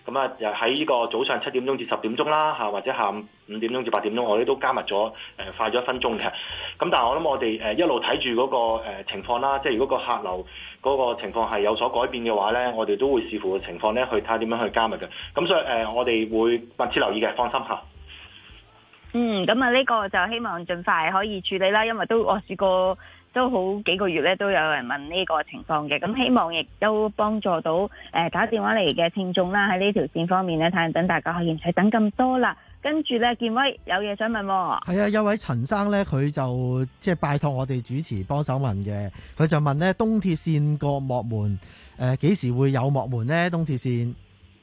咁啊又喺呢個早上七點鐘至十點鐘啦嚇，或者下午五點鐘至八點鐘，我哋都加密咗誒、呃、快咗一分鐘嘅。咁但係我諗我哋誒一路睇住嗰個、呃、情況啦，即係如果個客流嗰個情況係有所改變嘅話咧，我哋都會視乎個情況咧去睇下點樣去加密嘅。咁所以誒、呃、我哋會密切留意嘅，放心嚇。 嗯，咁啊呢個就希望盡快可以處理啦，因為都我試過都好幾個月咧都有人問呢個情況嘅，咁希望亦都幫助到誒、呃、打電話嚟嘅聽眾啦，喺呢條線方面咧，睇下等大家可以唔使等咁多啦。跟住咧，建威有嘢想問喎、哦。 係啊，有位陳生咧，佢就即係拜託我哋主持幫手問嘅，佢就問咧東鐵線個幕門誒幾時會有幕門咧？東鐵線。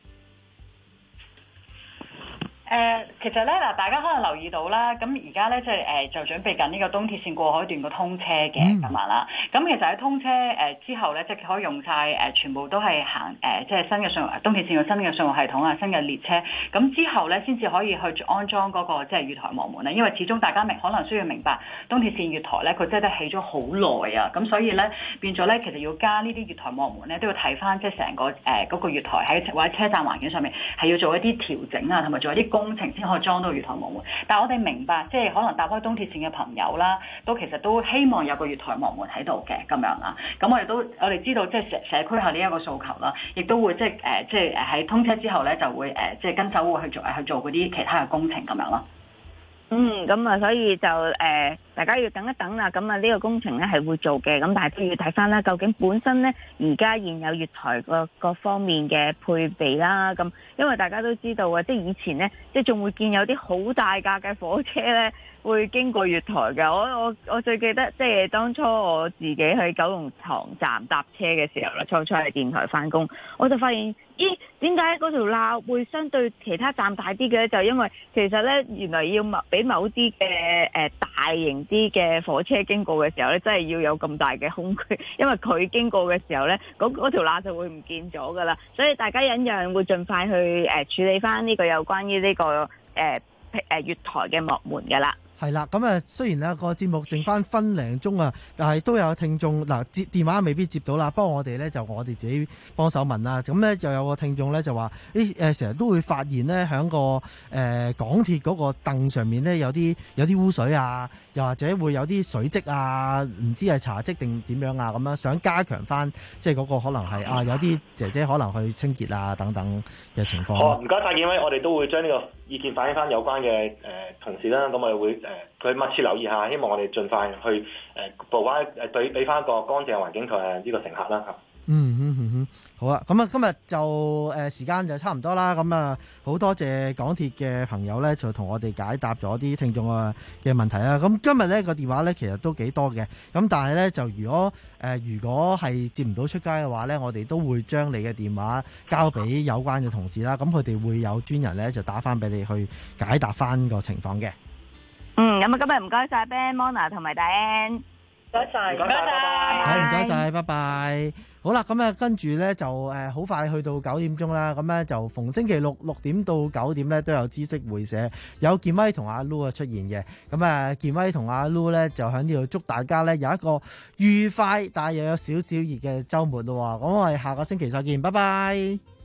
誒、呃，其實咧嗱，大家可能留意到啦，咁而家咧即係誒就準備緊呢個東鐵線過海段個通車嘅咁樣啦。咁、嗯、其實喺通車誒、呃、之後咧，即係可以用晒誒、呃、全部都係行誒、呃、即係新嘅信東鐵線嘅新嘅信號系統啊，新嘅列車。咁之後咧，先至可以去安裝嗰、那個即係月台幕門咧。因為始終大家明可能需要明白東鐵線月台咧，佢真係起咗好耐啊。咁所以咧變咗咧，其實要加呢啲月台幕門咧，都要睇翻即係成個誒嗰、呃那個月台喺或者車站環境上面係要做一啲調整啊，同埋做一啲工程先可以裝到月台幕門，但係我哋明白，即係可能搭開東鐵線嘅朋友啦，都其實都希望有個月台幕門喺度嘅咁樣啦。咁我哋都我哋知道，即係社社區係呢一個訴求啦，亦都會即係誒、呃，即係喺通車之後咧，就會誒、呃，即係跟手會去做去做嗰啲其他嘅工程咁樣咯。 嗯，咁啊，所以就誒、呃，大家要等一等啦。咁啊，呢個工程咧係會做嘅，咁但係都要睇翻啦，究竟本身咧而家現有月台個各方面嘅配備啦。咁因為大家都知道啊，即係以前咧，即係仲會見有啲好大架嘅火車咧會經過月台嘅。我我我最記得即係當初我自己去九龍塘站搭車嘅時候啦，初初喺電台翻工，我就發現咦，點解嗰條罅會相對其他站大啲嘅？就因為其實咧原來要某俾某啲嘅誒大型啲嘅火車經過嘅時候咧，真係要有咁大嘅空區，因為佢經過嘅時候咧，嗰嗰條罅就會唔見咗噶啦。所以大家忍讓會盡快去誒、呃、處理翻呢個有關於呢、這個誒誒、呃、月台嘅幕門噶啦。 係啦，咁啊，雖然呢個節目剩翻分零鐘啊，但係都有聽眾嗱接電話未必接到啦。不過我哋咧就我哋自己幫手問啦。咁咧就有個聽眾咧就話：誒誒，成日都會發現咧喺個誒、呃、港鐵嗰個凳上面咧有啲有啲污水啊，又或者會有啲水漬啊，唔知係茶漬定點樣啊咁樣，想加強翻即係嗰個可能係啊有啲姐姐可能去清潔啊等等嘅情況。 好，唔該晒，建威，我哋都會將呢個意見反映翻有關嘅誒、呃、同事啦，咁我哋會誒佢、呃、密切留意下，希望我哋盡快去誒補翻誒俾俾翻個乾淨環境佢誒呢個乘客啦嚇。 嗯嗯嗯嗯，好啊，咁啊今日就誒、呃、時間就差唔多啦，咁啊好多謝港鐵嘅朋友咧，就同我哋解答咗啲聽眾啊嘅問題啦。咁今日咧個電話咧其實都幾多嘅，咁但係咧就如果誒、呃、如果係接唔到出街嘅話咧，我哋都會將你嘅電話交俾有關嘅同事啦，咁佢哋會有專人咧就打翻俾你去解答翻個情況嘅。 嗯，咁啊今日唔該晒 Ben、Mona 同埋大 Ann， 唔該晒，唔該晒， 好唔該晒，拜拜。好啦，咁啊跟住咧就誒好快去到九點鐘啦，咁咧就逢星期六六點到九點咧都有知識會社，有健威同阿 Lu 啊出現嘅。咁啊健威同阿 Lu 咧就喺呢度祝大家咧有一個愉快但係又有少少熱嘅週末咯。咁我哋下個星期再見，拜拜。